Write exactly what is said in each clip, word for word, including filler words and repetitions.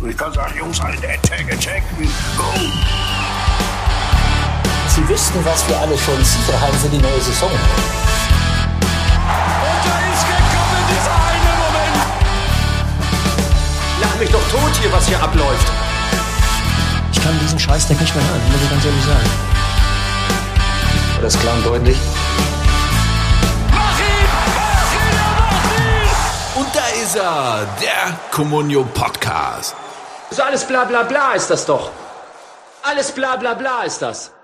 Und ich kann sagen, Jungs, halt, attack, attack, go! Sie wüssten, was wir alle schon sicher haben für die neue Saison. Und da ist gekommen, dieser eine Moment. Lach mich doch tot hier, was hier abläuft. Ich kann diesen Scheißdreck nicht mehr hören, muss ich ganz ehrlich sagen. Das klang deutlich. Mach ihn! Mach ihn! Mach ihn! Und da ist er, der Comunio Podcast. So alles bla bla bla ist das doch. Alles bla bla bla ist das.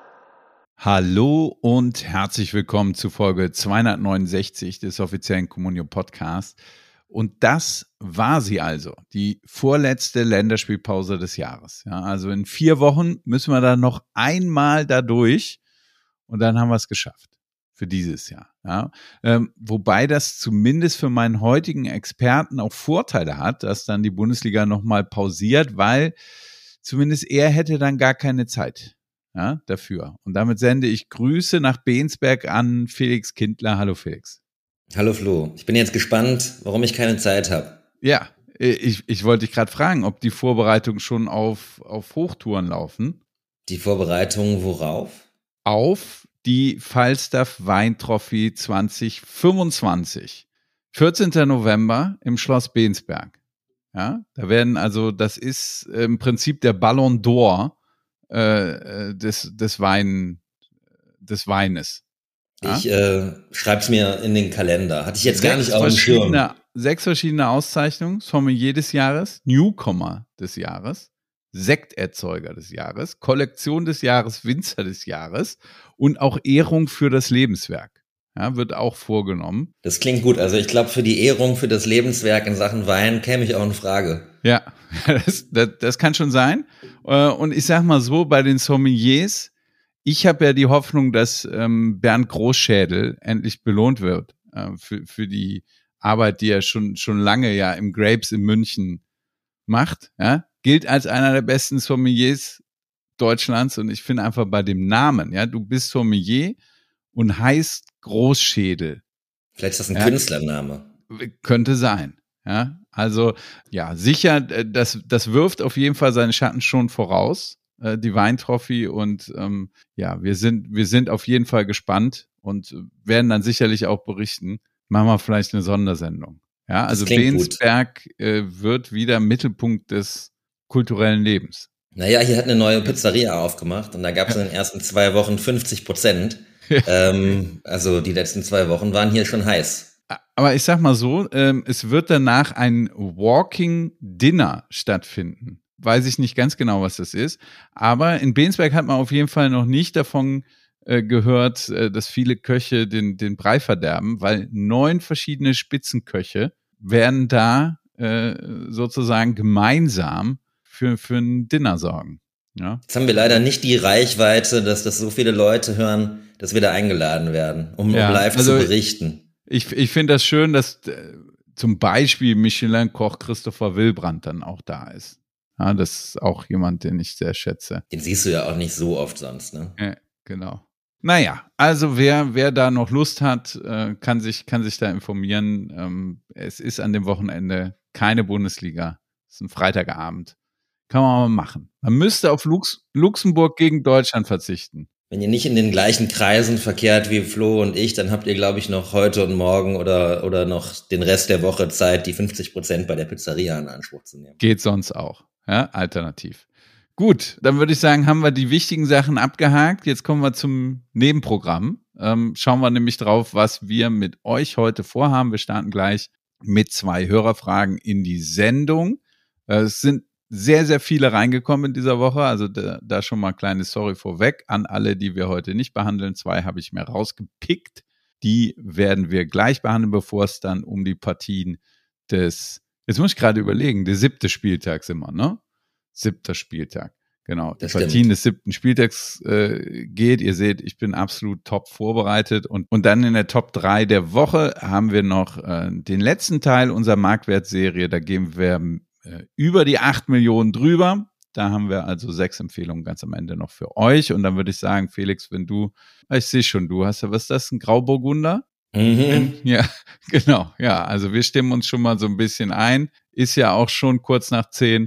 Hallo und herzlich willkommen zu Folge zweihundertneunundsechzig des offiziellen Comunio Podcasts. Und das war sie also, die vorletzte Länderspielpause des Jahres. Ja, also in vier Wochen müssen wir da noch einmal da durch und dann haben wir es geschafft für dieses Jahr. Ja, ähm, wobei das zumindest für meinen heutigen Experten auch Vorteile hat, dass dann die Bundesliga nochmal pausiert, weil zumindest er hätte dann gar keine Zeit. Ja, dafür. Und damit sende ich Grüße nach Bensberg an Felix Kindler. Hallo Felix. Hallo Flo. Ich bin jetzt gespannt, warum ich keine Zeit habe. Ja, ich, ich wollte dich gerade fragen, ob die Vorbereitungen schon auf, auf Hochtouren laufen. Die Vorbereitungen worauf? Auf die Falstaff Weintrophy zwanzig fünfundzwanzig. vierzehnten November im Schloss Bensberg. Ja, da werden also, das ist im Prinzip der Ballon d'Or Äh, des, des Wein, des Weines. Ja? Ich äh, schreib's mir in den Kalender. Hatte ich jetzt gar sechs nicht auf dem Schirm. Sechs verschiedene Auszeichnungen, Sommelier des Jahres, Newcomer des Jahres, Sekterzeuger des Jahres, Kollektion des Jahres, Winzer des Jahres und auch Ehrung für das Lebenswerk. Ja, wird auch vorgenommen. Das klingt gut. Also ich glaube, für die Ehrung für das Lebenswerk in Sachen Wein käme ich auch in Frage. Ja, das, das, das kann schon sein. Und ich sag mal so, bei den Sommeliers, ich habe ja die Hoffnung, dass ähm, Bernd Großschädel endlich belohnt wird äh, für, für die Arbeit, die er schon, schon lange ja im Grapes in München macht. Ja? Gilt als einer der besten Sommeliers Deutschlands und ich finde einfach bei dem Namen, ja, du bist Sommelier und heißt Großschädel. Vielleicht ist das ein ja? Künstlername. Könnte sein. Ja, also ja, sicher, das, das wirft auf jeden Fall seine Schatten schon voraus, äh, die Weintrophy und ähm, ja, wir sind, wir sind auf jeden Fall gespannt und werden dann sicherlich auch berichten. Machen wir vielleicht eine Sondersendung. Ja, also Bensberg äh, wird wieder Mittelpunkt des kulturellen Lebens. Naja, hier hat eine neue Pizzeria aufgemacht und da gab es in den ersten zwei Wochen fünfzig Prozent. Ja. Ähm, also die letzten zwei Wochen waren hier schon heiß. Aber ich sag mal so, ähm, es wird danach ein Walking Dinner stattfinden. Weiß ich nicht ganz genau, was das ist. Aber in Bensberg hat man auf jeden Fall noch nicht davon äh, gehört, äh, dass viele Köche den, den Brei verderben, weil neun verschiedene Spitzenköche werden da äh, sozusagen gemeinsam für, für ein Dinner sorgen. Ja. Jetzt haben wir leider nicht die Reichweite, dass das so viele Leute hören, dass wir da eingeladen werden, um, ja, um live also zu berichten. Ich, ich finde das schön, dass äh, zum Beispiel Michelin-Koch Christopher Willbrandt dann auch da ist. Ja, das ist auch jemand, den ich sehr schätze. Den siehst du ja auch nicht so oft sonst, ne? Ja, genau. Naja, also wer, wer da noch Lust hat, äh, kann sich, kann sich da informieren. Ähm, es ist an dem Wochenende keine Bundesliga. Es ist ein Freitagabend. Kann man mal machen. Man müsste auf Lux- Luxemburg gegen Deutschland verzichten. Wenn ihr nicht in den gleichen Kreisen verkehrt wie Flo und ich, dann habt ihr, glaube ich, noch heute und morgen oder, oder noch den Rest der Woche Zeit, die fünfzig Prozent bei der Pizzeria in Anspruch zu nehmen. Geht sonst auch, ja, alternativ. Gut, dann würde ich sagen, haben wir die wichtigen Sachen abgehakt. Jetzt kommen wir zum Nebenprogramm. Ähm, schauen wir nämlich drauf, was wir mit euch heute vorhaben. Wir starten gleich mit zwei Hörerfragen in die Sendung. Äh, es sind sehr, sehr viele reingekommen in dieser Woche. Also da, da schon mal ein kleines Sorry vorweg an alle, die wir heute nicht behandeln. Zwei habe ich mir rausgepickt. Die werden wir gleich behandeln, bevor es dann um die Partien des, jetzt muss ich gerade überlegen, der siebte Spieltag sind wir, ne? Siebter Spieltag, genau. Die Das Partien stimmt. des siebten Spieltags äh, geht. Ihr seht, ich bin absolut top vorbereitet. Und, und dann in der Top drei der Woche haben wir noch äh, den letzten Teil unserer Marktwertserie. Da gehen wir über die acht Millionen drüber. Da haben wir also sechs Empfehlungen ganz am Ende noch für euch. Und dann würde ich sagen, Felix, wenn du, ich sehe schon, du hast ja, was ist das, ein Grauburgunder? Mhm. Ja, genau. Ja, also wir stimmen uns schon mal so ein bisschen ein. Ist ja auch schon kurz nach zehn.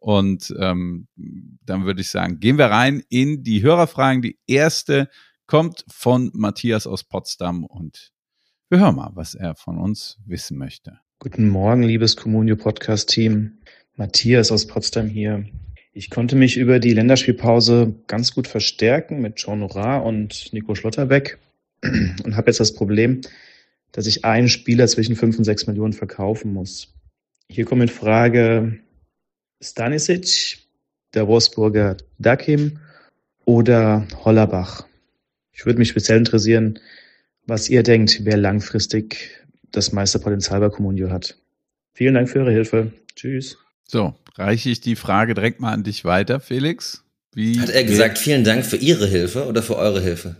Und ähm, dann würde ich sagen, gehen wir rein in die Hörerfragen. Die erste kommt von Matthias aus Potsdam und wir hören mal, was er von uns wissen möchte. Guten Morgen, liebes Communio-Podcast-Team. Matthias aus Potsdam hier. Ich konnte mich über die Länderspielpause ganz gut verstärken mit Jean Norat und Nico Schlotterbeck und habe jetzt das Problem, dass ich einen Spieler zwischen fünf und sechs Millionen verkaufen muss. Hier kommt in Frage Stanisic, der Wolfsburger Dakim oder Hollerbach. Ich würde mich speziell interessieren, was ihr denkt, wer langfristig das meiste Potenzial bei Comunio hat. Vielen Dank für eure Hilfe. Tschüss. So, reiche ich die Frage direkt mal an dich weiter, Felix. Wie Hat er gesagt, vielen Dank für Ihre Hilfe oder für eure Hilfe?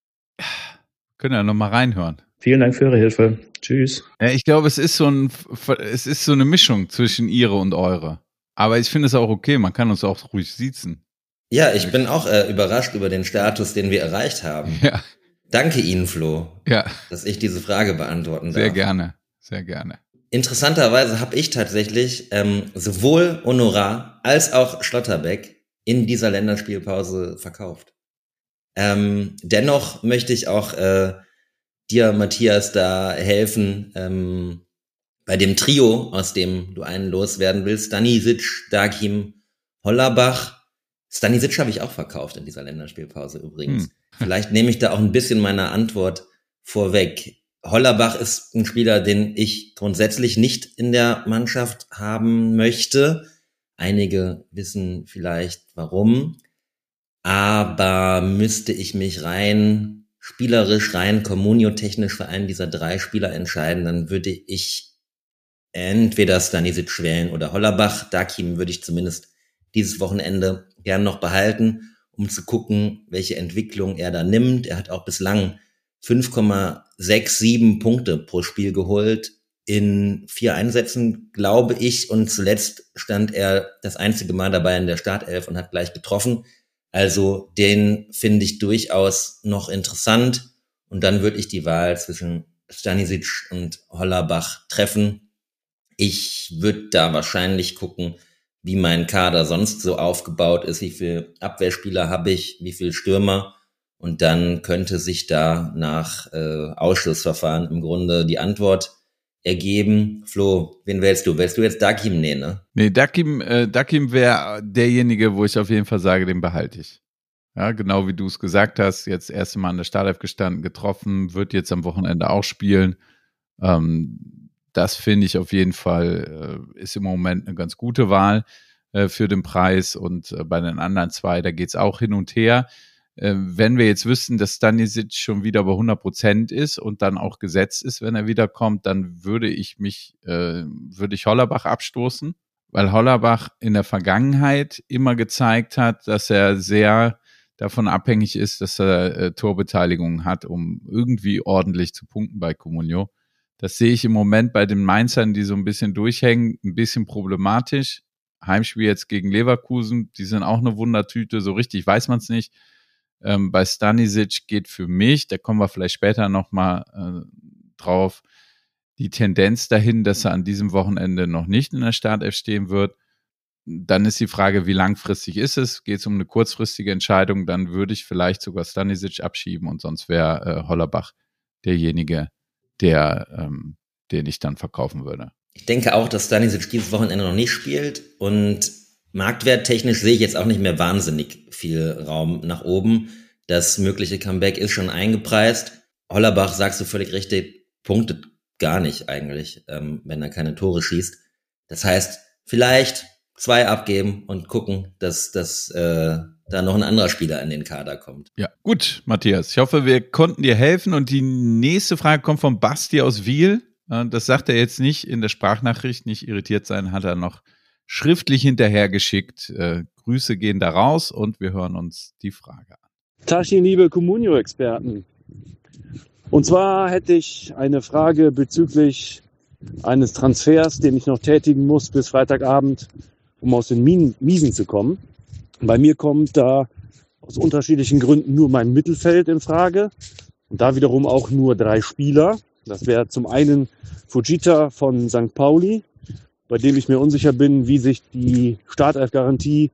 Können wir nochmal reinhören. Vielen Dank für eure Hilfe. Tschüss. Ja, ich glaube, es ist so ein, es ist so eine Mischung zwischen ihre und eure. Aber ich finde es auch okay, man kann uns auch ruhig siezen. Ja, ich bin auch äh, überrascht über den Status, den wir erreicht haben. Ja. Danke Ihnen, Flo, ja. dass ich diese Frage beantworten darf. Sehr gerne, sehr gerne. Interessanterweise habe ich tatsächlich ähm, sowohl Honorar als auch Schlotterbeck in dieser Länderspielpause verkauft. Ähm, dennoch möchte ich auch äh, dir, Matthias, da helfen, ähm, bei dem Trio, aus dem du einen loswerden willst, Stanisic, Dakim, Hollerbach. Stanisic habe ich auch verkauft in dieser Länderspielpause übrigens. Hm. Vielleicht nehme ich da auch ein bisschen meine Antwort vorweg. Hollerbach ist ein Spieler, den ich grundsätzlich nicht in der Mannschaft haben möchte. Einige wissen vielleicht warum. Aber müsste ich mich rein spielerisch, rein kommuniotechnisch für einen dieser drei Spieler entscheiden, dann würde ich entweder Stanisic wählen oder Hollerbach. Dakim würde ich zumindest dieses Wochenende gern noch behalten, um zu gucken, welche Entwicklung er da nimmt. Er hat auch bislang fünf Komma siebenundsechzig Punkte pro Spiel geholt in vier Einsätzen, glaube ich. Und zuletzt stand er das einzige Mal dabei in der Startelf und hat gleich getroffen. Also den finde ich durchaus noch interessant. Und dann würde ich die Wahl zwischen Stanisic und Hollerbach treffen. Ich würde da wahrscheinlich gucken, wie mein Kader sonst so aufgebaut ist, wie viele Abwehrspieler habe ich, wie viele Stürmer. Und dann könnte sich da nach äh, Ausschlussverfahren im Grunde die Antwort ergeben. Flo, wen wählst du? Wählst du jetzt Dakim? Nee, ne? Nee, Dakim, äh, Dakim wäre derjenige, wo ich auf jeden Fall sage, den behalte ich. Ja, genau wie du es gesagt hast, jetzt das erste Mal an der Startelf gestanden, getroffen, wird jetzt am Wochenende auch spielen. Ähm, das finde ich auf jeden Fall, äh, ist im Moment eine ganz gute Wahl äh, für den Preis. Und äh, bei den anderen zwei, da geht es auch hin und her. Äh, wenn wir jetzt wüssten, dass Stanisic schon wieder bei hundert Prozent ist und dann auch gesetzt ist, wenn er wiederkommt, dann würde ich mich, äh, würde ich Hollerbach abstoßen, weil Hollerbach in der Vergangenheit immer gezeigt hat, dass er sehr davon abhängig ist, dass er äh, Torbeteiligung hat, um irgendwie ordentlich zu punkten bei Comunio. Das sehe ich im Moment bei den Mainzern, die so ein bisschen durchhängen, ein bisschen problematisch. Heimspiel jetzt gegen Leverkusen, die sind auch eine Wundertüte, so richtig weiß man es nicht. Ähm, bei Stanisic geht für mich, da kommen wir vielleicht später nochmal äh, drauf, die Tendenz dahin, dass er an diesem Wochenende noch nicht in der Startelf stehen wird. Dann ist die Frage, wie langfristig ist es? Geht es um eine kurzfristige Entscheidung? Dann würde ich vielleicht sogar Stanisic abschieben und sonst wäre äh, Hollerbach derjenige, der, ähm, den ich dann verkaufen würde. Ich denke auch, dass Stanisic dieses Wochenende noch nicht spielt und marktwerttechnisch sehe ich jetzt auch nicht mehr wahnsinnig viel Raum nach oben. Das mögliche Comeback ist schon eingepreist. Hollerbach, sagst du völlig richtig, punktet gar nicht eigentlich, ähm, wenn er keine Tore schießt. Das heißt, vielleicht zwei abgeben und gucken, dass, dass äh, da noch ein anderer Spieler in den Kader kommt. Ja, gut, Matthias. Ich hoffe, wir konnten dir helfen. Und die nächste Frage kommt von Basti aus Wiel. Das sagt er jetzt nicht in der Sprachnachricht, nicht irritiert sein, hat er noch schriftlich hinterhergeschickt. Äh, Grüße gehen da raus und wir hören uns die Frage an. Taschen, liebe Comunio-Experten. Und zwar hätte ich eine Frage bezüglich eines Transfers, den ich noch tätigen muss bis Freitagabend, um aus den Miesen zu kommen. Bei mir kommt da aus unterschiedlichen Gründen nur mein Mittelfeld in Frage und da wiederum auch nur drei Spieler. Das wäre zum einen Fujita von Sankt Pauli, bei dem ich mir unsicher bin, wie sich die Startelf-Garantie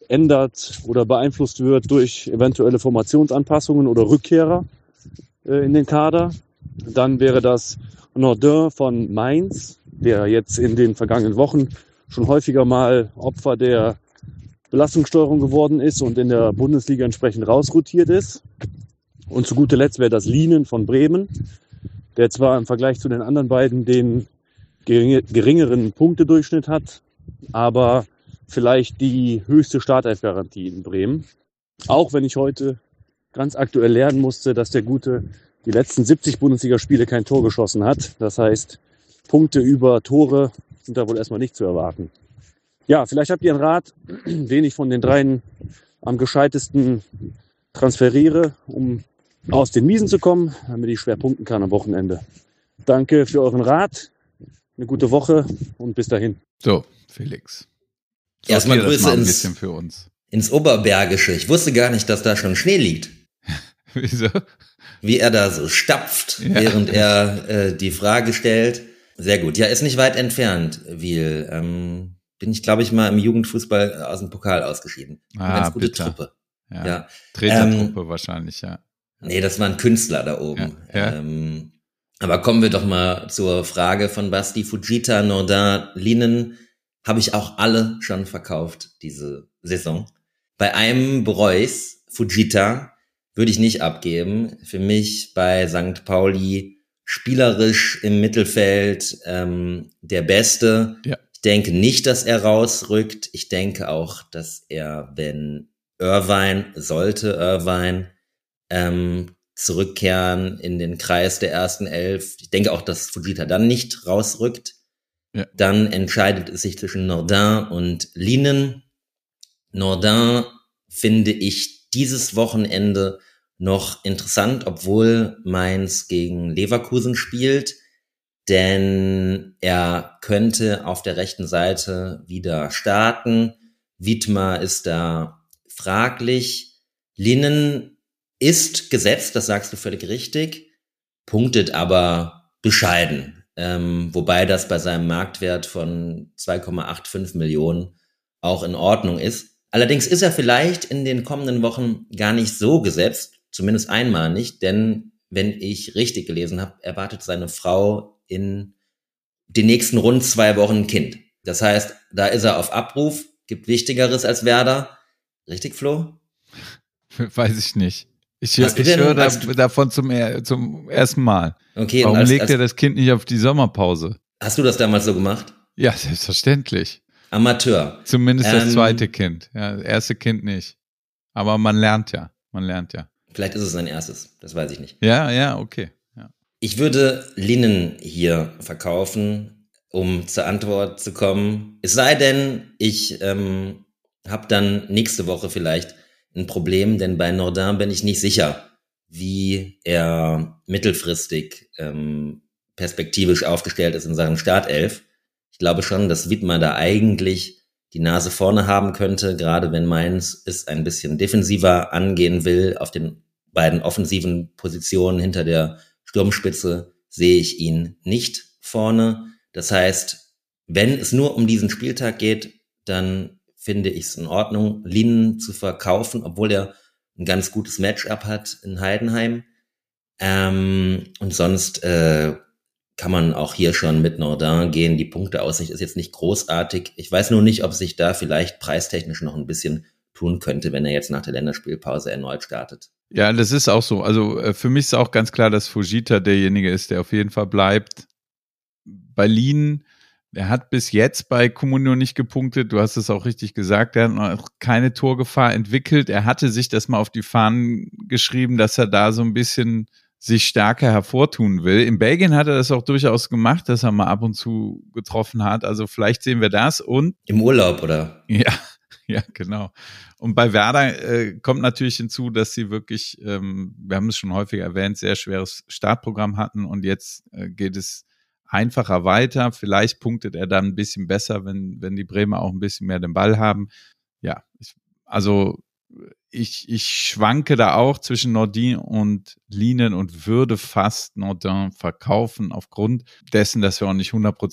ändert oder beeinflusst wird durch eventuelle Formationsanpassungen oder Rückkehrer äh, in den Kader. Dann wäre das Nordin von Mainz, der jetzt in den vergangenen Wochen schon häufiger mal Opfer der Belastungssteuerung geworden ist und in der Bundesliga entsprechend rausrotiert ist. Und zu guter Letzt wäre das Lienen von Bremen, der zwar im Vergleich zu den anderen beiden den geringeren Punktedurchschnitt hat, aber vielleicht die höchste Startelf-Garantie in Bremen. Auch wenn ich heute ganz aktuell lernen musste, dass der Gute die letzten siebzig Bundesligaspiele kein Tor geschossen hat. Das heißt, Punkte über Tore sind da wohl erstmal nicht zu erwarten. Ja, vielleicht habt ihr einen Rat, den ich von den dreien am gescheitesten transferiere, um aus den Miesen zu kommen, damit ich schwer punkten kann am Wochenende. Danke für euren Rat, eine gute Woche und bis dahin. So, Felix. Erstmal Grüße ein ins, bisschen für uns. ins Oberbergische. Ich wusste gar nicht, dass da schon Schnee liegt. Wieso? Wie er da so stapft, ja, während er äh, die Frage stellt. Sehr gut. Ja, ist nicht weit entfernt, Wiel. Ähm, bin ich, glaube ich, mal im Jugendfußball aus dem Pokal ausgeschieden. Eine Ah, ganz gute bitter. Truppe. Ja. Ja. Tretertruppe wahrscheinlich, ja. Nee, das waren Künstler da oben. Ja, ja. Ähm, aber kommen wir doch mal zur Frage von Basti. Fujita, Nordin, Lienen habe ich auch alle schon verkauft diese Saison. Bei einem bereue ich's, Fujita, würde ich nicht abgeben. Für mich bei Sankt Pauli spielerisch im Mittelfeld ähm, der Beste. Ja. Ich denke nicht, dass er rausrückt. Ich denke auch, dass er, wenn Irvine, sollte Irvine ähm, zurückkehren in den Kreis der ersten Elf. Ich denke auch, dass Fujita dann nicht rausrückt. Ja. Dann entscheidet es sich zwischen Nordin und Lienen. Nordin finde ich dieses Wochenende noch interessant, obwohl Mainz gegen Leverkusen spielt, denn er könnte auf der rechten Seite wieder starten. Wiedmer ist da fraglich. Lienen ist gesetzt, das sagst du völlig richtig, punktet aber bescheiden, ähm, wobei das bei seinem Marktwert von zwei Komma fünfundachtzig Millionen auch in Ordnung ist. Allerdings ist er vielleicht in den kommenden Wochen gar nicht so gesetzt, zumindest einmal nicht, denn wenn ich richtig gelesen habe, erwartet seine Frau in den nächsten rund zwei Wochen ein Kind. Das heißt, da ist er auf Abruf, gibt Wichtigeres als Werder. Richtig, Flo? Weiß ich nicht. Ich, Hast du ich denn- höre da, hast du- davon zum, er- zum ersten Mal. Okay, Warum und als, legt als, er das Kind nicht auf die Sommerpause? hast du das damals so gemacht? Ja, selbstverständlich. Amateur. Zumindest das Ähm, zweite Kind. Ja, das erste Kind nicht. Aber man lernt ja. Man lernt ja. Vielleicht ist es sein erstes, das weiß ich nicht. Ja, ja, okay. Ja. Ich würde Linnen hier verkaufen, um zur Antwort zu kommen. Es sei denn, ich ähm, habe dann nächste Woche vielleicht ein Problem, denn bei Nordin bin ich nicht sicher, wie er mittelfristig ähm, perspektivisch aufgestellt ist in Sachen Startelf. Ich glaube schon, dass Wiedmer da eigentlich die Nase vorne haben könnte, gerade wenn Mainz es ein bisschen defensiver angehen will. Auf den beiden offensiven Positionen hinter der Sturmspitze sehe ich ihn nicht vorne. Das heißt, wenn es nur um diesen Spieltag geht, dann finde ich es in Ordnung, Lienen zu verkaufen, obwohl er ein ganz gutes Matchup hat in Heidenheim. Ähm, und sonst äh, kann man auch hier schon mit Nordin gehen. Die Punkteaussicht ist jetzt nicht großartig. Ich weiß nur nicht, ob sich da vielleicht preistechnisch noch ein bisschen tun könnte, wenn er jetzt nach der Länderspielpause erneut startet. Ja, das ist auch so. Also äh, für mich ist auch ganz klar, dass Fujita derjenige ist, der auf jeden Fall bleibt. Bei Lien, er hat bis jetzt bei Comunio nicht gepunktet. Du hast es auch richtig gesagt. Er hat noch keine Torgefahr entwickelt. Er hatte sich das mal auf die Fahnen geschrieben, dass er da so ein bisschen sich stärker hervortun will. In Belgien hat er das auch durchaus gemacht, dass er mal ab und zu getroffen hat. Also vielleicht sehen wir das. Und Im Urlaub, oder? ja, ja, genau. Und bei Werder äh, kommt natürlich hinzu, dass sie wirklich, ähm, wir haben es schon häufiger erwähnt, sehr schweres Startprogramm hatten und jetzt äh, geht es einfacher weiter. Vielleicht punktet er dann ein bisschen besser, wenn, wenn die Bremer auch ein bisschen mehr den Ball haben. Ja, ich, also ich, ich schwanke da auch zwischen Nordin und Lienen und würde fast Nordin verkaufen aufgrund dessen, dass wir auch nicht hundert Prozent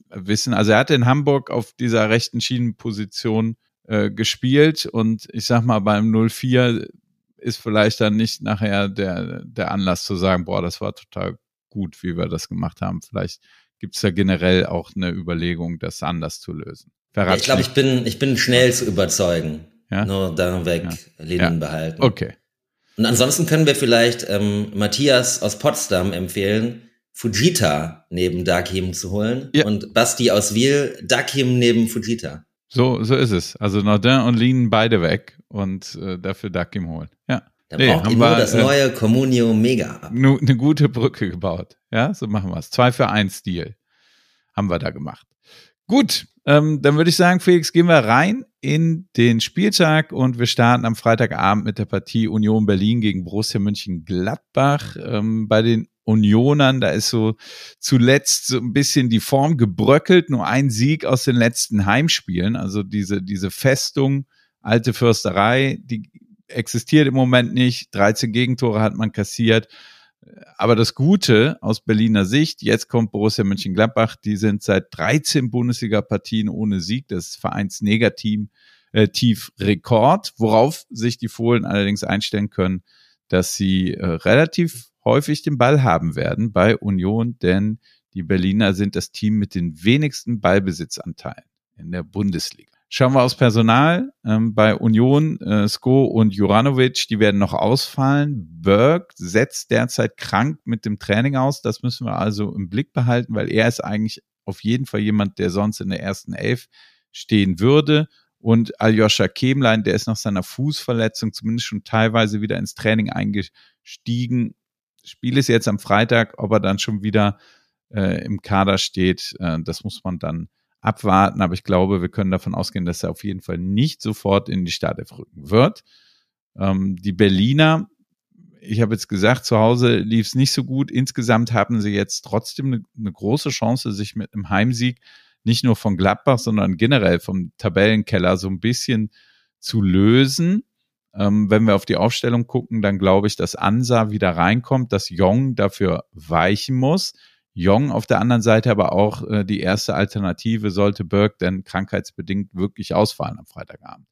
wissen. Also er hat in Hamburg auf dieser rechten Schienenposition äh, gespielt und ich sag mal, beim null vier ist vielleicht dann nicht nachher der, der Anlass zu sagen, boah, das war total gut, wie wir das gemacht haben. Vielleicht gibt es da generell auch eine Überlegung, das anders zu lösen. Ja, ich glaube, ich bin, ich bin schnell zu überzeugen. Ja? Nur da weg, ja. Lehnen ja. behalten. Okay. Und ansonsten können wir vielleicht ähm, Matthias aus Potsdam empfehlen, Fujita neben Dakim zu holen ja. und Basti aus Wiel, Dakim neben Fujita. So, so ist es. Also Nordin und Lien beide weg und äh, dafür Dakim holen. Ja. Da nee, braucht ihr nur wir, das neue äh, Comunio Mega. Eine gute Brücke gebaut. Ja, so machen wir es. Zwei für eins Deal haben wir da gemacht. Gut, ähm, dann würde ich sagen, Felix, gehen wir rein in den Spieltag und wir starten am Freitagabend mit der Partie Union Berlin gegen Borussia Mönchengladbach. Ähm, bei den Unionern, da ist so zuletzt so ein bisschen die Form gebröckelt, nur ein Sieg aus den letzten Heimspielen, also diese, diese Festung, alte Försterei, die existiert im Moment nicht, dreizehn Gegentore hat man kassiert, aber das Gute aus Berliner Sicht, jetzt kommt Borussia Mönchengladbach, die sind seit dreizehn Bundesliga-Partien ohne Sieg, das ist Vereinsnegativ äh, tief Rekord, worauf sich die Fohlen allerdings einstellen können, dass sie äh, relativ häufig den Ball haben werden bei Union, denn die Berliner sind das Team mit den wenigsten Ballbesitzanteilen in der Bundesliga. Schauen wir aufs Personal. Ähm, bei Union, äh, Sko und Juranovic, die werden noch ausfallen. Berg setzt derzeit krank mit dem Training aus. Das müssen wir also im Blick behalten, weil er ist eigentlich auf jeden Fall jemand, der sonst in der ersten Elf stehen würde. Und Aljoscha Kemlein, der ist nach seiner Fußverletzung zumindest schon teilweise wieder ins Training eingestiegen. Spiel ist jetzt am Freitag, ob er dann schon wieder äh, im Kader steht, äh, das muss man dann abwarten, aber ich glaube, wir können davon ausgehen, dass er auf jeden Fall nicht sofort in die Startelf rücken wird. Ähm, die Berliner, ich habe jetzt gesagt, zu Hause lief es nicht so gut. Insgesamt haben sie jetzt trotzdem eine, eine große Chance, sich mit einem Heimsieg nicht nur von Gladbach, sondern generell vom Tabellenkeller so ein bisschen zu lösen. Ähm, wenn wir auf die Aufstellung gucken, dann glaube ich, dass Ansa wieder reinkommt, dass Jong dafür weichen muss. Jong auf der anderen Seite aber auch äh, die erste Alternative, sollte Berg denn krankheitsbedingt wirklich ausfallen am Freitagabend.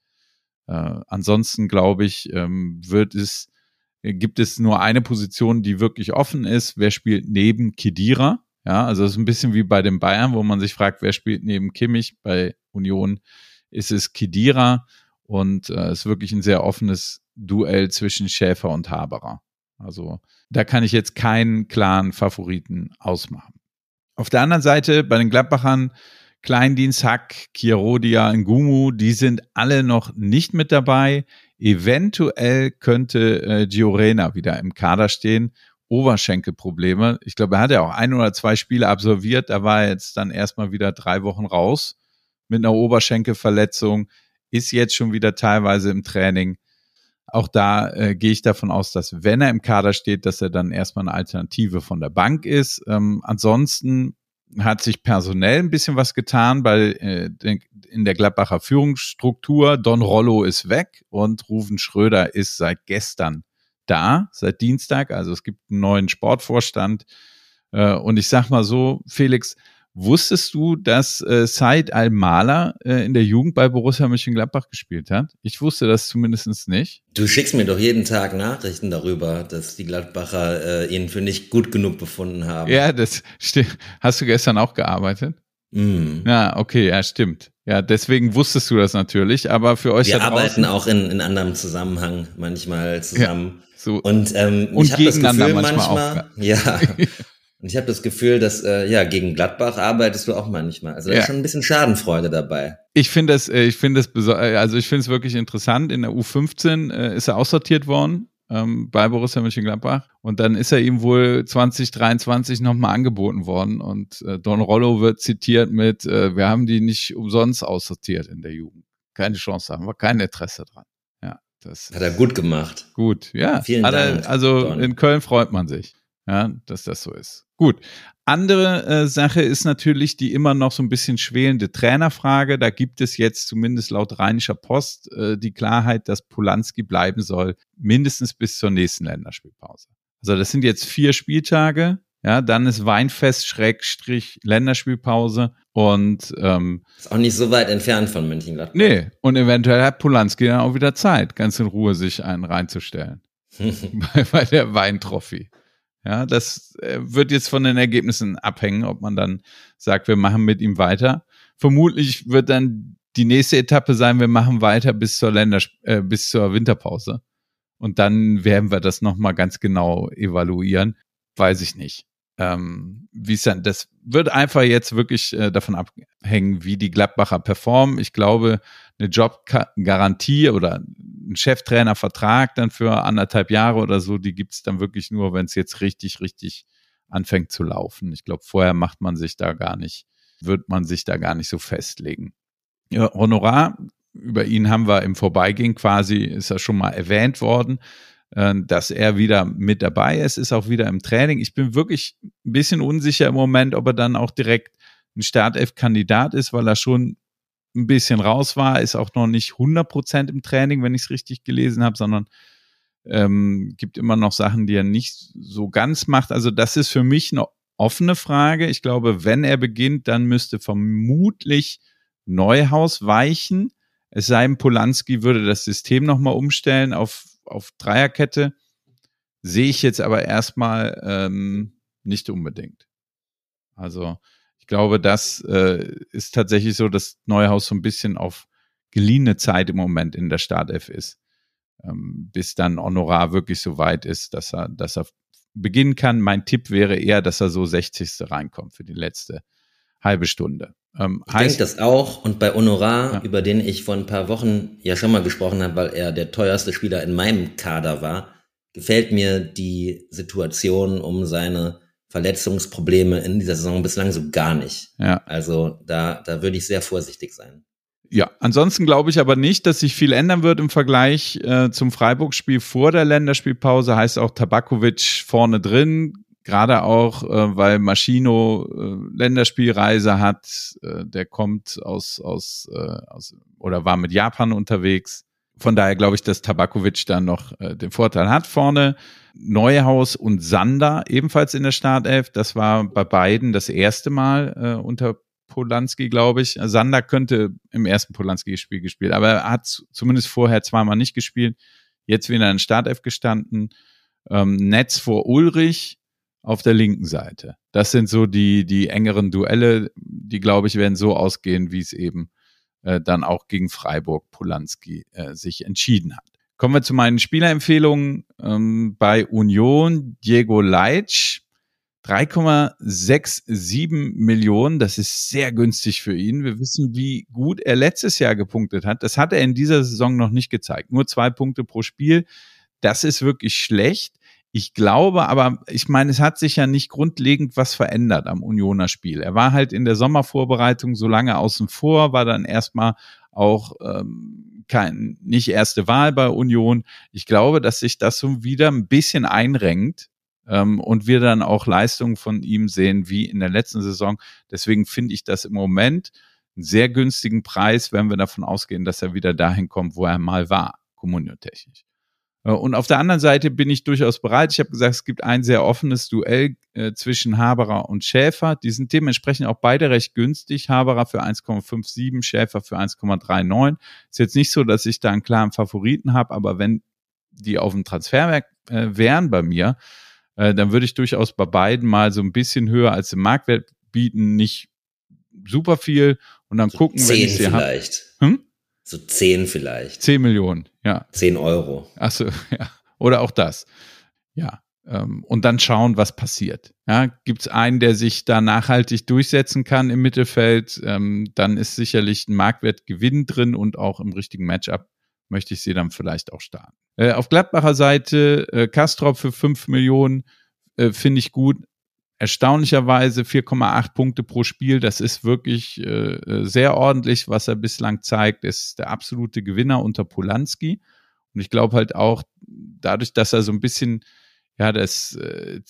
Äh, ansonsten glaube ich, ähm, wird es, gibt es nur eine Position, die wirklich offen ist. Wer spielt neben Khedira? Ja, also es ist ein bisschen wie bei den Bayern, wo man sich fragt, wer spielt neben Kimmich? Bei Union ist es Khedira. Und es äh, ist wirklich ein sehr offenes Duell zwischen Schäfer und Haberer. Also da kann ich jetzt keinen klaren Favoriten ausmachen. Auf der anderen Seite bei den Gladbachern, Kleindienst, Hack, Kirodia, Ngumu, die sind alle noch nicht mit dabei. Eventuell könnte äh, Giorena wieder im Kader stehen. Oberschenkelprobleme. Ich glaube, er hat ja auch ein oder zwei Spiele absolviert. Da war er jetzt dann erstmal wieder drei Wochen raus mit einer Oberschenkelverletzung. Ist jetzt schon wieder teilweise im Training. Auch da äh, gehe ich davon aus, dass wenn er im Kader steht, dass er dann erstmal eine Alternative von der Bank ist. Ähm, ansonsten hat sich personell ein bisschen was getan bei äh, in der Gladbacher Führungsstruktur. Don Rollo ist weg und Ruven Schröder ist seit gestern da, seit Dienstag. Also es gibt einen neuen Sportvorstand. Äh, und ich sag mal so, Felix, wusstest du, dass äh, Said Al-Mala äh, in der Jugend bei Borussia Mönchengladbach gespielt hat? Ich wusste das zumindest nicht. Du schickst mir doch jeden Tag Nachrichten darüber, dass die Gladbacher äh, ihn für nicht gut genug befunden haben. Ja, das stimmt. Hast du gestern auch gearbeitet? Mm. Ja, okay, ja, stimmt. Ja, deswegen wusstest du das natürlich, aber für euch Wir da draußen, arbeiten auch in, in anderem Zusammenhang manchmal zusammen. Ja, so. Und, ähm, Und ich habe das gegeneinander Gefühl manchmal manchmal, auch. ja. Und ich habe das Gefühl, dass äh, ja gegen Gladbach arbeitest du auch manchmal. Also da Ja. ist schon ein bisschen Schadenfreude dabei. Ich finde das, äh, ich finde das, beso- äh, also ich finde es wirklich interessant. In der U fünfzehn äh, ist er aussortiert worden ähm, bei Borussia Mönchengladbach und dann ist er ihm wohl zwanzig dreiundzwanzig nochmal angeboten worden und äh, Don Rollo wird zitiert mit, äh, wir haben die nicht umsonst aussortiert in der Jugend. Keine Chance, haben wir kein Interesse dran. Ja, das Hat er gut gemacht. gut. Ja, Vielen hat er, Dank, also Don. in Köln freut man sich. Ja, dass das so ist. Gut. Andere äh, Sache ist natürlich die immer noch so ein bisschen schwelende Trainerfrage. Da gibt es jetzt zumindest laut Rheinischer Post äh, die Klarheit, dass Polanski bleiben soll, mindestens bis zur nächsten Länderspielpause. Also das sind jetzt vier Spieltage. Ja, dann ist Weinfest Schrägstrich Länderspielpause und ähm, ist auch nicht so weit entfernt von Mönchengladbach. Nee, und eventuell hat Polanski dann auch wieder Zeit, ganz in Ruhe sich einen reinzustellen. bei, bei der Weintrophy. Ja, das äh, wird jetzt von den Ergebnissen abhängen, ob man dann sagt, wir machen mit ihm weiter. Vermutlich wird dann die nächste Etappe sein, wir machen weiter bis zur Länders äh, bis zur Winterpause. Und dann werden wir das nochmal ganz genau evaluieren. Weiß ich nicht. Ähm, wie es dann, das wird einfach jetzt wirklich äh, davon abhängen, wie die Gladbacher performen. Ich glaube, eine Jobgarantie oder ein Cheftrainervertrag dann für anderthalb Jahre oder so, die gibt's dann wirklich nur, wenn es jetzt richtig, richtig anfängt zu laufen. Ich glaube, vorher macht man sich da gar nicht, wird man sich da gar nicht so festlegen. Ja, Honorar, über ihn haben wir im Vorbeigehen quasi, ist er schon mal erwähnt worden, dass er wieder mit dabei ist, ist auch wieder im Training. Ich bin wirklich ein bisschen unsicher im Moment, ob er dann auch direkt ein Startelf-Kandidat ist, weil er schon ein bisschen raus war, ist auch noch nicht hundert Prozent im Training, wenn ich es richtig gelesen habe, sondern ähm, gibt immer noch Sachen, die er nicht so ganz macht. Also das ist für mich eine offene Frage. Ich glaube, wenn er beginnt, dann müsste vermutlich Neuhaus weichen. Es sei denn, Polanski würde das System nochmal umstellen auf auf Dreierkette, sehe ich jetzt aber erstmal ähm, nicht unbedingt. Also ich glaube, das äh, ist tatsächlich so, dass Neuhaus so ein bisschen auf geliehene Zeit im Moment in der Startelf ist, ähm, bis dann Honorar wirklich so weit ist, dass er, dass er beginnen kann. Mein Tipp wäre eher, dass er so sechzigste reinkommt für die letzte halbe Stunde. Ähm, ich denke das auch. Und bei Honorar, ja, über den ich vor ein paar Wochen ja schon mal gesprochen habe, weil er der teuerste Spieler in meinem Kader war, gefällt mir die Situation um seine Verletzungsprobleme in dieser Saison bislang so gar nicht. Ja. Also da, da würde ich sehr vorsichtig sein. Ja, ansonsten glaube ich aber nicht, dass sich viel ändern wird im Vergleich äh, zum Freiburg-Spiel vor der Länderspielpause. Heißt auch Tabakovic vorne drin, gerade auch, äh, weil Maschino äh, Länderspielreise hat. Äh, der kommt aus, aus, äh, aus oder war mit Japan unterwegs. Von daher glaube ich, dass Tabakovic dann noch äh, den Vorteil hat vorne. Neuhaus und Sander ebenfalls in der Startelf. Das war bei beiden das erste Mal äh, unter Polanski, glaube ich. Sander könnte im ersten Polanski-Spiel gespielt, aber er hat zumindest vorher zweimal nicht gespielt. Jetzt wieder in Startelf gestanden. Ähm, Netz vor Ulrich auf der linken Seite. Das sind so die, die engeren Duelle, die, glaube ich, werden so ausgehen, wie es eben äh, dann auch gegen Freiburg Polanski äh, sich entschieden hat. Kommen wir zu meinen Spielerempfehlungen. Ähm, bei Union Diego Leitsch, drei Komma siebenundsechzig Millionen, das ist sehr günstig für ihn. Wir wissen, wie gut er letztes Jahr gepunktet hat. Das hat er in dieser Saison noch nicht gezeigt. Nur zwei Punkte pro Spiel. Das ist wirklich schlecht. Ich glaube aber, ich meine, es hat sich ja nicht grundlegend was verändert am Unioner Spiel. Er war halt in der Sommervorbereitung so lange außen vor, war dann erstmal auch ähm, kein, nicht erste Wahl bei Union. Ich glaube, dass sich das so wieder ein bisschen einrenkt ähm, und wir dann auch Leistungen von ihm sehen wie in der letzten Saison. Deswegen finde ich das im Moment einen sehr günstigen Preis, wenn wir davon ausgehen, dass er wieder dahin kommt, wo er mal war, kommunio-technisch. Und auf der anderen Seite bin ich durchaus bereit. Ich habe gesagt, es gibt ein sehr offenes Duell äh, zwischen Haberer und Schäfer. Die sind dementsprechend auch beide recht günstig. Haberer für eins Komma siebenundfünfzig, Schäfer für eins Komma neununddreißig. Ist jetzt nicht so, dass ich da einen klaren Favoriten habe, aber wenn die auf dem Transferwerk äh, wären bei mir, äh, dann würde ich durchaus bei beiden mal so ein bisschen höher als im Marktwert bieten. Nicht super viel und dann so gucken, wenn ich sie habe. Vielleicht. Hm? So zehn vielleicht. Zehn Millionen, ja. Zehn Euro. Ach so, ja. Oder auch das. Ja. Ähm, und dann schauen, was passiert. Ja, gibt es einen, der sich da nachhaltig durchsetzen kann im Mittelfeld, ähm, dann ist sicherlich ein Marktwertgewinn drin und auch im richtigen Matchup möchte ich sie dann vielleicht auch starten. Äh, auf Gladbacher Seite, äh, Kastrop für fünf Millionen äh, finde ich gut. Erstaunlicherweise vier Komma acht Punkte pro Spiel, das ist wirklich äh, sehr ordentlich, was er bislang zeigt, ist der absolute Gewinner unter Polanski. Und ich glaube halt auch, dadurch, dass er so ein bisschen ja das äh,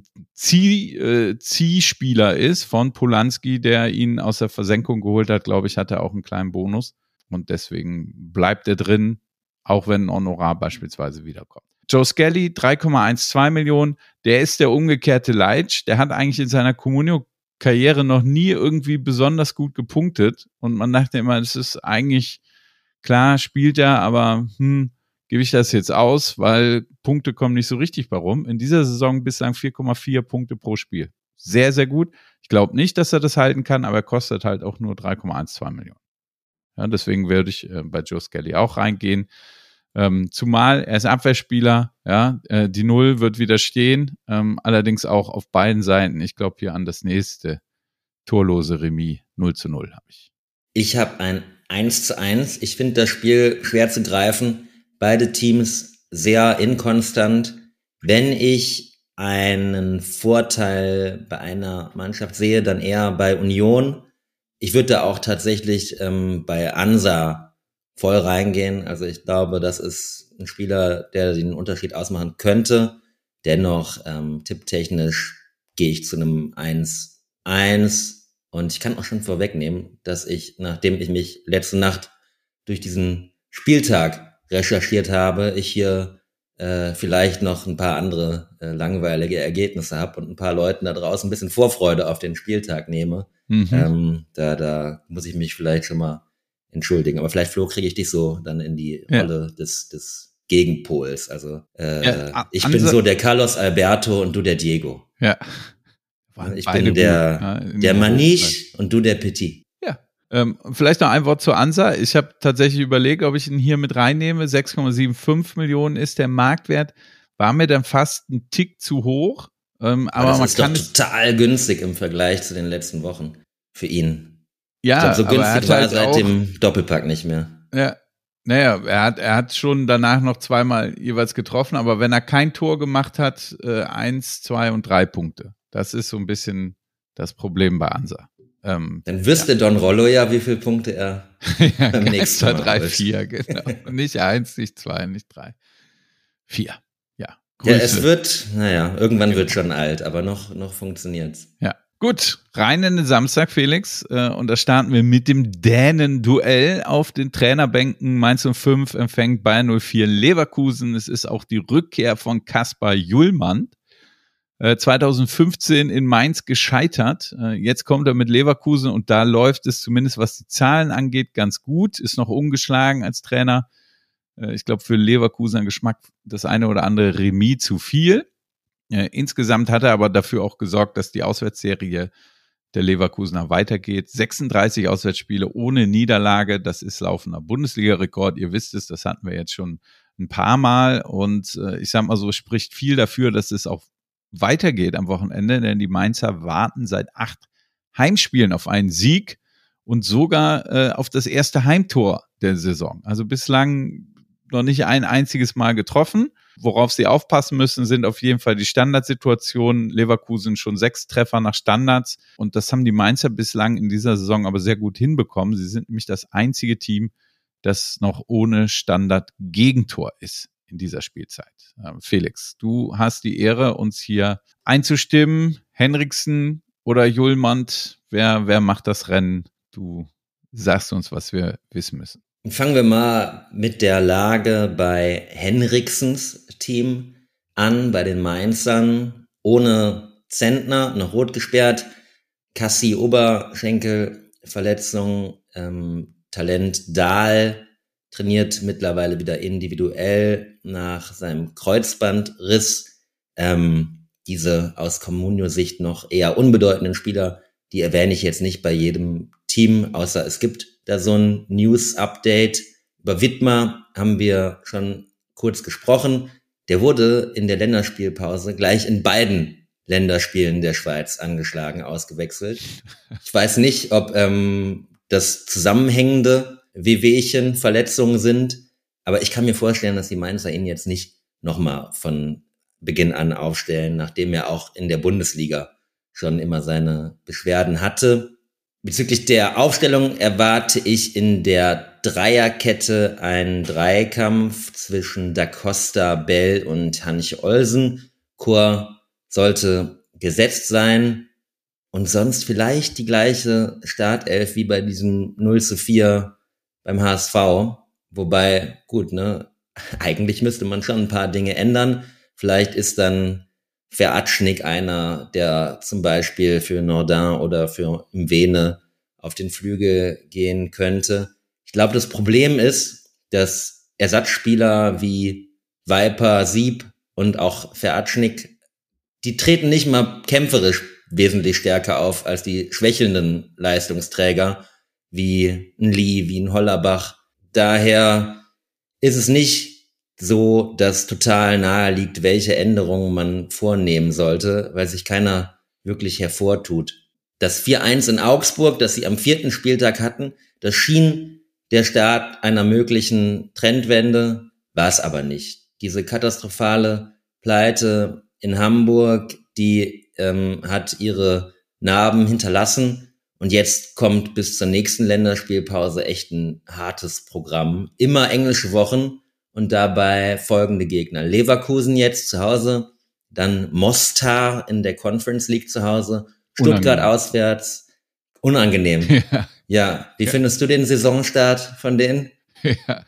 Zieh, äh, Ziehspieler ist von Polanski, der ihn aus der Versenkung geholt hat, glaube ich, hat er auch einen kleinen Bonus. Und deswegen bleibt er drin, auch wenn ein Honorar beispielsweise wiederkommt. Joe Skelly, drei Komma zwölf Millionen, der ist der umgekehrte Leitsch, der hat eigentlich in seiner Comunio-Karriere noch nie irgendwie besonders gut gepunktet und man dachte immer, das ist eigentlich, klar, spielt er, aber hm, gebe ich das jetzt aus, weil Punkte kommen nicht so richtig bei rum. In dieser Saison bislang vier Komma vier Punkte pro Spiel. Sehr, sehr gut. Ich glaube nicht, dass er das halten kann, aber er kostet halt auch nur drei Komma zwölf Millionen. Ja, deswegen würde ich äh, bei Joe Skelly auch reingehen. Ähm, zumal er ist Abwehrspieler, ja, äh, die Null wird wieder stehen, ähm, allerdings auch auf beiden Seiten. Ich glaube hier an das nächste torlose Remis null zu null habe ich. Ich habe ein eins zu eins. Ich finde das Spiel schwer zu greifen. Beide Teams sehr inkonstant. Wenn ich einen Vorteil bei einer Mannschaft sehe, dann eher bei Union. Ich würde da auch tatsächlich ähm, bei Ansa voll reingehen. Also ich glaube, das ist ein Spieler, der den Unterschied ausmachen könnte. Dennoch, ähm, tipptechnisch gehe ich zu einem eins eins. Und ich kann auch schon vorwegnehmen, dass ich, nachdem ich mich letzte Nacht durch diesen Spieltag recherchiert habe, ich hier äh, vielleicht noch ein paar andere äh, langweilige Ergebnisse habe und ein paar Leuten da draußen ein bisschen Vorfreude auf den Spieltag nehme. Mhm. Ähm, da, da muss ich mich vielleicht schon mal entschuldigen. Aber vielleicht, Flo, kriege ich dich so dann in die ja. Rolle des, des Gegenpols. Also äh, ja, ich bin so der Carlos Alberto und du der Diego. Ja. Ich bin der, ja, der Maniche und du der Petit. Ja. Ähm, vielleicht noch ein Wort zur Ansa. Ich habe tatsächlich überlegt, ob ich ihn hier mit reinnehme. sechs Komma fünfundsiebzig Millionen ist der Marktwert. War mir dann fast ein Tick zu hoch. Ähm, aber, aber das man ist kann doch total günstig im Vergleich zu den letzten Wochen für ihn. Ja, ich glaub, so günstig war er halt seit auch, dem Doppelpack nicht mehr. Ja. Naja, er hat, er hat schon danach noch zweimal jeweils getroffen, aber wenn er kein Tor gemacht hat, äh, eins, zwei und drei Punkte. Das ist so ein bisschen das Problem bei Ansa. Ähm, Dann wüsste ja. Don Rollo ja, wie viele Punkte er ja, beim nächsten Mal drei, vier, genau. Nicht eins, nicht zwei, nicht drei. Vier, ja. Grüße. Ja, es wird, naja, irgendwann genau. wird schon alt, aber noch, noch funktioniert's. Ja. Gut, rein in den Samstag, Felix. Äh, und da starten wir mit dem Dänen-Duell auf den Trainerbänken. Mainz null fünf empfängt Bayern null vier Leverkusen. Es ist auch die Rückkehr von Kaspar Jullmann. Äh, zwanzig fünfzehn in Mainz gescheitert. Äh, jetzt kommt er mit Leverkusen und da läuft es zumindest, was die Zahlen angeht, ganz gut. Ist noch ungeschlagen als Trainer. Äh, ich glaube, für Leverkusener Geschmack das eine oder andere Remis zu viel. Äh, insgesamt hat er aber dafür auch gesorgt, dass die Auswärtsserie der Leverkusener weitergeht. sechsunddreißig Auswärtsspiele ohne Niederlage, das ist laufender Bundesliga-Rekord. Ihr wisst es, das hatten wir jetzt schon ein paar Mal. Und äh, ich sag mal so, spricht viel dafür, dass es auch weitergeht am Wochenende, denn die Mainzer warten seit acht Heimspielen auf einen Sieg und sogar äh, auf das erste Heimtor der Saison. Also bislang noch nicht ein einziges Mal getroffen. Worauf sie aufpassen müssen, sind auf jeden Fall die Standardsituationen. Leverkusen schon sechs Treffer nach Standards und das haben die Mainzer bislang in dieser Saison aber sehr gut hinbekommen. Sie sind nämlich das einzige Team, das noch ohne Standard-Gegentor ist in dieser Spielzeit. Ähm, Felix, du hast die Ehre, uns hier einzustimmen. Henriksen oder Jullmann, wer, wer macht das Rennen? Du sagst uns, was wir wissen müssen. Fangen wir mal mit der Lage bei Henriksens Team an, bei den Mainzern. Ohne Zentner, noch rot gesperrt. Kassi Oberschenkelverletzung, ähm, Talent Dahl trainiert mittlerweile wieder individuell nach seinem Kreuzbandriss. Ähm, diese aus Comunio-Sicht noch eher unbedeutenden Spieler, die erwähne ich jetzt nicht bei jedem Team, außer es gibt da so ein News-Update. Über Wittmer haben wir schon kurz gesprochen. Der wurde in der Länderspielpause gleich in beiden Länderspielen der Schweiz angeschlagen, ausgewechselt. Ich weiß nicht, ob ähm, das zusammenhängende Wehwehchen, Verletzungen sind, aber ich kann mir vorstellen, dass die Mainzer ihn jetzt nicht nochmal von Beginn an aufstellen, nachdem er auch in der Bundesliga schon immer seine Beschwerden hatte. Bezüglich der Aufstellung erwarte ich in der Dreierkette einen Dreikampf zwischen Da Costa, Bell und Hanche Olsen. Chor sollte gesetzt sein und sonst vielleicht die gleiche Startelf wie bei diesem null zu vier beim H S V. Wobei, gut, ne, eigentlich müsste man schon ein paar Dinge ändern. Vielleicht ist dann Veratschnik einer, der zum Beispiel für Nordin oder für Mwene auf den Flügel gehen könnte. Ich glaube, das Problem ist, dass Ersatzspieler wie Viper, Sieb und auch Veratschnik, die treten nicht mal kämpferisch wesentlich stärker auf als die schwächelnden Leistungsträger wie ein Lee, wie ein Hollerbach. Daher ist es nicht so, dass total nahe liegt, welche Änderungen man vornehmen sollte, weil sich keiner wirklich hervortut. Das vier eins in Augsburg, das sie am vierten Spieltag hatten, das schien der Start einer möglichen Trendwende, war es aber nicht. Diese katastrophale Pleite in Hamburg, die ähm, hat ihre Narben hinterlassen. Und jetzt kommt bis zur nächsten Länderspielpause echt ein hartes Programm. Immer englische Wochen und dabei folgende Gegner. Leverkusen jetzt zu Hause, dann Mostar in der Conference League zu Hause, Stuttgart unangenehm. Auswärts. Unangenehm. Ja, ja. Wie ja. findest du den Saisonstart von denen? Ja,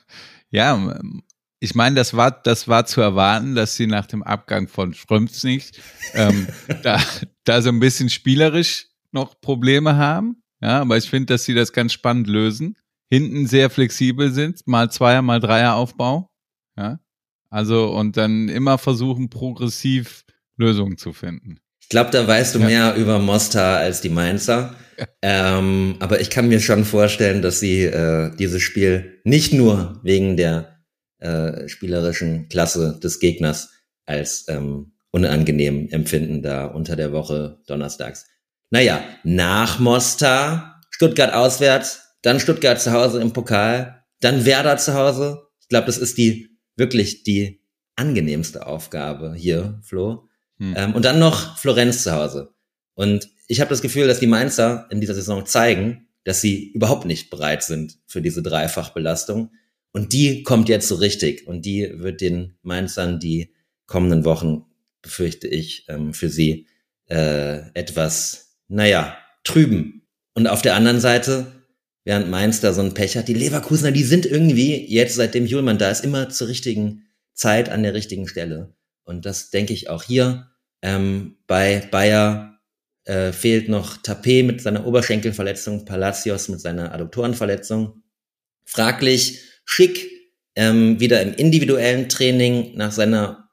ja ich meine, das war, das war zu erwarten, dass sie nach dem Abgang von Schrömpf nicht ähm, da, da so ein bisschen spielerisch noch Probleme haben. Ja, aber ich finde, dass sie das ganz spannend lösen. Hinten sehr flexibel sind, mal Zweier, mal Dreier Aufbau. Ja, also und dann immer versuchen, progressiv Lösungen zu finden. Ich glaube, da weißt du ja. mehr über Mostar als die Mainzer. Ja. Ähm, aber ich kann mir schon vorstellen, dass sie äh, dieses Spiel nicht nur wegen der äh, spielerischen Klasse des Gegners als ähm, unangenehm empfinden, da unter der Woche donnerstags. Naja, nach Mostar, Stuttgart auswärts, dann Stuttgart zu Hause im Pokal, dann Werder zu Hause. Ich glaube, das ist die wirklich die angenehmste Aufgabe hier, Flo. Hm. Ähm, und dann noch Florenz zu Hause. Und ich habe das Gefühl, dass die Mainzer in dieser Saison zeigen, dass sie überhaupt nicht bereit sind für diese Dreifachbelastung. Und die kommt jetzt so richtig. Und die wird den Mainzern die kommenden Wochen, befürchte ich, ähm, für sie äh, etwas, naja, trüben. Und auf der anderen Seite, während Mainz da so ein Pech hat, die Leverkusener, die sind irgendwie jetzt, seitdem Hjulmand da ist, immer zur richtigen Zeit an der richtigen Stelle. Und das denke ich auch hier. Ähm, bei Bayer äh, fehlt noch Tapé mit seiner Oberschenkelverletzung, Palacios mit seiner Adduktorenverletzung. Fraglich, Schick ähm, wieder im individuellen Training nach seiner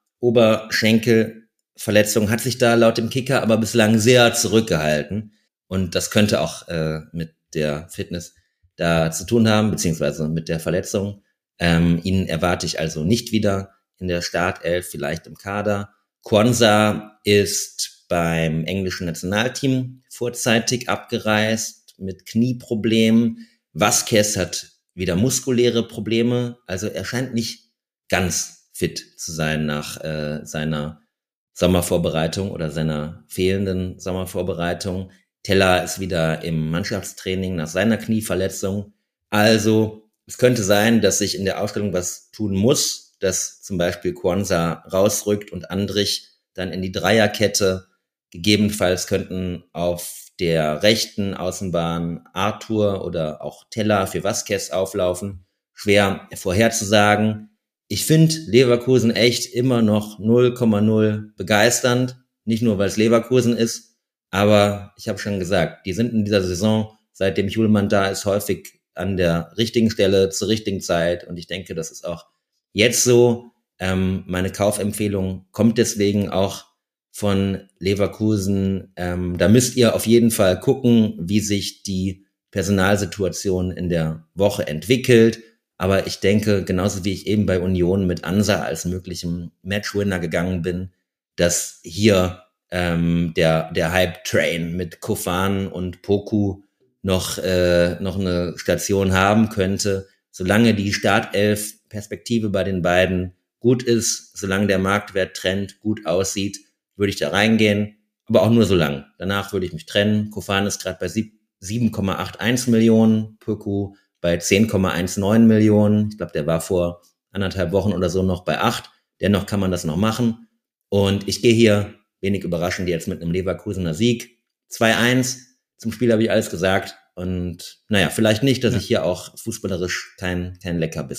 Oberschenkelverletzung, hat sich da laut dem Kicker aber bislang sehr zurückgehalten. Und das könnte auch äh, mit der Fitness da zu tun haben, beziehungsweise mit der Verletzung. Ähm, ihn erwarte ich also nicht wieder in der Startelf, vielleicht im Kader. Quansah ist beim englischen Nationalteam vorzeitig abgereist mit Knieproblemen. Vasquez hat wieder muskuläre Probleme. Also er scheint nicht ganz fit zu sein nach äh, seiner Sommervorbereitung oder seiner fehlenden Sommervorbereitung. Teller ist wieder im Mannschaftstraining nach seiner Knieverletzung. Also es könnte sein, dass sich in der Aufstellung was tun muss, dass zum Beispiel Quansah rausrückt und Andrich dann in die Dreierkette. Gegebenenfalls könnten auf der rechten Außenbahn Arthur oder auch Teller für Vasquez auflaufen. Schwer vorherzusagen. Ich finde Leverkusen echt immer noch null Komma null begeisternd. Nicht nur, weil es Leverkusen ist, aber ich habe schon gesagt, die sind in dieser Saison, seitdem Hjulmand da ist, häufig an der richtigen Stelle zur richtigen Zeit. Und ich denke, das ist auch jetzt so. Ähm, meine Kaufempfehlung kommt deswegen auch von Leverkusen. Ähm, da müsst ihr auf jeden Fall gucken, wie sich die Personalsituation in der Woche entwickelt. Aber ich denke, genauso wie ich eben bei Union mit Ansa als möglichem Matchwinner gegangen bin, dass hier ähm, der der Hype-Train mit Kofan und Poku noch äh, noch eine Station haben könnte. Solange die Startelf-Perspektive bei den beiden gut ist, solange der Marktwerttrend gut aussieht, würde ich da reingehen, aber auch nur so lang. Danach würde ich mich trennen. Kofan ist gerade bei sieben Komma einundachtzig Millionen, Poku bei zehn Komma neunzehn Millionen. Ich glaube, der war vor anderthalb Wochen oder so noch bei acht. Dennoch kann man das noch machen. Und ich gehe hier, wenig überraschend, jetzt mit einem Leverkusener Sieg. zwei eins. Zum Spiel habe ich alles gesagt. Und naja, vielleicht nicht, dass ja. ich hier auch fußballerisch kein, kein Leckerbissen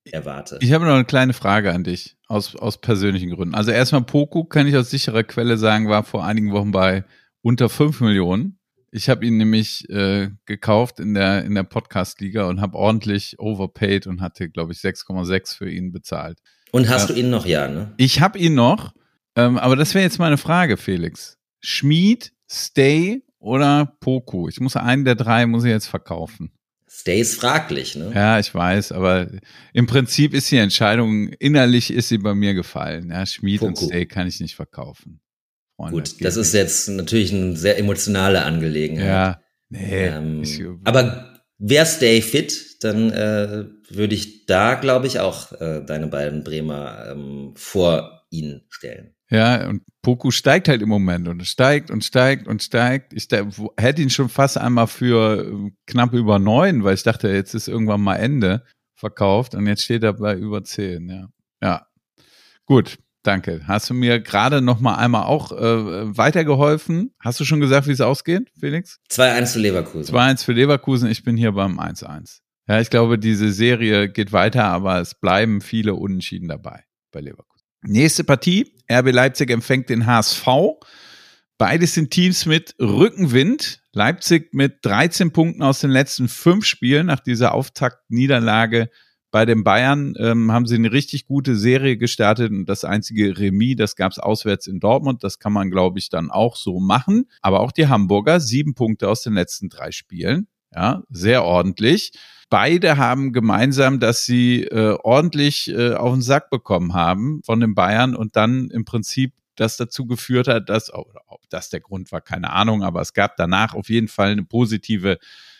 erwarte. Ich habe noch eine kleine Frage an dich, aus, aus persönlichen Gründen. Also erstmal Poku, kann ich aus sicherer Quelle sagen, war vor einigen Wochen bei unter fünf Millionen. Ich habe ihn nämlich äh, gekauft in der in der Podcast-Liga und habe ordentlich overpaid und hatte, glaube ich, sechs Komma sechs für ihn bezahlt. Und hast ja. du ihn noch? Ja, ne? Ich habe ihn noch, ähm, aber das wäre jetzt meine Frage, Felix. Schmied, Stay oder Poku? Ich muss einen der drei muss ich jetzt verkaufen. Stay ist fraglich, ne? Ja, ich weiß, aber im Prinzip ist die Entscheidung, innerlich ist sie bei mir gefallen. Ja, Schmied Poku. und Stay kann ich nicht verkaufen. Freunde, Gut, das ist jetzt natürlich eine sehr emotionale Angelegenheit. Ja, nee. Ähm, ich, aber wäre Stay fit, dann äh, würde ich da, glaube ich, auch äh, deine beiden Bremer ähm, vor ihn stellen. Ja, und Poku steigt halt im Moment und steigt und steigt und steigt. Ich da, hätte ihn schon fast einmal für knapp über neun, weil ich dachte, jetzt ist irgendwann mal Ende verkauft und jetzt steht er bei über zehn. Ja, ja. Gut, danke. Hast du mir gerade noch mal einmal auch äh, weitergeholfen? Hast du schon gesagt, wie es ausgeht, Felix? zwei eins für Leverkusen. zwei eins für Leverkusen. Ich bin hier beim eins eins. Ja, ich glaube, diese Serie geht weiter, aber es bleiben viele Unentschieden dabei bei Leverkusen. Nächste Partie, R B Leipzig empfängt den H S V. Beides sind Teams mit Rückenwind. Leipzig mit dreizehn Punkten aus den letzten fünf Spielen. Nach dieser Auftaktniederlage bei den Bayern ähm, haben sie eine richtig gute Serie gestartet. Und das einzige Remis, das gab es auswärts in Dortmund. Das kann man, glaube ich, dann auch so machen. Aber auch die Hamburger, sieben Punkte aus den letzten drei Spielen. Ja, sehr ordentlich. Beide haben gemeinsam, dass sie äh, ordentlich äh, auf den Sack bekommen haben von den Bayern und dann im Prinzip das dazu geführt hat, dass, oder ob das der Grund war, keine Ahnung, aber es gab danach auf jeden Fall eine positive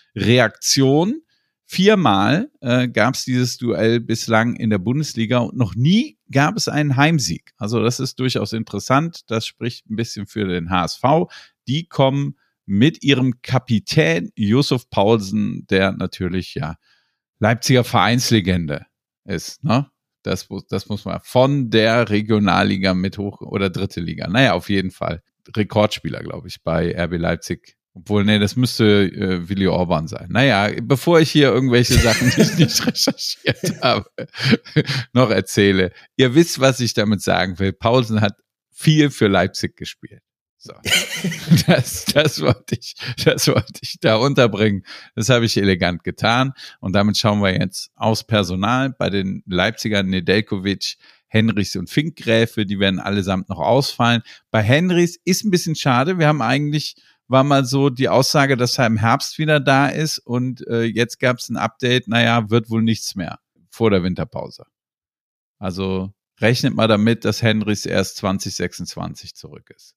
Reaktion. Viermal äh, gab es dieses Duell bislang in der Bundesliga und noch nie gab es einen Heimsieg. Also das ist durchaus interessant. Das spricht ein bisschen für den H S V. Die kommen mit ihrem Kapitän Yusuf Paulsen, der natürlich ja Leipziger Vereinslegende ist, ne? Das, das muss man von der Regionalliga mit hoch oder dritte Liga. Naja, auf jeden Fall Rekordspieler, glaube ich, bei R B Leipzig. Obwohl, nee, das müsste äh, Willi Orban sein. Naja, bevor ich hier irgendwelche Sachen, die ich nicht recherchiert habe, noch erzähle. Ihr wisst, was ich damit sagen will. Paulsen hat viel für Leipzig gespielt. So. Das, das wollte ich, das wollte ich da unterbringen. Das habe ich elegant getan. Und damit schauen wir jetzt aus Personal bei den Leipzigern Nedeljkovic, Henrichs und Finkgräfe. Die werden allesamt noch ausfallen. Bei Henrichs ist ein bisschen schade. Wir haben eigentlich, war mal so die Aussage, dass er im Herbst wieder da ist. Und äh, jetzt gab es ein Update. Naja, wird wohl nichts mehr vor der Winterpause. Also rechnet mal damit, dass Henrichs erst zwanzig sechsundzwanzig zurück ist.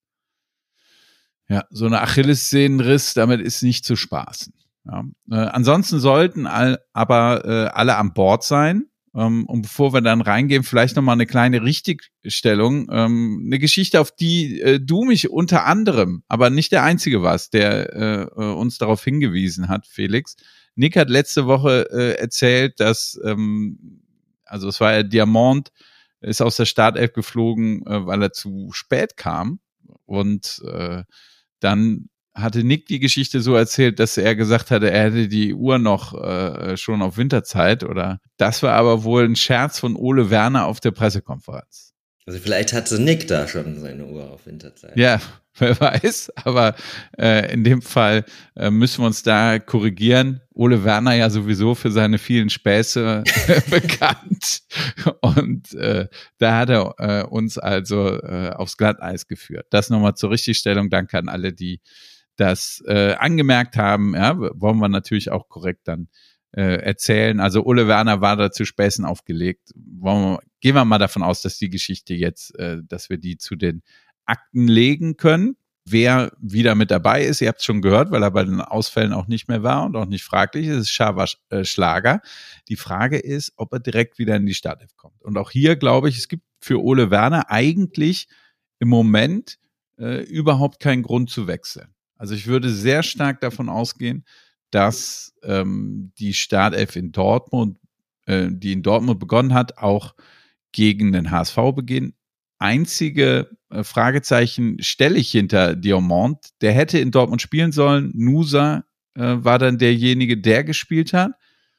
Ja, so eine Achillessehnenriss, damit ist nicht zu spaßen. Ja. Äh, ansonsten sollten all, aber äh, alle an Bord sein. Ähm, und bevor wir dann reingehen, vielleicht nochmal eine kleine Richtigstellung. Ähm, eine Geschichte, auf die äh, du mich unter anderem, aber nicht der Einzige warst, der äh, uns darauf hingewiesen hat, Felix. Nick hat letzte Woche äh, erzählt, dass, ähm, also es war ja Diamant, ist aus der Startelf geflogen, äh, weil er zu spät kam. Und äh, dann hatte Nick die Geschichte so erzählt, dass er gesagt hatte, er hätte die Uhr noch äh, schon auf Winterzeit. Oder das war aber wohl ein Scherz von Ole Werner auf der Pressekonferenz. Also vielleicht hatte Nick da schon seine Uhr auf Winterzeit. Ja, wer weiß. Aber äh, in dem Fall äh, müssen wir uns da korrigieren. Ole Werner ja sowieso für seine vielen Späße bekannt. Und äh, da hat er äh, uns also äh, aufs Glatteis geführt. Das nochmal zur Richtigstellung. Danke an alle, die das äh, angemerkt haben. Ja, wollen wir natürlich auch korrekt dann äh, erzählen. Also Ole Werner war da zu Späßen aufgelegt. Wollen wir, gehen wir mal davon aus, dass die Geschichte jetzt, äh, dass wir die zu den Akten legen können. Wer wieder mit dabei ist, ihr habt es schon gehört, weil er bei den Ausfällen auch nicht mehr war und auch nicht fraglich ist, ist Xaver Schlager. Die Frage ist, ob er direkt wieder in die Startelf kommt. Und auch hier glaube ich, es gibt für Ole Werner eigentlich im Moment äh, überhaupt keinen Grund zu wechseln. Also ich würde sehr stark davon ausgehen, dass ähm, die Startelf in Dortmund, äh, die in Dortmund begonnen hat, auch gegen den H S V beginnt. Einzige äh, Fragezeichen stelle ich hinter Diamant. Der hätte in Dortmund spielen sollen. Nusa äh, war dann derjenige, der gespielt hat.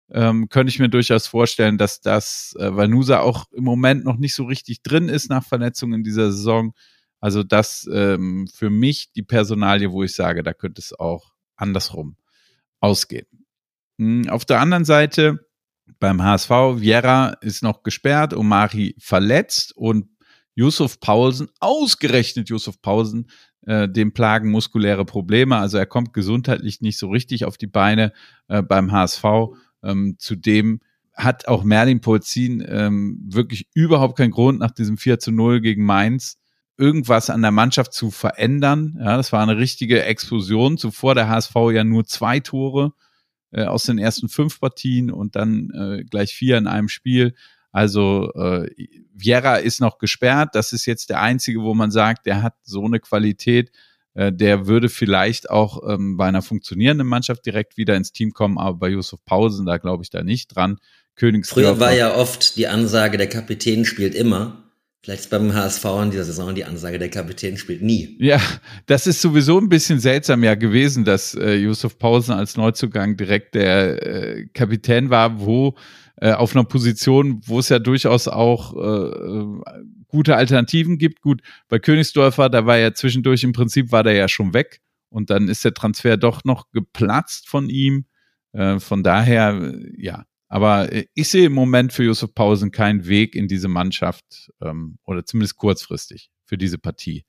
ähm, könnte ich mir durchaus vorstellen, dass das, äh, weil Nusa auch im Moment noch nicht so richtig drin ist nach Verletzungen in dieser Saison. Also das ähm, für mich die Personalie, wo ich sage, da könnte es auch andersrum ausgehen. Mhm, auf der anderen Seite beim H S V, Vieira ist noch gesperrt, Omari verletzt und Yusuf Poulsen, ausgerechnet Yusuf Poulsen, äh, dem plagen muskuläre Probleme. Also er kommt gesundheitlich nicht so richtig auf die Beine äh, beim H S V. Ähm, zudem hat auch Merlin Polzin ähm, wirklich überhaupt keinen Grund, nach diesem vier zu null gegen Mainz irgendwas an der Mannschaft zu verändern. Ja, das war eine richtige Explosion. Zuvor der H S V ja nur zwei Tore äh, aus den ersten fünf Partien und dann äh, gleich vier in einem Spiel. Also äh, Vieira ist noch gesperrt. Das ist jetzt der einzige, wo man sagt, der hat so eine Qualität, äh, der würde vielleicht auch ähm, bei einer funktionierenden Mannschaft direkt wieder ins Team kommen, aber bei Yusuf Poulsen, da glaube ich da nicht dran. Königsdörfer. Früher war ja oft die Ansage, der Kapitän spielt immer. Vielleicht ist beim H S V in dieser Saison die Ansage, der Kapitän spielt nie. Ja, das ist sowieso ein bisschen seltsam ja gewesen, dass äh, Yusuf Poulsen als Neuzugang direkt der äh, Kapitän war, wo äh, auf einer Position, wo es ja durchaus auch äh, gute Alternativen gibt. Gut, bei Königsdörfer, da war ja zwischendurch im Prinzip, war der ja schon weg und dann ist der Transfer doch noch geplatzt von ihm. Äh, von daher, ja. Aber ich sehe im Moment für Yusuf Poulsen keinen Weg in diese Mannschaft ähm, oder zumindest kurzfristig für diese Partie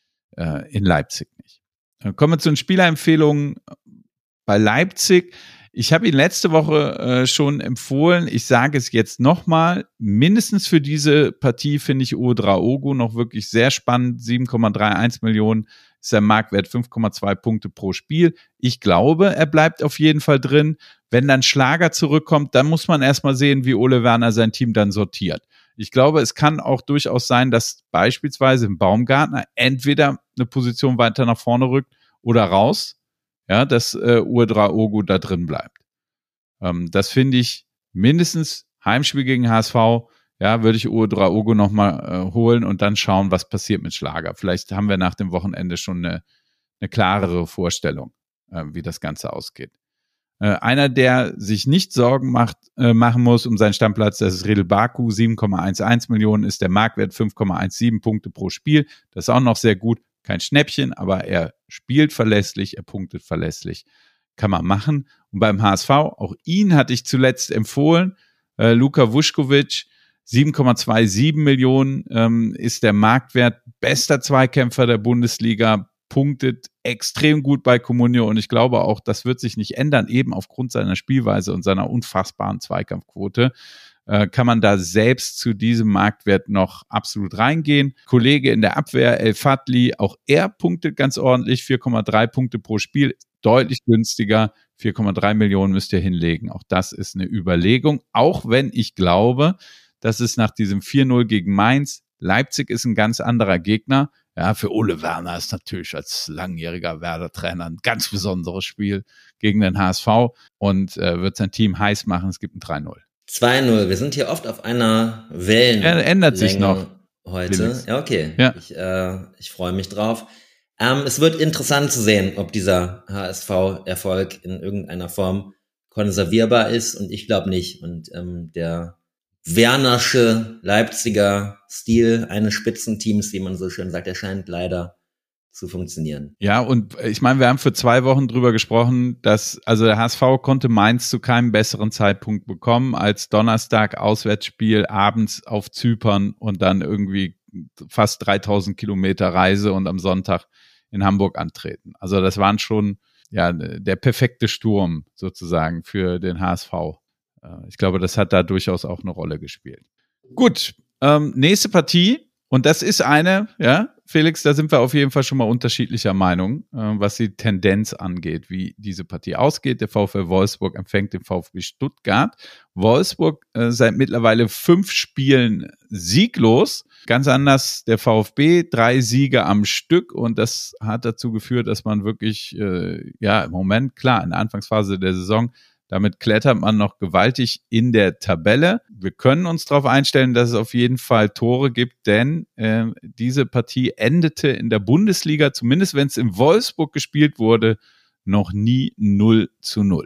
äh, in Leipzig nicht. Äh, kommen wir zu den Spielerempfehlungen bei Leipzig. Ich habe ihn letzte Woche äh, schon empfohlen. Ich sage es jetzt nochmal. Mindestens für diese Partie finde ich Ouedraogo noch wirklich sehr spannend. sieben Komma einunddreißig Millionen ist der Marktwert, fünf Komma zwei Punkte pro Spiel. Ich glaube, er bleibt auf jeden Fall drin. Wenn dann Schlager zurückkommt, dann muss man erstmal sehen, wie Ole Werner sein Team dann sortiert. Ich glaube, es kann auch durchaus sein, dass beispielsweise im Baumgartner entweder eine Position weiter nach vorne rückt oder raus, ja, dass äh, Ouedraogo da drin bleibt. Ähm, das finde ich mindestens Heimspiel gegen H S V, ja, würde ich Ouedraogo nochmal äh, holen und dann schauen, was passiert mit Schlager. Vielleicht haben wir nach dem Wochenende schon eine, eine klarere Vorstellung, äh, wie das Ganze ausgeht. Äh, einer, der sich nicht Sorgen macht, äh, machen muss um seinen Stammplatz, das ist Redel Baku, sieben Komma elf Millionen ist der Marktwert, fünf Komma siebzehn Punkte pro Spiel. Das ist auch noch sehr gut, kein Schnäppchen, aber er spielt verlässlich, er punktet verlässlich, kann man machen. Und beim H S V, auch ihn hatte ich zuletzt empfohlen, äh, Luka Vuskovic, sieben Komma siebenundzwanzig Millionen ähm, ist der Marktwert, bester Zweikämpfer der Bundesliga, punktet extrem gut bei Comunio und ich glaube auch, das wird sich nicht ändern, eben aufgrund seiner Spielweise und seiner unfassbaren Zweikampfquote. Äh, kann man da selbst zu diesem Marktwert noch absolut reingehen. Kollege in der Abwehr, El Fadli, auch er punktet ganz ordentlich, vier Komma drei Punkte pro Spiel, deutlich günstiger, vier Komma drei Millionen müsst ihr hinlegen. Auch das ist eine Überlegung, auch wenn ich glaube, dass es nach diesem vier null gegen Mainz, Leipzig ist ein ganz anderer Gegner. Ja, für Ole Werner ist natürlich als langjähriger Werder-Trainer ein ganz besonderes Spiel gegen den H S V und äh, wird sein Team heiß machen. Es gibt ein drei null. zwei null. Wir sind hier oft auf einer Wellenlänge. Ja, ändert sich noch heute. Felix. Ja, okay. Ja. Ich, äh, ich freue mich drauf. Ähm, es wird interessant zu sehen, ob dieser H S V-Erfolg in irgendeiner Form konservierbar ist und ich glaube nicht. Und ähm, der Wernersche Leipziger Stil eines Spitzenteams, wie man so schön sagt, der scheint leider zu funktionieren. Ja, und ich meine, wir haben für zwei Wochen drüber gesprochen, dass, also der H S V konnte Mainz zu keinem besseren Zeitpunkt bekommen als Donnerstag Auswärtsspiel abends auf Zypern und dann irgendwie fast dreitausend Kilometer Reise und am Sonntag in Hamburg antreten. Also das waren schon, ja, der perfekte Sturm sozusagen für den H S V. Ich glaube, das hat da durchaus auch eine Rolle gespielt. Gut, ähm, nächste Partie. Und das ist eine, ja, Felix, da sind wir auf jeden Fall schon mal unterschiedlicher Meinung, äh, was die Tendenz angeht, wie diese Partie ausgeht. Der VfL Wolfsburg empfängt den VfB Stuttgart. Wolfsburg äh, seit mittlerweile fünf Spielen sieglos. Ganz anders der VfB, drei Siege am Stück. Und das hat dazu geführt, dass man wirklich, äh, ja, im Moment, klar, in der Anfangsphase der Saison, damit klettert man noch gewaltig in der Tabelle. Wir können uns darauf einstellen, dass es auf jeden Fall Tore gibt, denn äh, diese Partie endete in der Bundesliga, zumindest wenn es in Wolfsburg gespielt wurde, noch nie null zu null.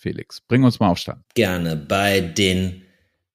Felix. Bring uns mal auf Stand. Gerne. Bei den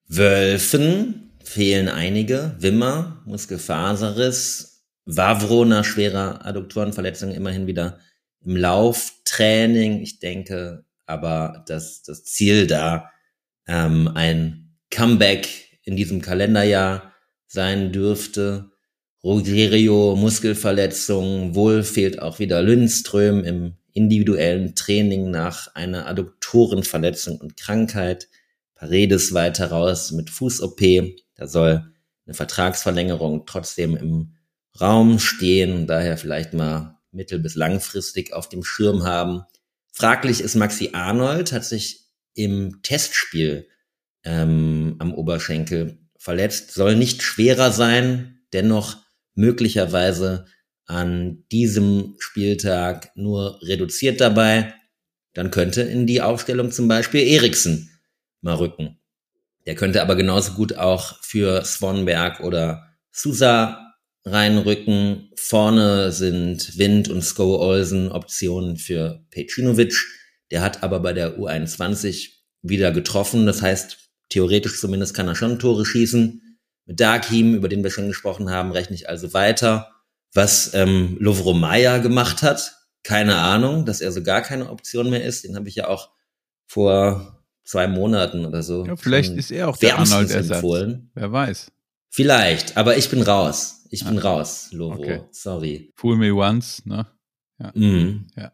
Wölfen fehlen einige. Wimmer, Muskelfaserriss, Wawro nach schwerer Adduktorenverletzung immerhin wieder im Lauftraining. Ich denke aber, dass das Ziel da ähm, ein Comeback in diesem Kalenderjahr sein dürfte. Rogerio, Muskelverletzung, wohl fehlt auch wieder Lundström im individuellen Training nach einer Adduktorenverletzung und Krankheit. Paredes weiter raus mit Fuß-O P. Da soll eine Vertragsverlängerung trotzdem im Raum stehen, daher vielleicht mal mittel- bis langfristig auf dem Schirm haben. Fraglich ist Maxi Arnold, hat sich im Testspiel ähm, am Oberschenkel verletzt, soll nicht schwerer sein, dennoch möglicherweise an diesem Spieltag nur reduziert dabei. Dann könnte in die Aufstellung zum Beispiel Eriksen mal rücken. Der könnte aber genauso gut auch für Swanberg oder Sousa reinrücken. Vorne sind Wind und Sko Olsen Optionen für Pejcinovic. Der hat aber bei der U einundzwanzig wieder getroffen. Das heißt, theoretisch zumindest kann er schon Tore schießen. Mit Darkhim, über den wir schon gesprochen haben, rechne ich also weiter. Was ähm, Lovro Majer gemacht hat, keine Ahnung, dass er so gar keine Option mehr ist. Den habe ich ja auch vor zwei Monaten oder so. Ja, vielleicht ist er auch der Arnold-Ersatz. Wer weiß. Vielleicht, aber ich bin raus. Ich bin ah, raus, Lovro. Okay. Sorry. Fool me once, ne? Ja. Mhm. ja.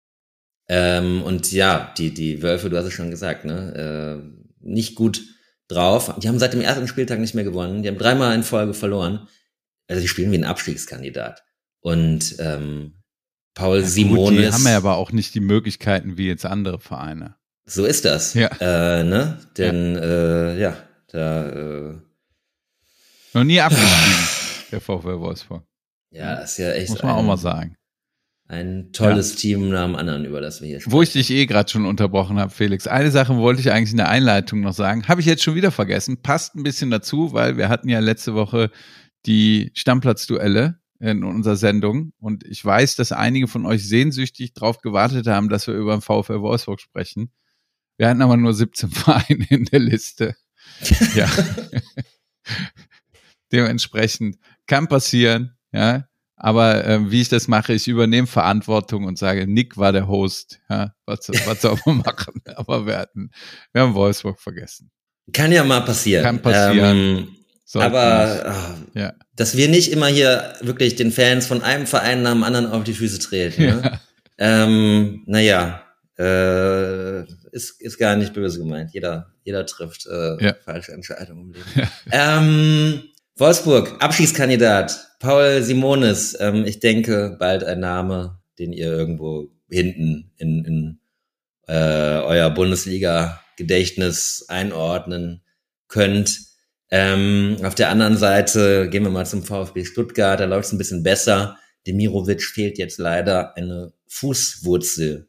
Ähm, und ja, die, die Wölfe, du hast es schon gesagt, ne? Äh, nicht gut drauf. Die haben seit dem ersten Spieltag nicht mehr gewonnen. Die haben dreimal in Folge verloren. Also die spielen wie ein Abstiegskandidat. Und ähm, Paul ja, Simonis. Gut, die haben ja aber auch nicht die Möglichkeiten wie jetzt andere Vereine. So ist das. Ja. Äh, ne? Denn ja, äh, ja da äh, noch nie abgestiegen, der VfL Wolfsburg. Ja, ist ja echt. Muss man ein, auch mal sagen. Ein tolles ja. Team nach dem anderen, über das wir hier sprechen. Wo ich dich eh gerade schon unterbrochen habe, Felix. Eine Sache wollte ich eigentlich in der Einleitung noch sagen. Habe ich jetzt schon wieder vergessen. Passt ein bisschen dazu, weil wir hatten ja letzte Woche die Stammplatz-Duelle in unserer Sendung. Und ich weiß, dass einige von euch sehnsüchtig drauf gewartet haben, dass wir über den VfL Wolfsburg sprechen. Wir hatten aber nur siebzehn Vereine in der Liste. Ja. Dementsprechend kann passieren, ja. Aber äh, wie ich das mache, ich übernehme Verantwortung und sage, Nick war der Host. Ja, was, was soll man machen? Aber wir hatten, wir haben Wolfsburg vergessen. Kann ja mal passieren. Kann passieren. Ähm, aber oh, ja. Dass wir nicht immer hier wirklich den Fans von einem Verein nach dem anderen auf die Füße treten. Ja. Ne? Ähm, naja, äh, ist, ist gar nicht böse gemeint. Jeder, jeder trifft äh, ja. falsche Entscheidungen im Leben. Ja. Ähm, Wolfsburg, Abschiedskandidat, Paul Simonis. Ähm, ich denke, bald ein Name, den ihr irgendwo hinten in, in äh, euer Bundesliga-Gedächtnis einordnen könnt. Ähm, auf der anderen Seite gehen wir mal zum VfB Stuttgart, da läuft es ein bisschen besser. Demirovic fehlt jetzt leider eine Fußwurzelfraktur.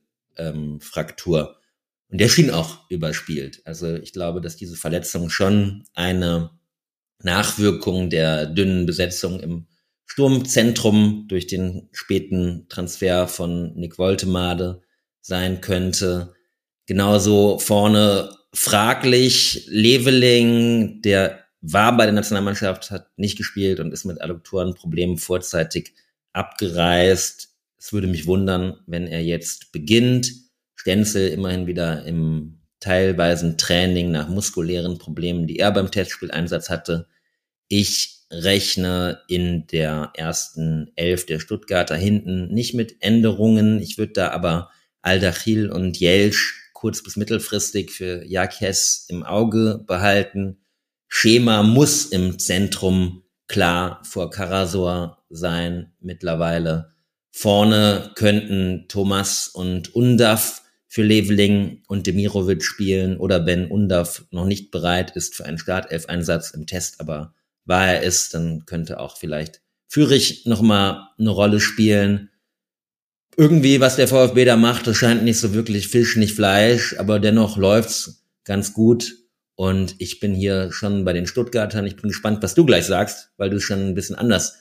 Ähm, Und der schien auch überspielt. Also ich glaube, dass diese Verletzung schon eine Nachwirkung der dünnen Besetzung im Sturmzentrum durch den späten Transfer von Nick Woltemade sein könnte. Genauso vorne fraglich Leveling, der war bei der Nationalmannschaft, hat nicht gespielt und ist mit Adduktorenproblemen vorzeitig abgereist. Es würde mich wundern, wenn er jetzt beginnt. Stenzel immerhin wieder im teilweisen Training nach muskulären Problemen, die er beim Testspieleinsatz hatte. Ich rechne in der ersten Elf der Stuttgarter hinten nicht mit Änderungen. Ich würde da aber Aldachil und Jelsch kurz- bis mittelfristig für Jakes im Auge behalten. Schema muss im Zentrum klar vor Karasor sein mittlerweile. Vorne könnten Thomas und Undav für Leveling und Demirovic spielen oder wenn Undav noch nicht bereit ist für einen Startelf-Einsatz im Test, aber war er es, dann könnte auch vielleicht Fürich nochmal eine Rolle spielen. Irgendwie, was der VfB da macht, das scheint nicht so wirklich Fisch, nicht Fleisch, aber dennoch läuft's ganz gut. Und ich bin hier schon bei den Stuttgartern. Ich bin gespannt, was du gleich sagst, weil du es schon ein bisschen anders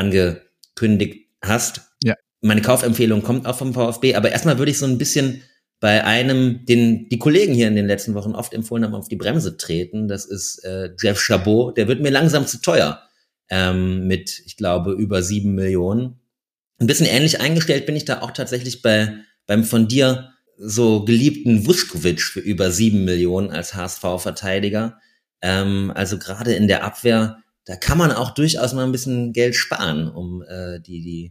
angekündigt hast. Ja. Meine Kaufempfehlung kommt auch vom VfB, aber erstmal würde ich so ein bisschen bei einem, den die Kollegen hier in den letzten Wochen oft empfohlen haben, auf die Bremse treten. Das ist äh, Jeff Chabot. Der wird mir langsam zu teuer. Ähm, mit, ich glaube, über sieben Millionen. Ein bisschen ähnlich eingestellt bin ich da auch tatsächlich bei beim von dir so geliebten Vuskovic für über sieben Millionen als H S V-Verteidiger. Ähm, also gerade in der Abwehr, da kann man auch durchaus mal ein bisschen Geld sparen, um äh, die, die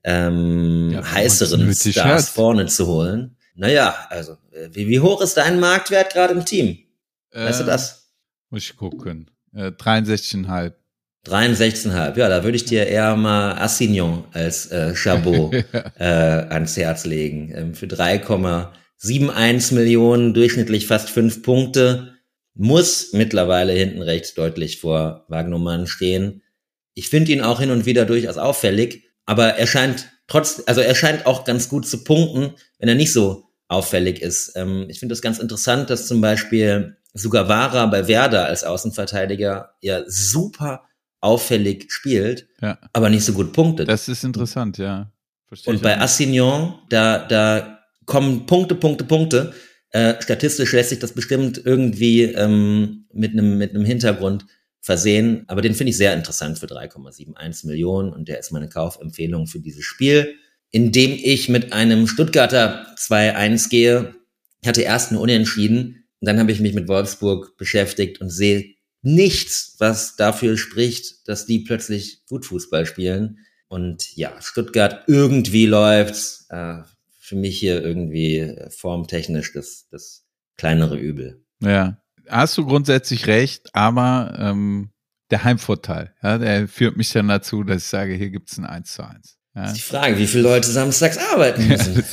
ähm, ja, heißeren Stars hat. vorne zu holen. Naja, also wie, wie hoch ist dein Marktwert gerade im Team? Weißt äh, du das? Muss ich gucken. Äh, dreiundsechzig Komma fünf. dreiundsechzig Komma fünf, ja, da würde ich dir eher mal Assignon als äh, Chabot äh, ans Herz legen. Ähm, für drei Komma einundsiebzig Millionen, durchschnittlich fast fünf Punkte, muss mittlerweile hinten rechts deutlich vor Wagnermann stehen. Ich finde ihn auch hin und wieder durchaus auffällig, aber er scheint trotz, also er scheint auch ganz gut zu punkten, wenn er nicht so auffällig ist. Ähm, ich finde das ganz interessant, dass zum Beispiel Sugawara bei Werder als Außenverteidiger ja super auffällig spielt, ja. aber nicht so gut punktet. Das ist interessant, ja. Verstehe und bei Assignon, da, da kommen Punkte, Punkte, Punkte. Äh, statistisch lässt sich das bestimmt irgendwie ähm, mit einem mit einem Hintergrund versehen, aber den finde ich sehr interessant für drei Komma einundsiebzig Millionen und der ist meine Kaufempfehlung für dieses Spiel, in dem ich mit einem Stuttgarter zwei eins gehe. Ich hatte erst eine Unentschieden, und dann habe ich mich mit Wolfsburg beschäftigt und sehe nichts, was dafür spricht, dass die plötzlich gut Fußball spielen. Und ja, Stuttgart, irgendwie läuft's. Äh, für mich hier irgendwie formtechnisch das, das kleinere Übel. Ja, hast du grundsätzlich recht, aber ähm, der Heimvorteil, ja, der führt mich dann dazu, dass ich sage, hier gibt's ein eins zu eins. Ja. Das ist die Frage, wie viele Leute samstags arbeiten müssen. Ja,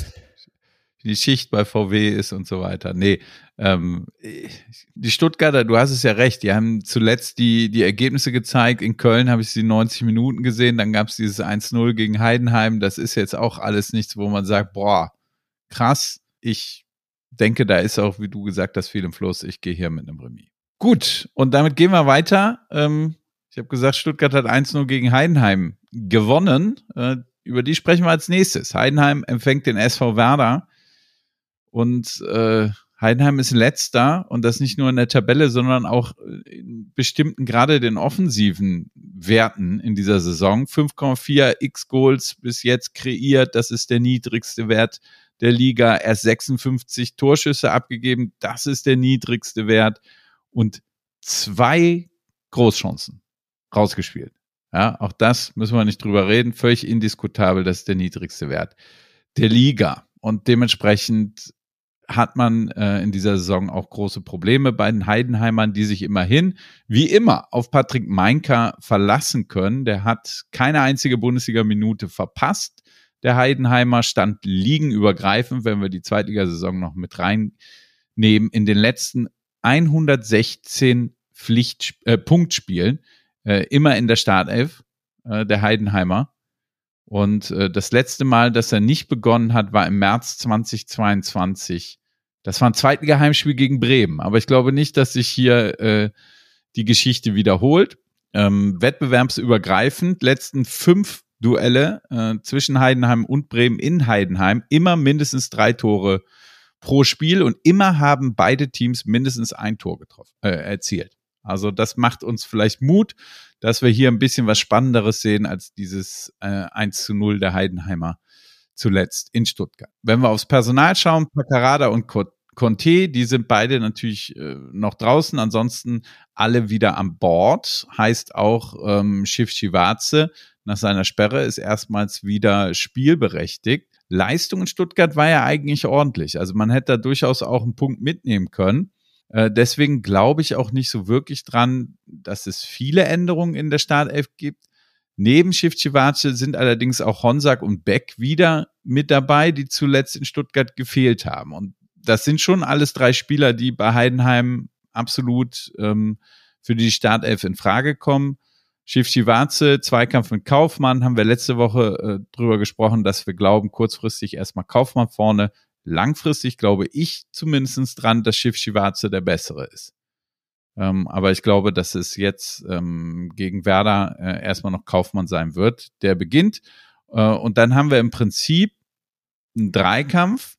die Schicht bei V W ist und so weiter. Nee, ähm, die Stuttgarter, du hast es ja recht, die haben zuletzt die die Ergebnisse gezeigt. In Köln habe ich sie neunzig Minuten gesehen, dann gab es dieses eins null gegen Heidenheim. Das ist jetzt auch alles nichts, wo man sagt, boah, krass. Ich denke, da ist auch, wie du gesagt hast, viel im Fluss. Ich gehe hier mit einem Remis. Gut, und damit gehen wir weiter. Ähm, ich habe gesagt, Stuttgart hat eins null gegen Heidenheim gewonnen. Äh, über die sprechen wir als nächstes. Heidenheim empfängt den S V Werder. Und äh, Heidenheim ist letzter und das nicht nur in der Tabelle, sondern auch in bestimmten, gerade den offensiven Werten in dieser Saison. fünf Komma vier X-Goals bis jetzt kreiert, das ist der niedrigste Wert der Liga. Erst sechsundfünfzig Torschüsse abgegeben, das ist der niedrigste Wert. Und zwei Großchancen rausgespielt. Ja, auch das müssen wir nicht drüber reden, völlig indiskutabel, das ist der niedrigste Wert der Liga. Und dementsprechend hat man äh, in dieser Saison auch große Probleme bei den Heidenheimern, die sich immerhin, wie immer, auf Patrick Mainka verlassen können. Der hat keine einzige Bundesliga-Minute verpasst. Der Heidenheimer stand ligenübergreifend, wenn wir die Zweitligasaison noch mit reinnehmen, in den letzten hundertsechzehn Pflicht, äh, Punktspielen, äh, immer in der Startelf äh, der Heidenheimer. Und äh, das letzte Mal, dass er nicht begonnen hat, war im März zweitausendzweiundzwanzig. Das war ein Zweitliga-Heimspiel gegen Bremen. Aber ich glaube nicht, dass sich hier äh, die Geschichte wiederholt. Ähm, wettbewerbsübergreifend, letzten fünf Duelle äh, zwischen Heidenheim und Bremen in Heidenheim, immer mindestens drei Tore pro Spiel und immer haben beide Teams mindestens ein Tor getroffen, äh, erzielt. Also das macht uns vielleicht Mut, dass wir hier ein bisschen was Spannenderes sehen als dieses äh, eins zu null der Heidenheimer zuletzt in Stuttgart. Wenn wir aufs Personal schauen, Paccarada und Conte, die sind beide natürlich äh, noch draußen, ansonsten alle wieder an Bord. Heißt auch, ähm, Schiff Schiwaze nach seiner Sperre ist erstmals wieder spielberechtigt. Leistung in Stuttgart war ja eigentlich ordentlich. Also man hätte da durchaus auch einen Punkt mitnehmen können. Äh, deswegen glaube ich auch nicht so wirklich dran, dass es viele Änderungen in der Startelf gibt. Neben Schiff-Schiwace sind allerdings auch Honsack und Beck wieder mit dabei, die zuletzt in Stuttgart gefehlt haben. Und das sind schon alles drei Spieler, die bei Heidenheim absolut ähm, für die Startelf in Frage kommen. Schiff-Schiwace, Zweikampf mit Kaufmann, haben wir letzte Woche äh, drüber gesprochen, dass wir glauben, kurzfristig erstmal Kaufmann vorne. Langfristig glaube ich zumindest dran, dass Schiff-Schiwace der Bessere ist. Ähm, aber ich glaube, dass es jetzt ähm, gegen Werder äh, erstmal noch Kaufmann sein wird. Der beginnt. Äh, und dann haben wir im Prinzip einen Dreikampf.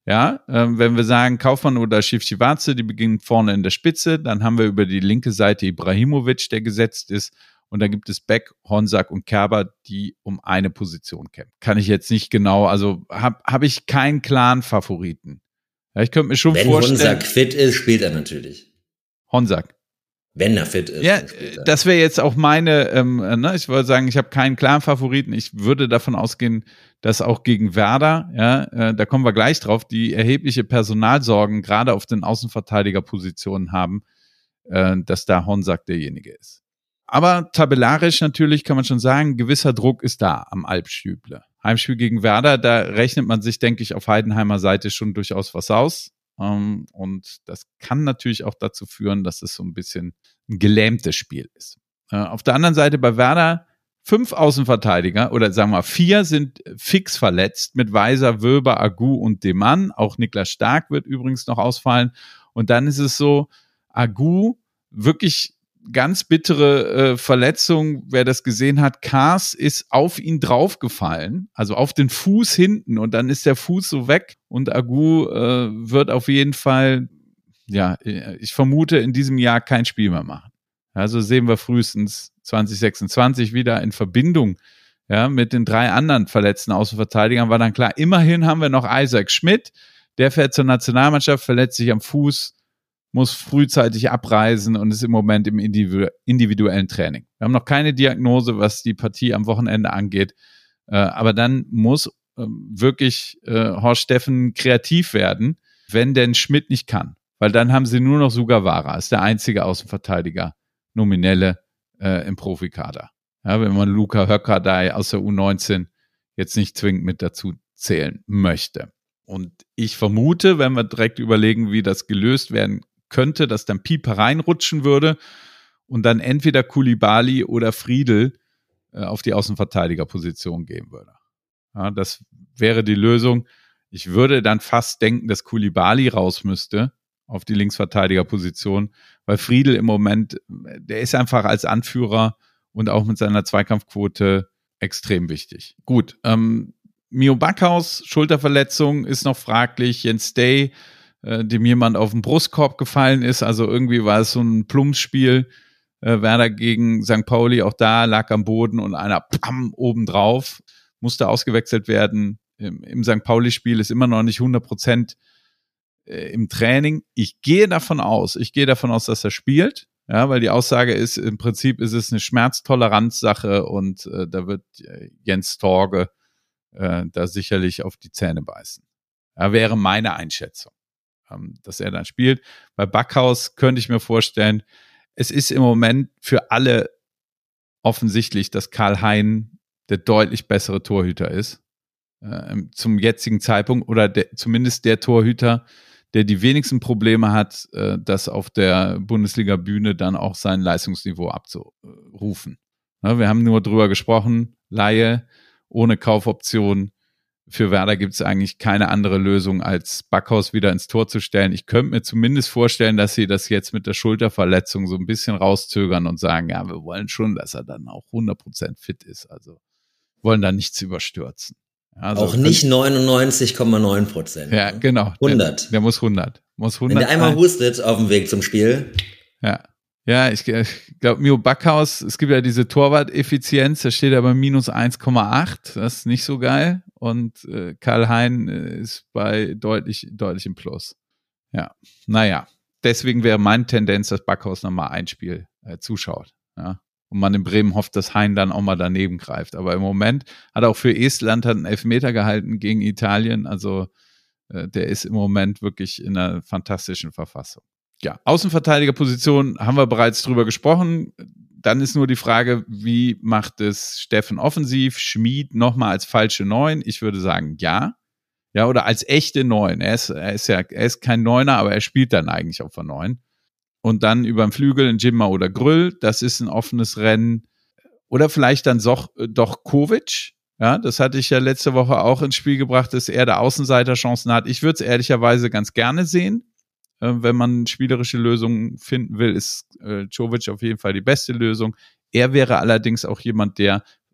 Ja, ähm, wenn wir sagen Kaufmann oder Schiwschiwadze, die beginnen vorne in der Spitze, dann haben wir über die linke Seite Ibrahimovic, der gesetzt ist, und dann gibt es Beck, Honsak und Kerber, die um eine Position kämpfen. Kann ich jetzt nicht genau, also habe hab ich keinen klaren Favoriten. Ja, ich könnte mir schon Wenn vorstellen. Honsak fit ist, spielt er natürlich. Honsak. Wenn er fit ist. Ja, das wäre jetzt auch meine, ähm, ne, ich würde sagen, ich habe keinen klaren Favoriten. Ich würde davon ausgehen, dass auch gegen Werder, ja, äh, da kommen wir gleich drauf, die erhebliche Personalsorgen gerade auf den Außenverteidigerpositionen haben, äh, dass da Honsak derjenige ist. Aber tabellarisch natürlich kann man schon sagen, gewisser Druck ist da am Alpstüble. Heimspiel gegen Werder, da rechnet man sich, denke ich, auf Heidenheimer Seite schon durchaus was aus. Um, und das kann natürlich auch dazu führen, dass es so ein bisschen ein gelähmtes Spiel ist. Uh, auf der anderen Seite bei Werder fünf Außenverteidiger oder sagen wir vier sind fix verletzt mit Weiser, Wöber, Agu und Demann. Auch Niklas Stark wird übrigens noch ausfallen. Und dann ist es so, Agu wirklich ganz bittere äh, Verletzung, wer das gesehen hat, Kars ist auf ihn draufgefallen, also auf den Fuß hinten, und dann ist der Fuß so weg und Agu äh, wird auf jeden Fall, ja, ich vermute, in diesem Jahr kein Spiel mehr machen. Also sehen wir frühestens zwanzig sechsundzwanzig wieder in Verbindung, ja, mit den drei anderen verletzten Außenverteidigern war dann klar, immerhin haben wir noch Isaac Schmidt, der fährt zur Nationalmannschaft, verletzt sich am Fuß, muss frühzeitig abreisen und ist im Moment im individu- individuellen Training. Wir haben noch keine Diagnose, was die Partie am Wochenende angeht, äh, aber dann muss äh, wirklich äh, Horst Steffen kreativ werden, wenn denn Schmidt nicht kann, weil dann haben sie nur noch Sugawara, ist der einzige Außenverteidiger, nominelle äh, im Profikader. Ja, wenn man Luca Höckerdey aus der U neunzehn jetzt nicht zwingend mit dazu zählen möchte. Und ich vermute, wenn wir direkt überlegen, wie das gelöst werden könnte, dass dann Pieper reinrutschen würde und dann entweder Koulibaly oder Friedel äh, auf die Außenverteidigerposition gehen würde. Ja, das wäre die Lösung. Ich würde dann fast denken, dass Koulibaly raus müsste auf die Linksverteidigerposition, weil Friedel im Moment, der ist einfach als Anführer und auch mit seiner Zweikampfquote extrem wichtig. Gut, ähm, Mio Backhaus, Schulterverletzung ist noch fraglich. Jens Day, äh, dem jemand auf den Brustkorb gefallen ist. Also irgendwie war es so ein Plumpsspiel. Äh, Werder gegen Sankt Pauli, auch da lag am Boden und einer pam obendrauf. Musste ausgewechselt werden. Im, im Sankt Pauli-Spiel ist immer noch nicht hundert Prozent äh, im Training. Ich gehe davon aus, ich gehe davon aus, dass er spielt. Ja, weil die Aussage ist, im Prinzip ist es eine Schmerztoleranzsache und äh, da wird äh, Jens Torge äh, da sicherlich auf die Zähne beißen. Ja, wäre meine Einschätzung, ähm, dass er dann spielt. Bei Backhaus könnte ich mir vorstellen, es ist im Moment für alle offensichtlich, dass Karl Hein der deutlich bessere Torhüter ist, äh, zum jetzigen Zeitpunkt, oder der, zumindest der Torhüter, der die wenigsten Probleme hat, äh, das auf der Bundesliga-Bühne dann auch sein Leistungsniveau abzurufen. Ja, wir haben nur drüber gesprochen, Laie, ohne Kaufoption. Für Werder gibt es eigentlich keine andere Lösung, als Backhaus wieder ins Tor zu stellen. Ich könnte mir zumindest vorstellen, dass sie das jetzt mit der Schulterverletzung so ein bisschen rauszögern und sagen, ja, wir wollen schon, dass er dann auch hundert Prozent fit ist. Also wollen da nichts überstürzen. Also auch nicht neunundneunzig Komma neun Prozent. Ja, genau. hundert. Der, der muss hundert. Muss hundert. Wenn der einmal hustet auf dem Weg zum Spiel. Ja. Ja, ich, ich glaube, Mio Backhaus, es gibt ja diese Torwart-Effizienz, da steht er bei minus eins Komma acht, das ist nicht so geil. Und äh, Karl Hein ist bei deutlich, deutlich im Plus. Ja, naja, deswegen wäre meine Tendenz, dass Backhaus nochmal ein Spiel äh, zuschaut. Ja. Und man in Bremen hofft, dass Hein dann auch mal daneben greift. Aber im Moment hat er auch für Estland einen Elfmeter gehalten gegen Italien. Also äh, der ist im Moment wirklich in einer fantastischen Verfassung. Ja, Außenverteidigerposition haben wir bereits drüber gesprochen. Dann ist nur die Frage, wie macht es Steffen offensiv? Schmid nochmal als falsche Neun? Ich würde sagen, ja. Ja, oder als echte Neun. Er ist, er ist ja, er ist kein Neuner, aber er spielt dann eigentlich auf der Neun. Und dann über den Flügel ein Jimmer oder Grüll. Das ist ein offenes Rennen. Oder vielleicht dann doch, doch Kovic. Ja, das hatte ich ja letzte Woche auch ins Spiel gebracht, dass er da Außenseiterchancen hat. Ich würde es ehrlicherweise ganz gerne sehen. Wenn man spielerische Lösungen finden will, ist äh, Čović auf jeden Fall die beste Lösung. Er wäre allerdings auch jemand, der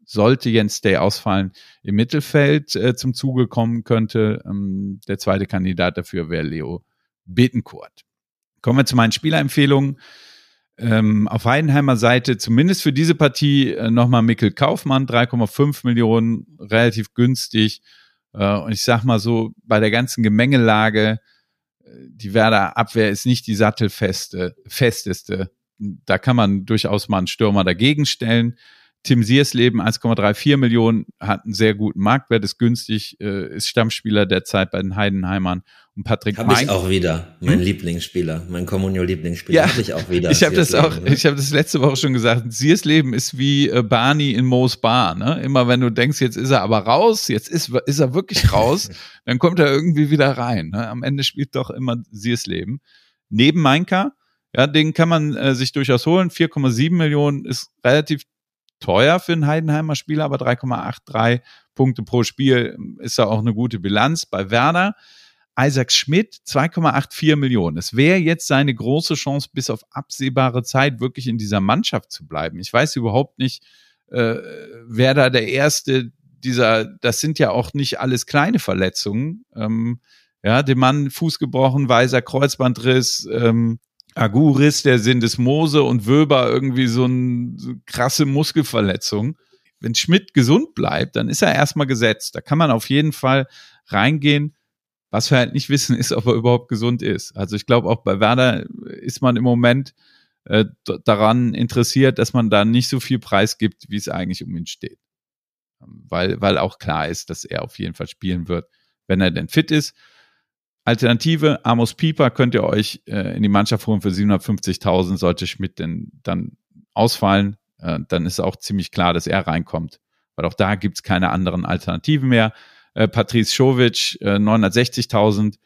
sollte Jens Day ausfallen, im Mittelfeld äh, zum Zuge kommen könnte. Ähm, der zweite Kandidat dafür wäre Leo Bittencourt. Kommen wir zu meinen Spielerempfehlungen. Ähm, auf Heidenheimer Seite, zumindest für diese Partie, äh, nochmal Mikkel Kaufmann, drei Komma fünf Millionen, relativ günstig. Äh, und ich sag mal so, bei der ganzen Gemengelage, äh, die Werder Abwehr ist nicht die sattelfeste, festeste. Da kann man durchaus mal einen Stürmer dagegen stellen. Tim Siersleben, eins Komma vierunddreißig Millionen, hat einen sehr guten Marktwert, ist günstig, äh, ist Stammspieler derzeit bei den Heidenheimern. Und Patrick Habe ich auch wieder, mein hm? Lieblingsspieler, mein Comunio-Lieblingsspieler, ja, habe ich auch wieder. Ich habe das auch, ne? ich habe das letzte Woche schon gesagt, Siersleben ist wie äh, Barney in Moos Bar, ne? Immer wenn du denkst, jetzt ist er aber raus, jetzt ist, ist er wirklich raus, dann kommt er irgendwie wieder rein. Ne? Am Ende spielt doch immer Siersleben. Neben Mainka, ja, den kann man äh, sich durchaus holen, vier Komma sieben Millionen, ist relativ teuer für einen Heidenheimer Spieler, aber drei Komma dreiundachtzig Punkte pro Spiel ist da auch eine gute Bilanz. Bei Werder, Isaac Schmidt, zwei Komma vierundachtzig Millionen. Es wäre jetzt seine große Chance, bis auf absehbare Zeit wirklich in dieser Mannschaft zu bleiben. Ich weiß überhaupt nicht, äh, wer da der Erste dieser, das sind ja auch nicht alles kleine Verletzungen. Ähm, ja, dem Mann Fuß gebrochen, weiser Kreuzbandriss, ähm, Aguris, der Syndesmose und Wöber irgendwie so eine so krasse Muskelverletzung. Wenn Schmidt gesund bleibt, dann ist er erstmal gesetzt. Da kann man auf jeden Fall reingehen. Was wir halt nicht wissen, ist, ob er überhaupt gesund ist. Also ich glaube, auch bei Werder ist man im Moment äh, daran interessiert, dass man da nicht so viel Preis gibt, wie es eigentlich um ihn steht. Weil, weil auch klar ist, dass er auf jeden Fall spielen wird, wenn er denn fit ist. Alternative, Amos Pieper könnt ihr euch äh, in die Mannschaft holen für siebenhundertfünfzigtausend, sollte Schmidt denn dann ausfallen, äh, dann ist auch ziemlich klar, dass er reinkommt, weil auch da gibt's keine anderen Alternativen mehr. Äh, Patrice Schovic, äh, neunhundertsechzigtausend.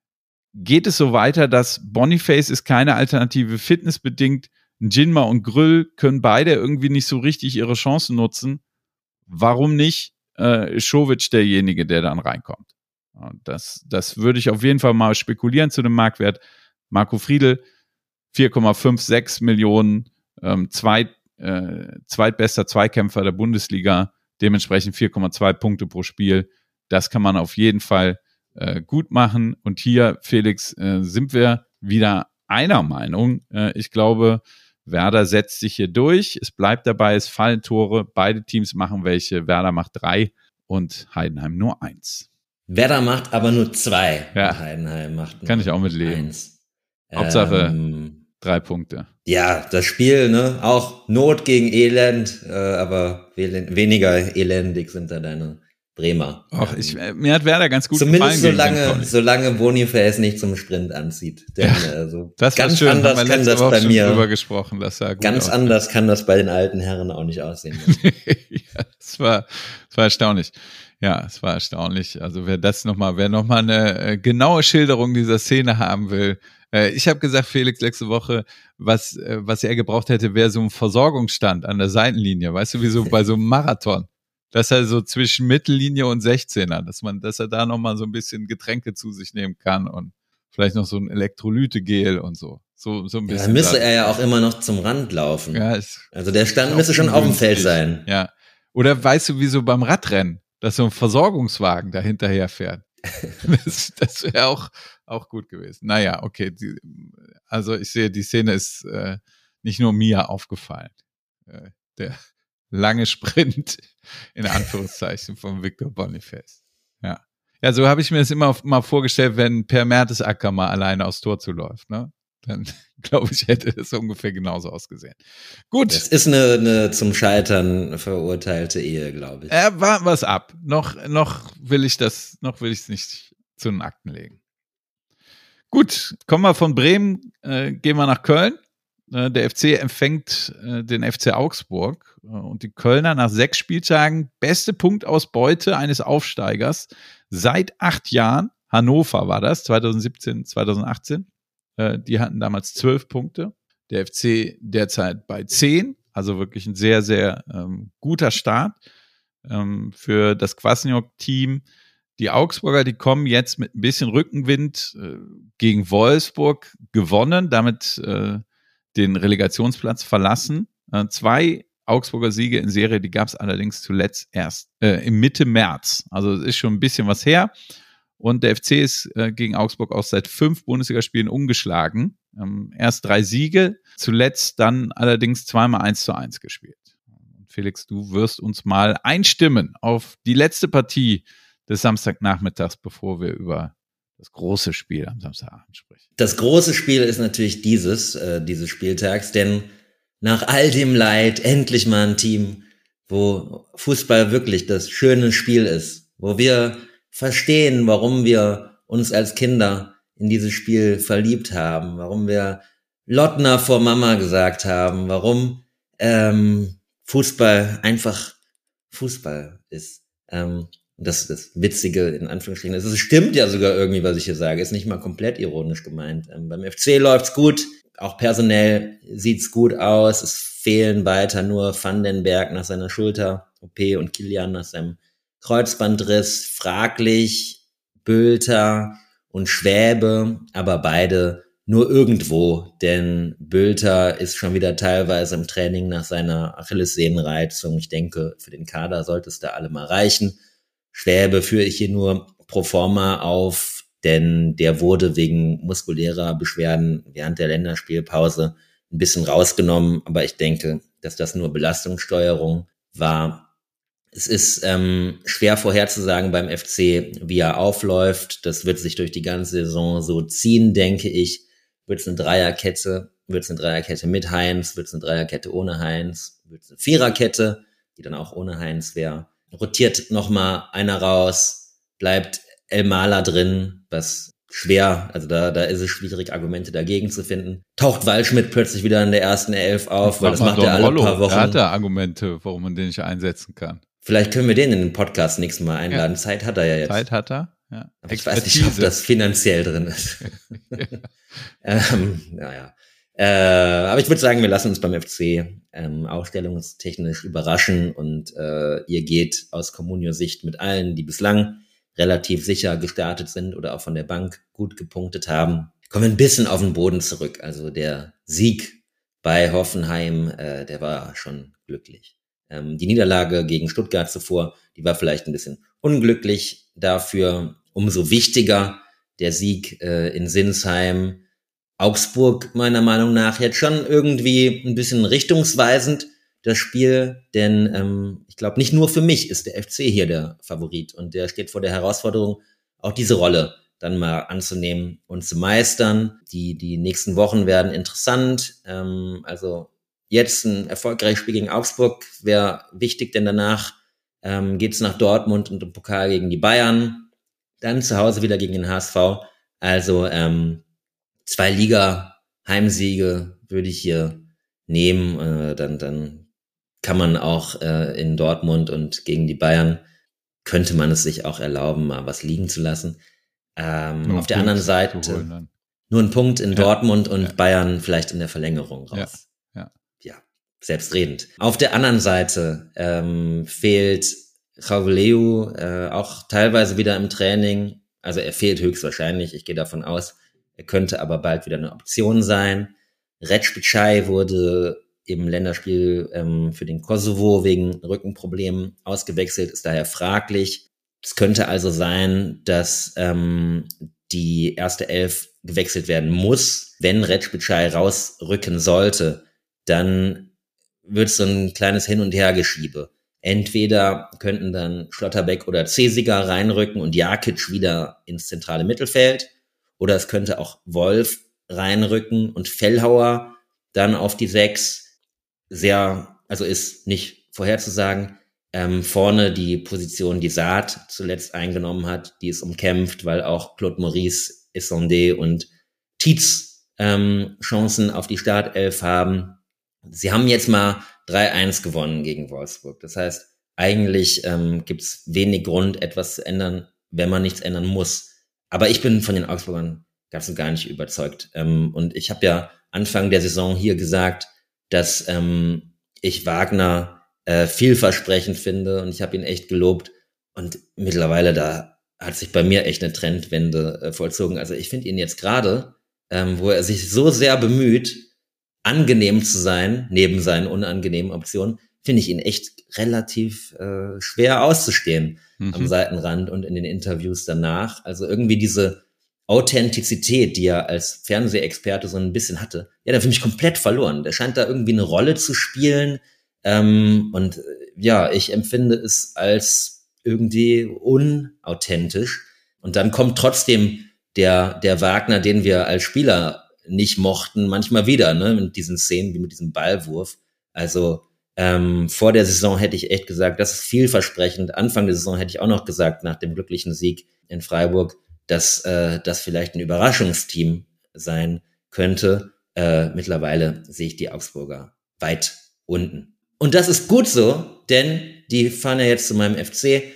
Geht es so weiter, dass Boniface ist keine Alternative, fitnessbedingt, Njinma und Grüll können beide irgendwie nicht so richtig ihre Chancen nutzen. Warum nicht äh, Schovic derjenige, der dann reinkommt? Das, das würde ich auf jeden Fall mal spekulieren zu dem Marktwert. Marco Friedl, vier Komma sechsundfünfzig Millionen, ähm, zweit, äh, zweitbester Zweikämpfer der Bundesliga, dementsprechend vier Komma zwei Punkte pro Spiel. Das kann man auf jeden Fall äh, gut machen. Und hier, Felix, äh, sind wir wieder einer Meinung. Äh, ich glaube, Werder setzt sich hier durch. Es bleibt dabei, es fallen Tore. Beide Teams machen welche. Werder macht drei und Heidenheim nur eins. Werder macht aber nur zwei. Ja. Heidenheim macht nur Kann ich auch mit leben. Eins. Hauptsache ähm, drei Punkte. Ja, das Spiel, ne, auch Not gegen Elend, äh, aber weniger elendig sind da deine Bremer. Ach, ähm, ich, mir hat Werder ganz gut zumindest gefallen. Zumindest solange, solange Boniface nicht zum Sprint anzieht. Denn, ja, also, das ganz schön, anders kann das Woche bei mir. Drüber gesprochen, das sah gut ganz aus. anders kann das bei den alten Herren auch nicht aussehen. Ja, das war, das war erstaunlich. Ja, es war erstaunlich. Also wer das nochmal, wer nochmal eine äh, genaue Schilderung dieser Szene haben will. Äh, ich habe gesagt, Felix, letzte Woche, was äh, was er gebraucht hätte, wäre so ein Versorgungsstand an der Seitenlinie. Weißt du, wie so bei so einem Marathon. Dass er so zwischen Mittellinie und sechzehner, dass man, dass er da nochmal so ein bisschen Getränke zu sich nehmen kann und vielleicht noch so ein Elektrolytegel und so. So, so ein bisschen. Ja, dann müsste er ja auch immer noch zum Rand laufen. Ja, ist, also der Stand müsste schon auf dem Feld sein. Ja. Oder weißt du, wie so beim Radrennen, dass so ein Versorgungswagen da hinterher fährt. Das, das wäre auch, auch gut gewesen. Naja, okay. Die, also ich sehe, die Szene ist äh, nicht nur mir aufgefallen. Äh, der lange Sprint, in Anführungszeichen, von Victor Boniface. Ja. Ja, so habe ich mir das immer mal vorgestellt, wenn Per Mertesacker mal alleine aufs Tor zuläuft, ne? Dann glaube ich, hätte das ungefähr genauso ausgesehen. Gut. Das ist eine, eine zum Scheitern verurteilte Ehe, glaube ich. Äh, warten wir es ab. Noch, noch will ich das, noch will ich es nicht zu den Akten legen. Gut, kommen wir von Bremen, äh, gehen wir nach Köln. Äh, der F C empfängt äh, den F C Augsburg äh, und die Kölner nach sechs Spieltagen beste Punktausbeute eines Aufsteigers seit acht Jahren. Hannover war das, zwanzig siebzehn, zwanzig achtzehn. Die hatten damals zwölf Punkte. Der F C derzeit bei zehn. Also wirklich ein sehr, sehr ähm, guter Start ähm, für das Kwasniok-Team. Die Augsburger, die kommen jetzt mit ein bisschen Rückenwind äh, gegen Wolfsburg gewonnen, damit äh, den Relegationsplatz verlassen. Äh, zwei Augsburger Siege in Serie, die gab es allerdings zuletzt erst äh, im Mitte März. Also es ist schon ein bisschen was her. Und der F C ist äh, gegen Augsburg auch seit fünf Bundesligaspielen ungeschlagen. Ähm, erst drei Siege, zuletzt dann allerdings zweimal eins zu eins gespielt. Und Felix, du wirst uns mal einstimmen auf die letzte Partie des Samstagnachmittags, bevor wir über das große Spiel am Samstagabend sprechen. Das große Spiel ist natürlich dieses, äh, dieses Spieltags, denn nach all dem Leid endlich mal ein Team, wo Fußball wirklich das schöne Spiel ist, wo wir verstehen, warum wir uns als Kinder in dieses Spiel verliebt haben, warum wir Lottner vor Mama gesagt haben, warum ähm, Fußball einfach Fußball ist. Ähm, das ist das Witzige in Anführungsstrichen. Es stimmt ja sogar irgendwie, was ich hier sage. Ist nicht mal komplett ironisch gemeint. Ähm, beim F C läuft's gut, auch personell sieht's gut aus. Es fehlen weiter nur Vandenberg nach seiner Schulter-O P und Kilian nach seinem Kreuzbandriss. Fraglich, Bülter und Schwäbe, aber beide nur irgendwo, denn Bülter ist schon wieder teilweise im Training nach seiner Achillessehnenreizung. Ich denke, für den Kader sollte es da alle mal reichen. Schwäbe führe ich hier nur pro forma auf, denn der wurde wegen muskulärer Beschwerden während der Länderspielpause ein bisschen rausgenommen, aber ich denke, dass das nur Belastungssteuerung war. Es ist ähm, schwer vorherzusagen beim F C, wie er aufläuft. Das wird sich durch die ganze Saison so ziehen, denke ich. Wird es eine Dreierkette, wird es eine Dreierkette mit Heinz, wird es eine Dreierkette ohne Heinz, wird es eine Viererkette, die dann auch ohne Heinz wäre. Rotiert nochmal einer raus, bleibt Elmaler drin, was schwer, also da, da ist es schwierig, Argumente dagegen zu finden. Taucht Waldschmidt plötzlich wieder in der ersten Elf auf, weil das macht er alle paar Wochen. Er hat da Argumente, warum man den nicht einsetzen kann. Vielleicht können wir den in den Podcast nächstes Mal einladen. Ja. Zeit hat er ja jetzt. Zeit hat er, ja. Aber ich weiß nicht, ob das finanziell drin ist. ja. ähm, naja. Äh, aber ich würde sagen, wir lassen uns beim F C ähm, ausstellungstechnisch überraschen und äh, ihr geht aus Comunio-Sicht mit allen, die bislang relativ sicher gestartet sind oder auch von der Bank gut gepunktet haben, kommen ein bisschen auf den Boden zurück. Also der Sieg bei Hoffenheim, äh, der war schon glücklich. Ähm, die Niederlage gegen Stuttgart zuvor, die war vielleicht ein bisschen unglücklich. Dafür umso wichtiger der Sieg äh, in Sinsheim. Augsburg meiner Meinung nach jetzt schon irgendwie ein bisschen richtungsweisend, das Spiel, denn ähm, ich glaube, nicht nur für mich ist der F C hier der Favorit und der steht vor der Herausforderung, auch diese Rolle dann mal anzunehmen und zu meistern. Die die nächsten Wochen werden interessant, ähm, also jetzt ein erfolgreiches Spiel gegen Augsburg wäre wichtig, denn danach ähm, geht's nach Dortmund und im Pokal gegen die Bayern, dann zu Hause wieder gegen den H S V, also ähm, zwei Liga-Heimsiege würde ich hier nehmen, äh, dann, dann kann man auch äh, in Dortmund und gegen die Bayern, könnte man es sich auch erlauben, mal was liegen zu lassen. Ähm, auf der anderen Seite nur ein Punkt in ja. Dortmund und ja. Bayern vielleicht in der Verlängerung raus. Ja, ja. ja selbstredend. Auf der anderen Seite ähm, fehlt Rauleu äh, auch teilweise wieder im Training, also er fehlt höchstwahrscheinlich, ich gehe davon aus. Er könnte aber bald wieder eine Option sein. Recpicai wurde im Länderspiel ähm, für den Kosovo wegen Rückenproblemen ausgewechselt, ist daher fraglich. Es könnte also sein, dass ähm, die erste Elf gewechselt werden muss. Wenn Recpicai rausrücken sollte, dann wird es so ein kleines Hin- und Hergeschiebe. Entweder könnten dann Schlotterbeck oder Cesiger reinrücken und Jakic wieder ins zentrale Mittelfeld. Oder es könnte auch Wolf reinrücken und Fellhauer dann auf die Sechs. Sehr, also ist nicht vorherzusagen. Ähm, vorne die Position, die Saad zuletzt eingenommen hat, die ist umkämpft, weil auch Claude Maurice, Essondé und Tietz ähm, Chancen auf die Startelf haben. Sie haben jetzt mal drei eins gewonnen gegen Wolfsburg. Das heißt, eigentlich ähm, gibt es wenig Grund, etwas zu ändern, wenn man nichts ändern muss. Aber ich bin von den Augsburgern ganz und gar nicht überzeugt. Ähm, und ich habe ja Anfang der Saison hier gesagt, dass ähm, ich Wagner äh, vielversprechend finde und ich habe ihn echt gelobt. Und mittlerweile, da hat sich bei mir echt eine Trendwende äh, vollzogen. Also ich finde ihn jetzt gerade, ähm, wo er sich so sehr bemüht, angenehm zu sein, neben seinen unangenehmen Optionen, finde ich ihn echt relativ äh, schwer auszustehen Mhm. am Seitenrand und in den Interviews danach. Also irgendwie diese Authentizität, die er als Fernsehexperte so ein bisschen hatte, ja, der hat für mich komplett verloren. Der scheint da irgendwie eine Rolle zu spielen. Ähm, und äh, ja, ich empfinde es als irgendwie unauthentisch. Und dann kommt trotzdem der, der Wagner, den wir als Spieler nicht mochten, manchmal wieder, ne, mit diesen Szenen wie mit diesem Ballwurf. Also ähm, vor der Saison hätte ich echt gesagt, das ist vielversprechend. Anfang der Saison hätte ich auch noch gesagt, nach dem glücklichen Sieg in Freiburg, dass äh, das vielleicht ein Überraschungsteam sein könnte. Äh, mittlerweile sehe ich die Augsburger weit unten. Und das ist gut so, denn die fahren ja jetzt zu meinem F C,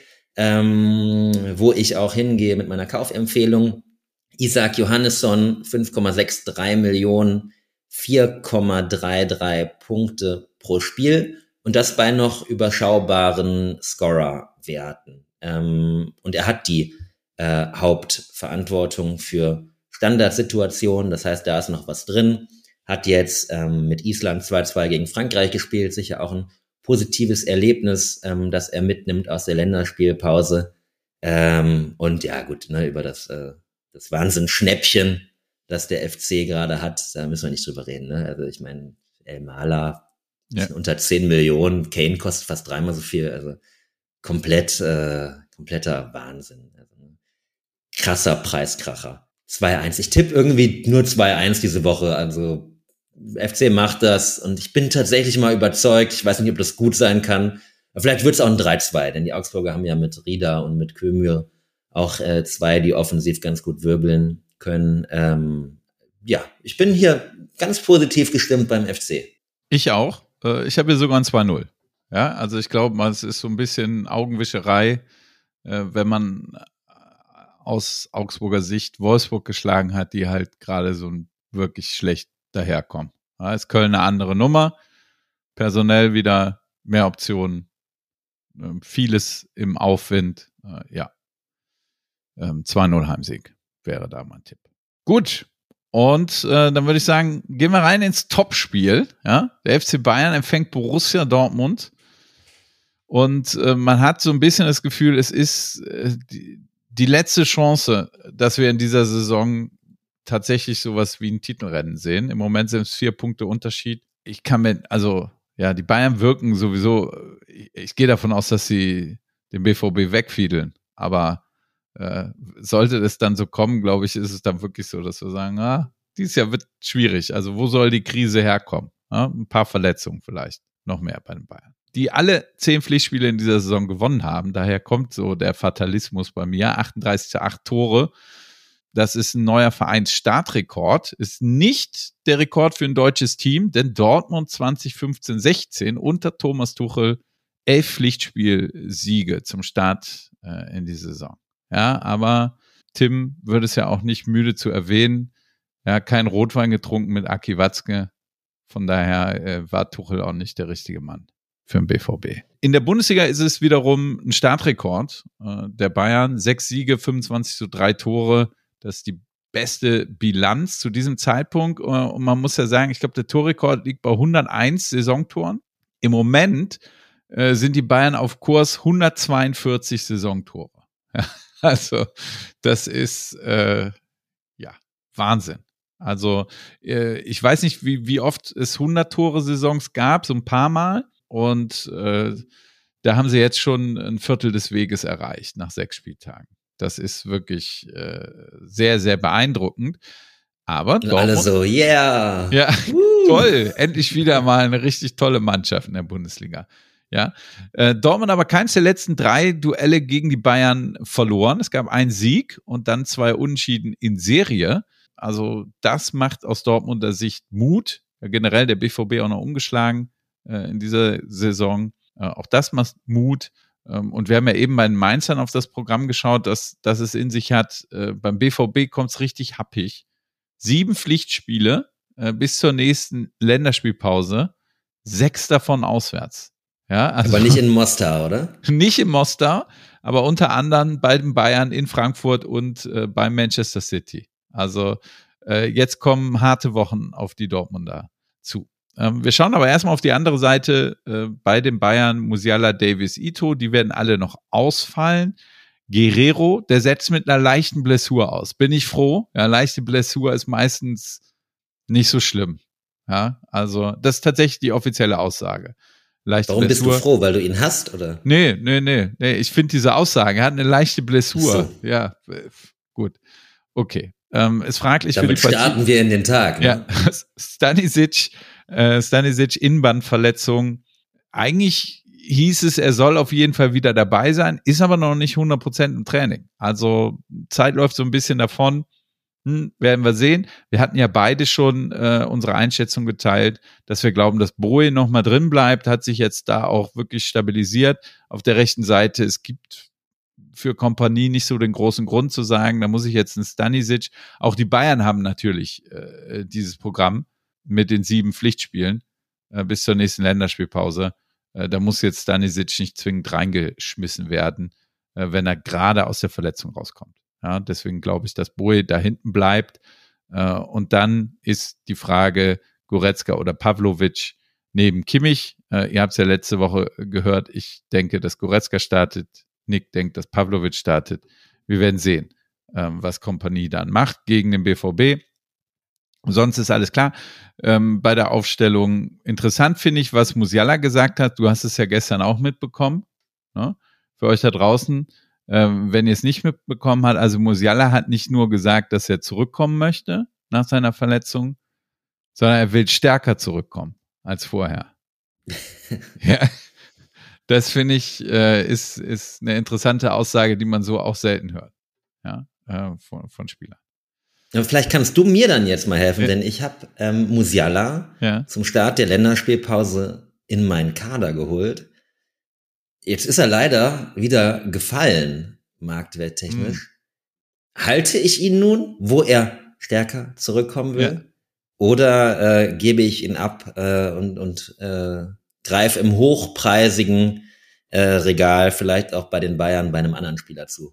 ähm, wo ich auch hingehe mit meiner Kaufempfehlung. Isaac Johannesson, fünf Komma drei Millionen, vier Komma dreiunddreißig Punkte pro Spiel und das bei noch überschaubaren Scorer-Werten. Ähm, und er hat die äh, Hauptverantwortung für Standardsituationen, das heißt, da ist noch was drin. Hat jetzt ähm, mit Island zwei zwei gegen Frankreich gespielt, sicher auch ein positives Erlebnis, ähm, das er mitnimmt aus der Länderspielpause. Ähm, und ja gut, ne, über das, äh, das Wahnsinn-Schnäppchen, das der F C gerade hat, da müssen wir nicht drüber reden. Ne? Also ich meine, El Mala Ja. ist unter zehn Millionen, Kane kostet fast dreimal so viel, also komplett, äh, kompletter Wahnsinn. Also, krasser Preiskracher. zwei eins. Ich tippe irgendwie nur zwei eins diese Woche, also F C macht das und ich bin tatsächlich mal überzeugt, ich weiß nicht, ob das gut sein kann, aber vielleicht wird es auch ein drei zwei, denn die Augsburger haben ja mit Rieder und mit Kömür auch äh, zwei, die offensiv ganz gut wirbeln können. Ähm, ja, ich bin hier ganz positiv gestimmt beim F C. Ich auch. Äh, ich habe hier sogar ein zwei null. Ja, also ich glaube, es ist so ein bisschen Augenwischerei, äh, wenn man aus Augsburger Sicht Wolfsburg geschlagen hat, die halt gerade so wirklich schlecht daherkommen. Ja, ist Köln eine andere Nummer, personell wieder mehr Optionen, äh, vieles im Aufwind, äh, ja. Ähm, zwei null Heimsieg wäre da mein Tipp. Gut, und äh, dann würde ich sagen, gehen wir rein ins Topspiel. Ja? Der F C Bayern empfängt Borussia Dortmund und äh, man hat so ein bisschen das Gefühl, es ist äh, die, die letzte Chance, dass wir in dieser Saison tatsächlich sowas wie ein Titelrennen sehen. Im Moment sind es vier Punkte Unterschied. Ich kann mir, also ja, die Bayern wirken sowieso, ich, ich gehe davon aus, dass sie den B V B wegfiedeln, aber äh, sollte es dann so kommen, glaube ich, ist es dann wirklich so, dass wir sagen, ah, dieses Jahr wird schwierig. Also wo soll die Krise herkommen? Ja, ein paar Verletzungen vielleicht, noch mehr bei den Bayern. Die alle zehn Pflichtspiele in dieser Saison gewonnen haben, daher kommt so der Fatalismus bei mir, achtunddreißig zu acht Tore. Das ist ein neuer Vereinsstartrekord, ist nicht der Rekord für ein deutsches Team, denn Dortmund zwanzig fünfzehn sechzehn unter Thomas Tuchel elf Pflichtspielsiege zum Start äh, in die Saison. Ja, aber Tim wird es ja auch nicht müde zu erwähnen, ja, kein Rotwein getrunken mit Aki Watzke, von daher äh, war Tuchel auch nicht der richtige Mann für den B V B. In der Bundesliga ist es wiederum ein Startrekord äh, der Bayern, sechs Siege, fünfundzwanzig zu drei Tore. Das ist die beste Bilanz zu diesem Zeitpunkt. Und man muss ja sagen, ich glaube, der Torrekord liegt bei hunderteins Saisontoren. Im Moment äh, sind die Bayern auf Kurs hundertzweiundvierzig Saisontore. Ja, also das ist äh, ja Wahnsinn. Also äh, ich weiß nicht, wie, wie oft es hundert-Tore-Saisons gab, so ein paar Mal. Und äh, da haben sie jetzt schon ein Viertel des Weges erreicht nach sechs Spieltagen. Das ist wirklich äh, sehr, sehr beeindruckend. Aber und alle so, yeah! Ja, uh. Toll. Endlich wieder mal eine richtig tolle Mannschaft in der Bundesliga. Ja, äh, Dortmund aber keins der letzten drei Duelle gegen die Bayern verloren. Es gab einen Sieg und dann zwei Unentschieden in Serie. Also das macht aus Dortmunder Sicht Mut. Ja, generell der B V B auch noch ungeschlagen äh, in dieser Saison. Äh, auch das macht Mut. Und wir haben ja eben bei den Mainzern auf das Programm geschaut, dass, dass es in sich hat. Äh, beim B V B kommt es richtig happig. Sieben Pflichtspiele äh, bis zur nächsten Länderspielpause, sechs davon auswärts. Ja, also aber nicht in Mostar, oder? Nicht in Mostar, aber unter anderem bei den Bayern in Frankfurt und äh, bei Manchester City. Also äh, jetzt kommen harte Wochen auf die Dortmunder zu. Ähm, wir schauen aber erstmal auf die andere Seite. Äh, bei den Bayern Musiala, Davies, Ito, die werden alle noch ausfallen. Guerrero, der setzt mit einer leichten Blessur aus. Bin ich froh. Ja, leichte Blessur ist meistens nicht so schlimm. Ja, also das ist tatsächlich die offizielle Aussage. Leichte Warum Blessur. bist du froh? Weil du ihn hast, oder? Nee, nee, nee. nee. Ich finde diese Aussage, er hat eine leichte Blessur. So. Ja, gut. Okay. Ähm, ist fraglich Damit für die starten Partie. wir in den Tag. Ne? Ja, Stanisic, äh, Stanisic Innenbandverletzung. Eigentlich hieß es, er soll auf jeden Fall wieder dabei sein, ist aber noch nicht hundert Prozent im Training. Also Zeit läuft so ein bisschen davon. Hm, werden wir sehen. Wir hatten ja beide schon äh, unsere Einschätzung geteilt, dass wir glauben, dass Boe noch mal drin bleibt, hat sich jetzt da auch wirklich stabilisiert. Auf der rechten Seite, es gibt für Kompanie nicht so den großen Grund zu sagen, da muss ich jetzt einen Stanisic, auch die Bayern haben natürlich äh, dieses Programm mit den sieben Pflichtspielen äh, bis zur nächsten Länderspielpause. Äh, da muss jetzt Stanisic nicht zwingend reingeschmissen werden, äh, wenn er gerade aus der Verletzung rauskommt. Ja, deswegen glaube ich, dass Boe da hinten bleibt. Äh, und dann ist die Frage Goretzka oder Pavlovic neben Kimmich. Äh, ihr habt es ja letzte Woche gehört. Ich denke, dass Goretzka startet. Nick denkt, dass Pavlovic startet. Wir werden sehen, ähm, was Kompanie dann macht gegen den B V B. Sonst ist alles klar. Ähm, bei der Aufstellung interessant finde ich, was Musiala gesagt hat. Du hast es ja gestern auch mitbekommen. Ne? Für euch da draußen, ähm, wenn ihr es nicht mitbekommen habt, also Musiala hat nicht nur gesagt, dass er zurückkommen möchte nach seiner Verletzung, sondern er will stärker zurückkommen als vorher. Ja. Das finde ich, äh, ist, ist eine interessante Aussage, die man so auch selten hört, ja, äh, von, von Spielern. Ja, vielleicht kannst du mir dann jetzt mal helfen, Ja. denn ich habe ähm, Musiala Ja. zum Start der Länderspielpause in meinen Kader geholt. Jetzt ist er leider wieder gefallen, marktwerttechnisch. Mhm. Halte ich ihn nun, wo er stärker zurückkommen will? Ja. Oder äh, gebe ich ihn ab äh, und, und äh, greif im hochpreisigen äh, Regal vielleicht auch bei den Bayern bei einem anderen Spieler zu?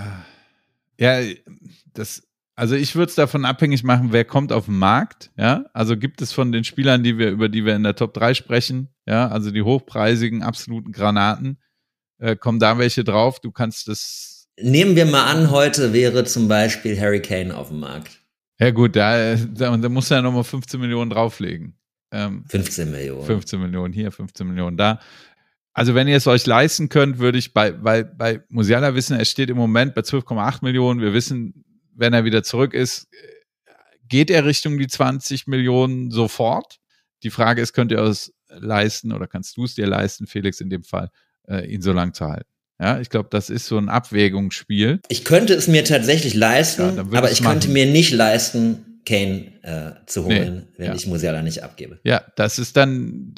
Ja, das, also ich würde es davon abhängig machen, wer kommt auf den Markt, ja, also gibt es von den Spielern, die wir, über die wir in der Top drei sprechen, ja, also die hochpreisigen, absoluten Granaten, äh, kommen da welche drauf, du kannst das... Nehmen wir mal an, heute wäre zum Beispiel Harry Kane auf dem Markt. Ja gut, da, da, da muss er ja nochmal fünfzehn Millionen drauflegen. Ähm, fünfzehn Millionen. fünfzehn Millionen hier, fünfzehn Millionen da. Also wenn ihr es euch leisten könnt, würde ich bei, bei, bei Musiala wissen, er steht im Moment bei zwölf Komma acht Millionen. Wir wissen, wenn er wieder zurück ist, geht er Richtung die zwanzig Millionen sofort. Die Frage ist, könnt ihr es leisten oder kannst du es dir leisten, Felix in dem Fall, äh, ihn so lang zu halten? Ja, ich glaube, das ist so ein Abwägungsspiel. Ich könnte es mir tatsächlich leisten, ja, aber ich machen. könnte mir nicht leisten, Kane äh, zu holen, nee, wenn ja. ich Musiala nicht abgebe. Ja, das ist dann,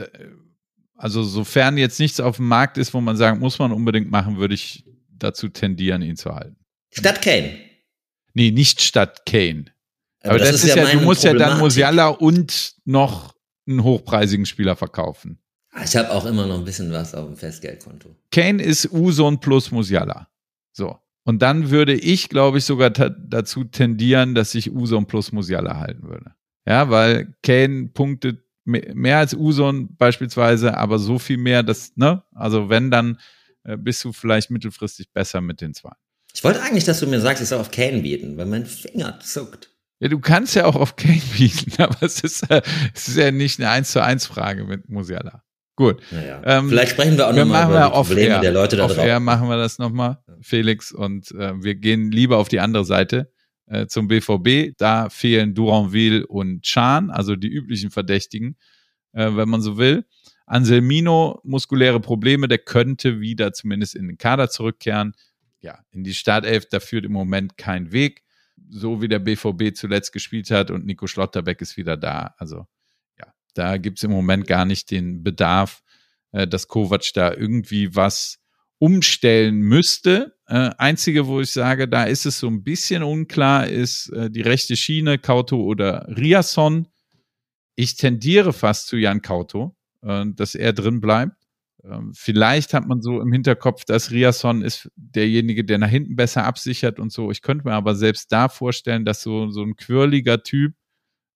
also sofern jetzt nichts auf dem Markt ist, wo man sagen, muss man unbedingt machen, würde ich dazu tendieren, ihn zu halten. Statt Kane? Nee, nicht statt Kane. Aber, Aber das, das ist ist ja, ja, du musst ja dann Problematik. Musiala und noch einen hochpreisigen Spieler verkaufen. Ich habe auch immer noch ein bisschen was auf dem Festgeldkonto. Kane ist Uson plus Musiala. So. Und dann würde ich, glaube ich, sogar ta- dazu tendieren, dass ich Uson plus Musiala halten würde. Ja, weil Kane punktet me- mehr als Uson beispielsweise, aber so viel mehr, dass, ne, also wenn, dann äh, bist du vielleicht mittelfristig besser mit den zwei. Ich wollte eigentlich, dass du mir sagst, ich soll auf Kane bieten, weil mein Finger zuckt. Ja, du kannst ja auch auf Kane bieten, aber es ist, äh, es ist ja nicht eine eins zu eins Frage mit Musiala. Gut. Naja. Ähm, Vielleicht sprechen wir auch nochmal über die Probleme air. der Leute da Off drauf. Air machen wir das nochmal, Felix, und äh, wir gehen lieber auf die andere Seite äh, zum B V B. Da fehlen Duranville und Can, also die üblichen Verdächtigen, äh, wenn man so will. Anselmino, muskuläre Probleme, der könnte wieder zumindest in den Kader zurückkehren. Ja, in die Startelf, da führt im Moment kein Weg, so wie der B V B zuletzt gespielt hat, und Nico Schlotterbeck ist wieder da. Also da gibt es im Moment gar nicht den Bedarf, äh, dass Kovac da irgendwie was umstellen müsste. Äh, einzige, wo ich sage, da ist es so ein bisschen unklar, ist äh, die rechte Schiene, Kauto oder Riasson. Ich tendiere fast zu Jan Kauto, äh, dass er drin bleibt. Ähm, vielleicht hat man so im Hinterkopf, dass Riasson ist derjenige, der nach hinten besser absichert und so. Ich könnte mir aber selbst da vorstellen, dass so, so ein quirliger Typ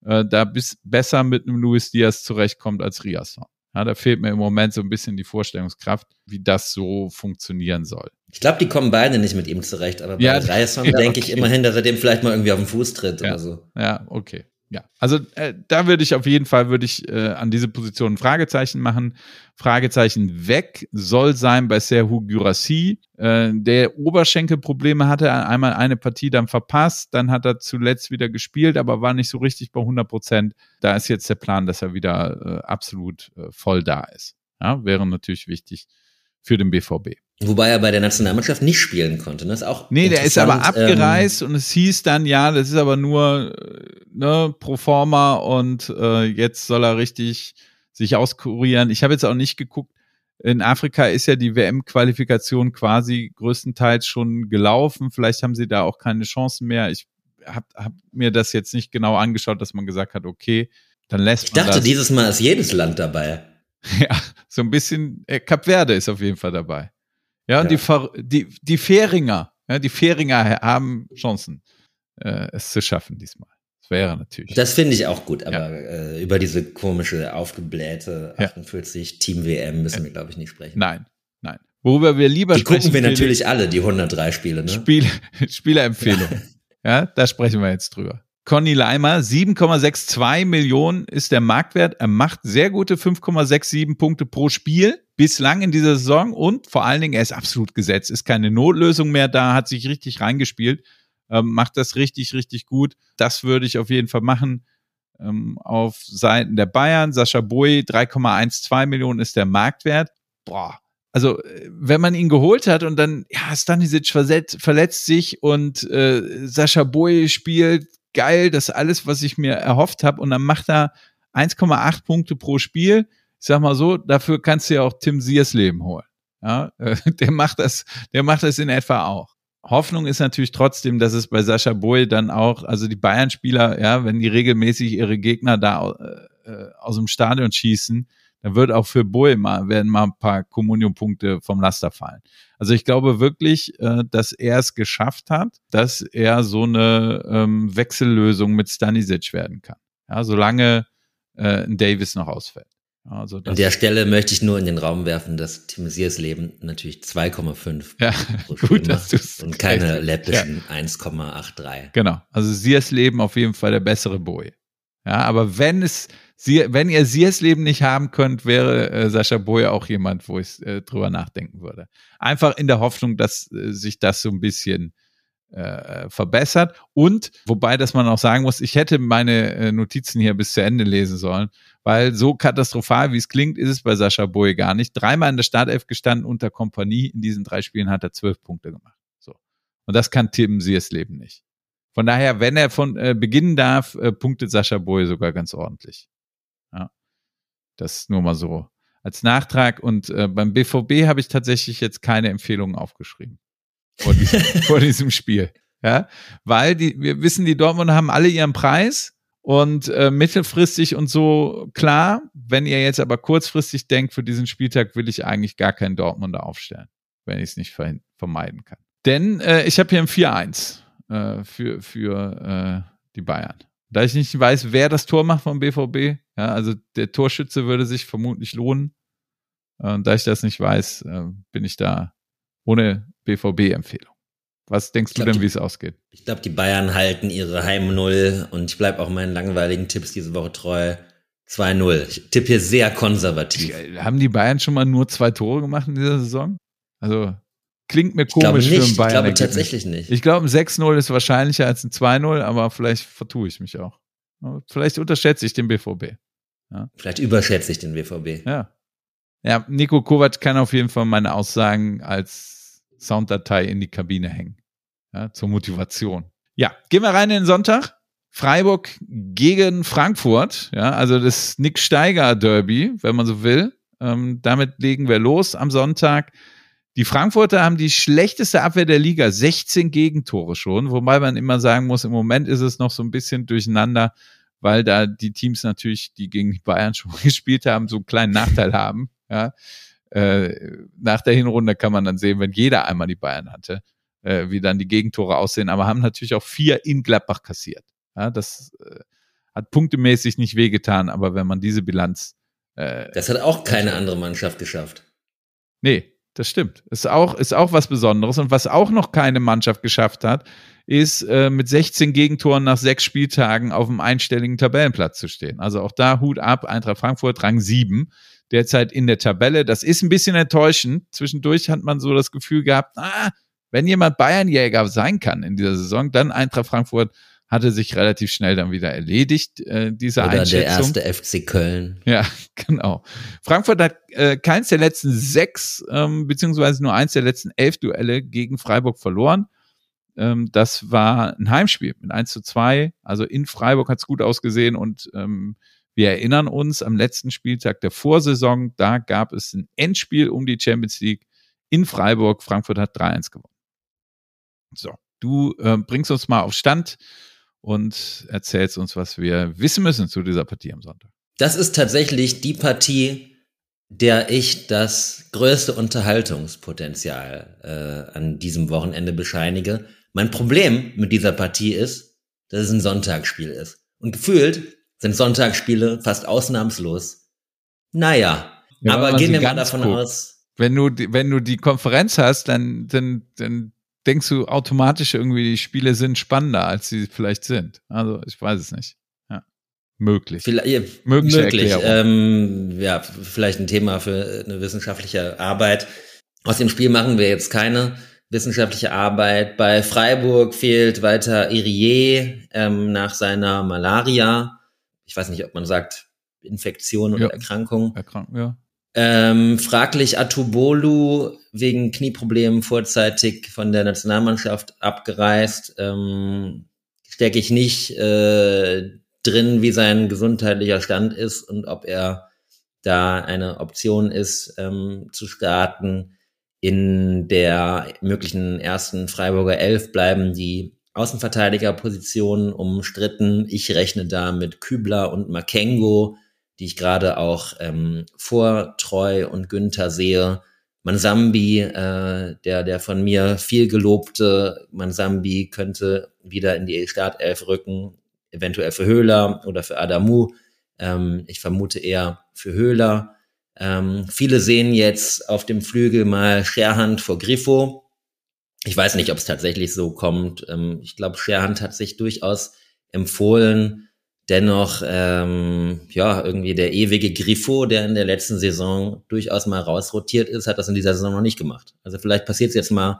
äh, da bis besser mit einem Luis Diaz zurechtkommt als Riasson. Ja, da fehlt mir im Moment so ein bisschen die Vorstellungskraft, wie das so funktionieren soll. Ich glaube, die kommen beide nicht mit ihm zurecht, aber bei ja, Riasson ja, denke okay. ich immerhin, dass er dem vielleicht mal irgendwie auf den Fuß tritt ja. oder so. Ja, okay. Ja, also äh, da würde ich auf jeden Fall, würde ich äh, an diese Position ein Fragezeichen machen. Fragezeichen weg soll sein bei Serhou Guirassy, äh, der Oberschenkelprobleme hatte, einmal eine Partie dann verpasst, dann hat er zuletzt wieder gespielt, aber war nicht so richtig bei hundert Prozent. Da ist jetzt der Plan, dass er wieder äh, absolut äh, voll da ist. Ja, wäre natürlich wichtig für den B V B. Wobei er bei der Nationalmannschaft nicht spielen konnte. Das ist auch nee, der ist aber abgereist ähm, und es hieß dann, ja, das ist aber nur ne, pro forma und äh, jetzt soll er richtig sich auskurieren. Ich habe jetzt auch nicht geguckt, in Afrika ist ja die W M-Qualifikation quasi größtenteils schon gelaufen. Vielleicht haben sie da auch keine Chancen mehr. Ich habe hab mir das jetzt nicht genau angeschaut, dass man gesagt hat, okay, dann lässt ich man dachte, das. dieses Mal ist jedes Land dabei. Ja, so ein bisschen, äh, Kap Verde ist auf jeden Fall dabei. Ja, und Ja. die, Ver, die, die Fähringer, ja, die Fähringer haben Chancen, äh, es zu schaffen diesmal. Das wäre natürlich. Das finde ich auch gut, aber Ja. äh, über diese komische, aufgeblähte Ja. achtundvierzig Team-W M müssen wir, glaube ich, nicht sprechen. Nein, nein. Worüber wir lieber Die sprechen. gucken wir Felix, natürlich alle, die hundertdrei Spiele, ne? Spiel, Spielerempfehlung. Ja. ja, da sprechen wir jetzt drüber. Conny Leimer, sieben Komma zweiundsechzig Millionen ist der Marktwert. Er macht sehr gute fünf Komma siebenundsechzig Punkte pro Spiel bislang in dieser Saison und vor allen Dingen, er ist absolut gesetzt, ist keine Notlösung mehr da, hat sich richtig reingespielt, ähm, macht das richtig, richtig gut. Das würde ich auf jeden Fall machen. Ähm, auf Seiten der Bayern, Sascha Boey, drei Komma zwölf Millionen ist der Marktwert. Boah, also wenn man ihn geholt hat und dann, ja, Stanisic verletzt, verletzt sich und äh, Sascha Boey spielt, geil, das ist alles, was ich mir erhofft habe. Und dann macht er eins Komma acht Punkte pro Spiel. Ich sag mal so, dafür kannst du ja auch Tim Siersleben holen. Ja, der macht das, der macht das in etwa auch. Hoffnung ist natürlich trotzdem, dass es bei Sascha Boey dann auch, also die Bayern-Spieler, ja, wenn die regelmäßig ihre Gegner da äh, aus dem Stadion schießen, dann wird auch für Boey mal, werden mal ein paar Comunio-Punkte vom Laster fallen. Also ich glaube wirklich, äh, dass er es geschafft hat, dass er so eine ähm, Wechsellösung mit Stanisic werden kann. Ja, solange äh, ein Davis noch ausfällt. Also das An der Stelle möchte ich nur in den Raum werfen, dass Tim Siersleben natürlich zwei Komma fünf ja, pro Spiel gut, dass macht du's und keine recht- läppischen eins Komma dreiundachtzig. Genau, also Siersleben auf jeden Fall der bessere Boey. Ja, aber wenn es, wenn ihr Siersleben nicht haben könnt, wäre äh, Sascha Boey auch jemand, wo ich äh, drüber nachdenken würde. Einfach in der Hoffnung, dass äh, sich das so ein bisschen äh, verbessert. Und, wobei, dass man auch sagen muss, ich hätte meine äh, Notizen hier bis zu Ende lesen sollen, weil so katastrophal, wie es klingt, ist es bei Sascha Boey gar nicht. Dreimal in der Startelf gestanden unter Kompanie. In diesen drei Spielen hat er zwölf Punkte gemacht. So. Und das kann Tim Siersleben nicht. Von daher, wenn er von äh, beginnen darf, äh, punktet Sascha Boey sogar ganz ordentlich. Ja. Das nur mal so als Nachtrag. Und äh, beim B V B habe ich tatsächlich jetzt keine Empfehlungen aufgeschrieben vor diesem, vor diesem Spiel. Ja, weil die, wir wissen, die Dortmunder haben alle ihren Preis und äh, mittelfristig und so klar. Wenn ihr jetzt aber kurzfristig denkt, für diesen Spieltag will ich eigentlich gar keinen Dortmunder aufstellen, wenn ich es nicht ver- vermeiden kann. Denn äh, ich habe hier ein vier eins. für für äh, die Bayern. Da ich nicht weiß, wer das Tor macht vom B V B, ja, also der Torschütze würde sich vermutlich lohnen. Und da ich das nicht weiß, äh, bin ich da ohne B V B-Empfehlung. Was denkst glaub, du denn, die, wie es ausgeht? Ich glaube, die Bayern halten ihre Heim-Null und ich bleibe auch meinen langweiligen Tipps diese Woche treu. zwei null. Ich tippe hier sehr konservativ. Haben die Bayern schon mal nur zwei Tore gemacht in dieser Saison? Also klingt mir Ich glaube komisch nicht. für einen Bayern. Ich glaube tatsächlich nicht. Ich glaube, ein sechs null ist wahrscheinlicher als ein zwei null, aber vielleicht vertue ich mich auch. Vielleicht unterschätze ich den B V B. Ja. Vielleicht überschätze ich den B V B. Ja. Ja, Nico Kovac kann auf jeden Fall meine Aussagen als Sounddatei in die Kabine hängen. Ja, zur Motivation. Ja, gehen wir rein in den Sonntag. Freiburg gegen Frankfurt. Ja, also das Nick Steiger Derby, wenn man so will. Ähm, damit legen wir los am Sonntag. Die Frankfurter haben die schlechteste Abwehr der Liga, sechzehn Gegentore schon, wobei man immer sagen muss, im Moment ist es noch so ein bisschen durcheinander, weil da die Teams natürlich, die gegen die Bayern schon gespielt haben, so einen kleinen Nachteil haben. Ja. Äh, nach der Hinrunde kann man dann sehen, wenn jeder einmal die Bayern hatte, äh, wie dann die Gegentore aussehen, aber haben natürlich auch vier in Gladbach kassiert. Ja, das, äh, hat punktemäßig nicht wehgetan, aber wenn man diese Bilanz äh, Das hat auch keine andere Mannschaft geschafft. Nee, das stimmt. Ist auch, ist auch was Besonderes. Und was auch noch keine Mannschaft geschafft hat, ist äh, mit sechzehn Gegentoren nach sechs Spieltagen auf einem einstelligen Tabellenplatz zu stehen. Also auch da Hut ab, Eintracht Frankfurt, Rang sieben, derzeit in der Tabelle. Das ist ein bisschen enttäuschend. Zwischendurch hat man so das Gefühl gehabt, ah, wenn jemand Bayernjäger sein kann in dieser Saison, dann Eintracht Frankfurt. Hatte sich relativ schnell dann wieder erledigt, äh, diese Oder Einschätzung. der erste F C Köln. Ja, genau. Frankfurt hat äh, keins der letzten sechs, ähm, beziehungsweise nur eins der letzten elf Duelle gegen Freiburg verloren. Ähm, das war ein Heimspiel mit eins zu zwei. Also in Freiburg hat es gut ausgesehen und ähm, wir erinnern uns, am letzten Spieltag der Vorsaison, da gab es ein Endspiel um die Champions League in Freiburg. Frankfurt hat drei eins gewonnen. So, du äh, bringst uns mal auf Stand und erzählst uns, was wir wissen müssen zu dieser Partie am Sonntag. Das ist tatsächlich die Partie, der ich das größte Unterhaltungspotenzial äh, an diesem Wochenende bescheinige. Mein Problem mit dieser Partie ist, dass es ein Sonntagsspiel ist. Und gefühlt sind Sonntagsspiele fast ausnahmslos. Naja, ja, aber gehen wir mal ganz davon guckt. aus. Wenn du, wenn du die Konferenz hast, dann, dann, dann denkst du automatisch irgendwie, die Spiele sind spannender, als sie vielleicht sind. Also ich weiß es nicht. Ja, möglich. Vielleicht, Mögliche möglich. Erklärung. Ähm, ja, vielleicht ein Thema für eine wissenschaftliche Arbeit. Aus dem Spiel machen wir jetzt keine wissenschaftliche Arbeit. Bei Freiburg fehlt weiter Irié ähm, nach seiner Malaria. Ich weiß nicht, ob man sagt Infektion oder ja. Erkrankung. Erkrankung, ja. Ähm, fraglich Atubolu wegen Knieproblemen vorzeitig von der Nationalmannschaft abgereist. Ähm, stecke ich nicht äh, drin, wie sein gesundheitlicher Stand ist und ob er da eine Option ist, ähm, zu starten. In der möglichen ersten Freiburger Elf bleiben die Außenverteidigerpositionen umstritten. Ich rechne da mit Kübler und Makengo, die ich gerade auch ähm, vor Treu und Günther sehe. Mansambi, äh, der der von mir viel gelobte Mansambi, könnte wieder in die Startelf rücken, eventuell für Höhler oder für Adamu. Ähm, ich vermute eher für Höhler. Ähm, viele sehen jetzt auf dem Flügel mal Scherhand vor Grifo. Ich weiß nicht, ob es tatsächlich so kommt. Ähm, ich glaube, Scherhand hat sich durchaus empfohlen. Dennoch, ähm, ja, irgendwie der ewige Grifo, der in der letzten Saison durchaus mal rausrotiert ist, hat das in dieser Saison noch nicht gemacht. Also vielleicht passiert es jetzt mal,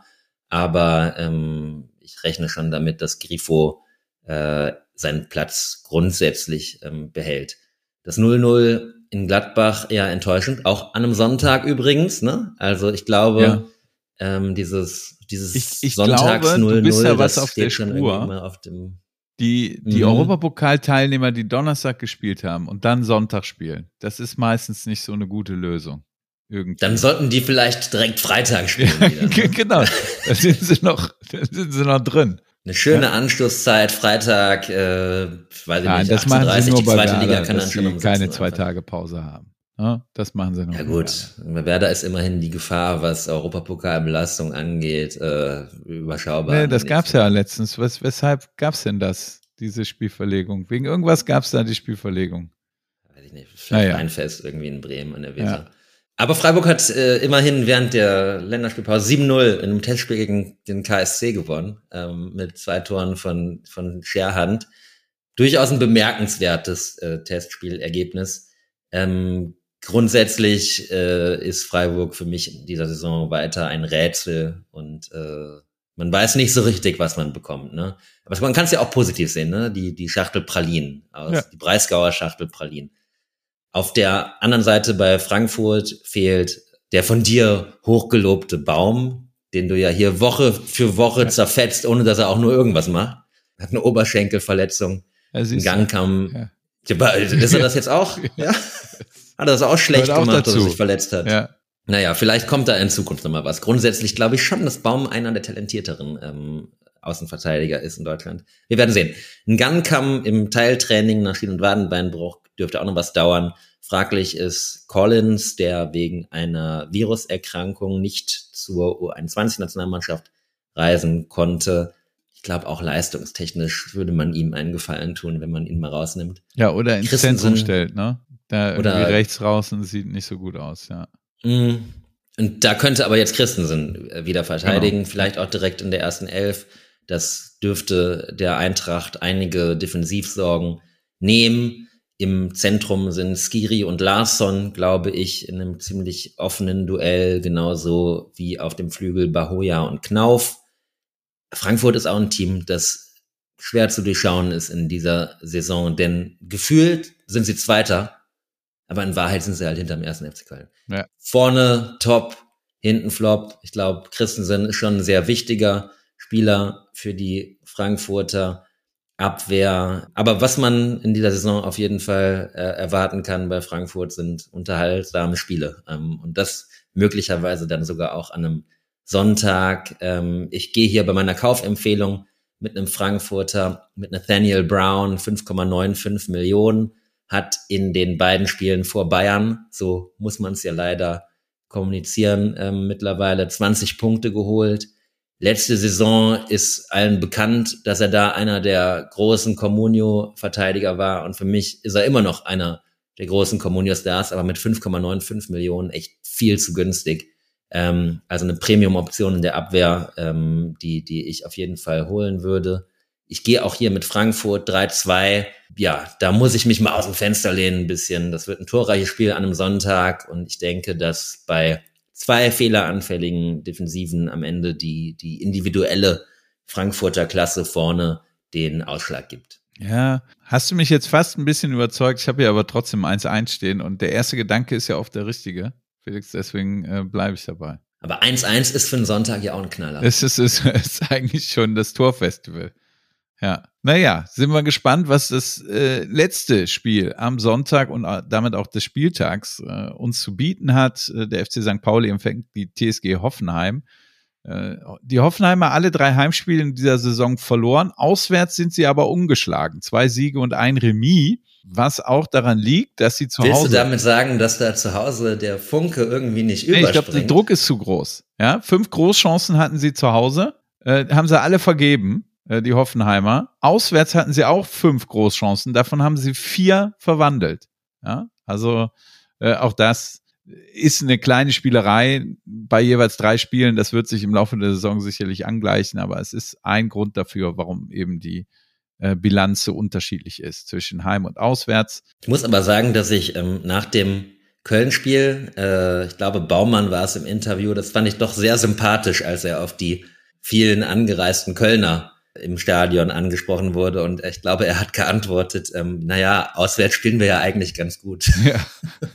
aber ähm, ich rechne schon damit, dass Grifo äh, seinen Platz grundsätzlich ähm, behält. Das null null in Gladbach eher enttäuschend, auch an einem Sonntag übrigens, ne? Also ich glaube, ja. ähm, dieses dieses ich, ich Sonntags glaube, null null, du bist ja was das auf steht der schon Spur. irgendwie immer auf dem Die, die Mhm. Europapokalteilnehmer, die Donnerstag gespielt haben und dann Sonntag spielen, das ist meistens nicht so eine gute Lösung. Irgendwie. Dann sollten die vielleicht direkt Freitag spielen. Ja, wieder, ne? genau, da sind sie noch, da sind sie noch drin. Eine schöne Ja. Anstoßzeit, Freitag, äh, weiß ich Nein, nicht, das machen sie achtzehn Uhr dreißig, nur die bei zweite Werder, Liga kann dass dann schon sie um keine sechzehn Uhr zwei anfangen. Tage Pause haben. Ja, das machen sie nur. Ja bei gut, Werder. bei Werder ist immerhin die Gefahr, was Europapokalbelastung angeht, äh, überschaubar. Nee, das gab's ja letztens. Was, weshalb gab's denn das, diese Spielverlegung? Wegen irgendwas gab's da die Spielverlegung. Weiß ich nicht, vielleicht Naja. ein Fest irgendwie in Bremen an der Weser. Ja. Aber Freiburg hat äh, immerhin während der Länderspielpause sieben null in einem Testspiel gegen den K S C gewonnen, ähm, mit zwei Toren von, von Scherhand. Durchaus ein bemerkenswertes äh, Testspielergebnis. Ähm, grundsätzlich äh, ist Freiburg für mich in dieser Saison weiter ein Rätsel und äh, man weiß nicht so richtig, was man bekommt. Ne? Aber man kann es ja auch positiv sehen, ne? Die, die Schachtel Pralinen, aus, Ja. die Breisgauer Schachtel Pralinen. Auf der anderen Seite bei Frankfurt fehlt der von dir hochgelobte Baum, den du ja hier Woche für Woche zerfetzt, ohne dass er auch nur irgendwas macht. Hat eine Oberschenkelverletzung, Ja, einen siehst du. Gangkamm. Ja. Ja. Ist er das jetzt auch? Ja. Hat er das auch schlecht Gehört auch gemacht, dass er dazu. sich verletzt hat? Ja. Naja, vielleicht kommt da in Zukunft nochmal was. Grundsätzlich glaube ich schon, dass Baum einer der talentierteren ähm, Außenverteidiger ist in Deutschland. Wir werden sehen. Ein Gangkamm im Teiltraining nach Schien- und Wadenbeinbruch dürfte auch noch was dauern. Fraglich ist Collins, der wegen einer Viruserkrankung nicht zur U einundzwanzig-Nationalmannschaft reisen konnte. Ich glaube, auch leistungstechnisch würde man ihm einen Gefallen tun, wenn man ihn mal rausnimmt. Ja, oder ins Zentrum stellt, ne? Da oder irgendwie rechts raus und sieht nicht so gut aus, ja. Mh. Und da könnte aber jetzt Christensen wieder verteidigen, genau. Vielleicht auch direkt in der ersten Elf. Das dürfte der Eintracht einige Defensivsorgen nehmen. Im Zentrum sind Skiri und Larsson, glaube ich, in einem ziemlich offenen Duell, genauso wie auf dem Flügel Bahoja und Knauf. Frankfurt ist auch ein Team, das schwer zu durchschauen ist in dieser Saison, denn gefühlt sind sie Zweiter, aber in Wahrheit sind sie halt hinterm ersten F C Köln. Ja. Vorne top, hinten flop. Ich glaube, Christensen ist schon ein sehr wichtiger Spieler für die Frankfurter Abwehr. Aber was man in dieser Saison auf jeden Fall äh, erwarten kann bei Frankfurt sind unterhaltsame Spiele. Ähm, und das möglicherweise dann sogar auch an einem Sonntag. Ähm, ich gehe hier bei meiner Kaufempfehlung mit einem Frankfurter, mit Nathaniel Brown, fünf Komma fünfundneunzig Millionen, hat in den beiden Spielen vor Bayern, so muss man es ja leider kommunizieren, ähm, mittlerweile zwanzig Punkte geholt. Letzte Saison ist allen bekannt, dass er da einer der großen Comunio-Verteidiger war. Und für mich ist er immer noch einer der großen Comunio-Stars, aber mit fünf Komma fünfundneunzig Millionen echt viel zu günstig. Ähm, also eine Premium-Option in der Abwehr, ähm, die, die ich auf jeden Fall holen würde. Ich gehe auch hier mit Frankfurt drei zwei. Ja, da muss ich mich mal aus dem Fenster lehnen ein bisschen. Das wird ein torreiches Spiel an einem Sonntag. Und ich denke, dass bei zwei fehleranfälligen Defensiven am Ende die, die individuelle Frankfurter Klasse vorne den Ausschlag gibt. Ja, hast du mich jetzt fast ein bisschen überzeugt. Ich habe ja aber trotzdem eins eins stehen und der erste Gedanke ist ja oft der richtige, Felix, deswegen äh, bleibe ich dabei. Aber eins eins ist für einen Sonntag ja auch ein Knaller. Es ist, es ist eigentlich schon das Torfestival. Ja, naja, sind wir gespannt, was das äh, letzte Spiel am Sonntag und damit auch des Spieltags äh, uns zu bieten hat. Äh, der F C Sankt Pauli empfängt die T S G Hoffenheim. Äh, die Hoffenheimer alle drei Heimspiele in dieser Saison verloren. Auswärts sind sie aber ungeschlagen. Zwei Siege und ein Remis, was auch daran liegt, dass sie zu Willst Hause... Willst du damit sagen, dass da zu Hause der Funke irgendwie nicht überspringt? Nee, ich glaube, der Druck ist zu groß. Ja, fünf Großchancen hatten sie zu Hause, äh, haben sie alle vergeben. Die Hoffenheimer. Auswärts hatten sie auch fünf Großchancen, davon haben sie vier verwandelt. Ja, also äh, auch das ist eine kleine Spielerei bei jeweils drei Spielen. Das wird sich im Laufe der Saison sicherlich angleichen, aber es ist ein Grund dafür, warum eben die äh, Bilanz so unterschiedlich ist zwischen Heim- und Auswärts. Ich muss aber sagen, dass ich ähm, nach dem Köln-Spiel, äh, ich glaube Baumann war es im Interview, das fand ich doch sehr sympathisch, als er auf die vielen angereisten Kölner im Stadion angesprochen wurde und ich glaube, er hat geantwortet, ähm, naja, auswärts spielen wir ja eigentlich ganz gut. Ja,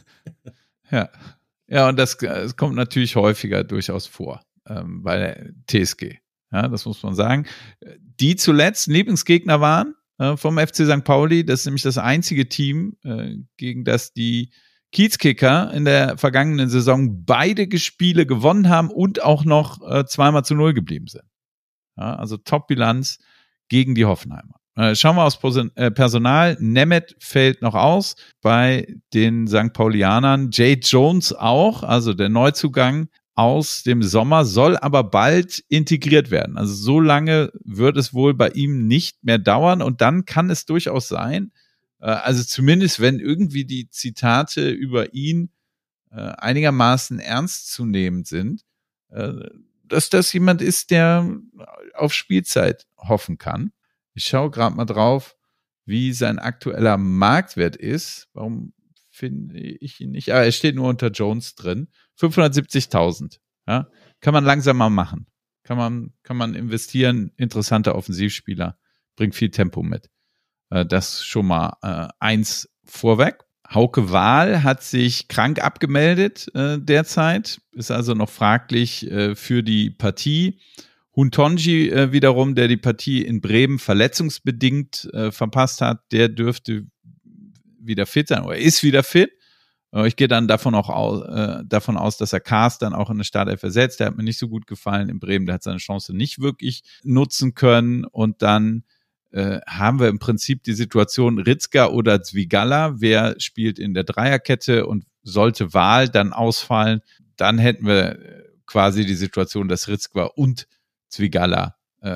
ja. Ja, und das, das kommt natürlich häufiger durchaus vor ähm, bei der T S G. Ja, das muss man sagen. Die zuletzt Lieblingsgegner waren äh, vom F C Sankt Pauli. Das ist nämlich das einzige Team, äh, gegen das die Kiezkicker in der vergangenen Saison beide Spiele gewonnen haben und auch noch äh, zweimal zu null geblieben sind. Ja, also Top-Bilanz gegen die Hoffenheimer. Äh, schauen wir aufs Personal. Nemeth fällt noch aus bei den Sankt Paulianern. Jay Jones auch, also der Neuzugang aus dem Sommer, soll aber bald integriert werden. Also so lange wird es wohl bei ihm nicht mehr dauern und dann kann es durchaus sein, äh, also zumindest wenn irgendwie die Zitate über ihn äh, einigermaßen ernstzunehmend sind, äh, dass das jemand ist, der auf Spielzeit hoffen kann. Ich schaue gerade mal drauf, wie sein aktueller Marktwert ist. Warum finde ich ihn nicht? Ah, er steht nur unter Jones drin. fünfhundertsiebzigtausend. Ja, kann man langsam mal machen. Kann man, kann man investieren. Interessanter Offensivspieler. Bringt viel Tempo mit. Das schon mal äh, eins vorweg. Hauke Wahl hat sich krank abgemeldet äh, derzeit, ist also noch fraglich äh, für die Partie. Huntonji äh, wiederum, der die Partie in Bremen verletzungsbedingt äh, verpasst hat, der dürfte wieder fit sein oder ist wieder fit. Äh, ich gehe dann davon auch aus, äh, davon aus, dass er Kars dann auch in der Startelf ersetzt. Der hat mir nicht so gut gefallen in Bremen, der hat seine Chance nicht wirklich nutzen können und dann Äh, haben wir im Prinzip die Situation Ritzka oder Zwigala, wer spielt in der Dreierkette und sollte Wahl dann ausfallen, dann hätten wir quasi die Situation, dass Ritzka und Zwigala ähm,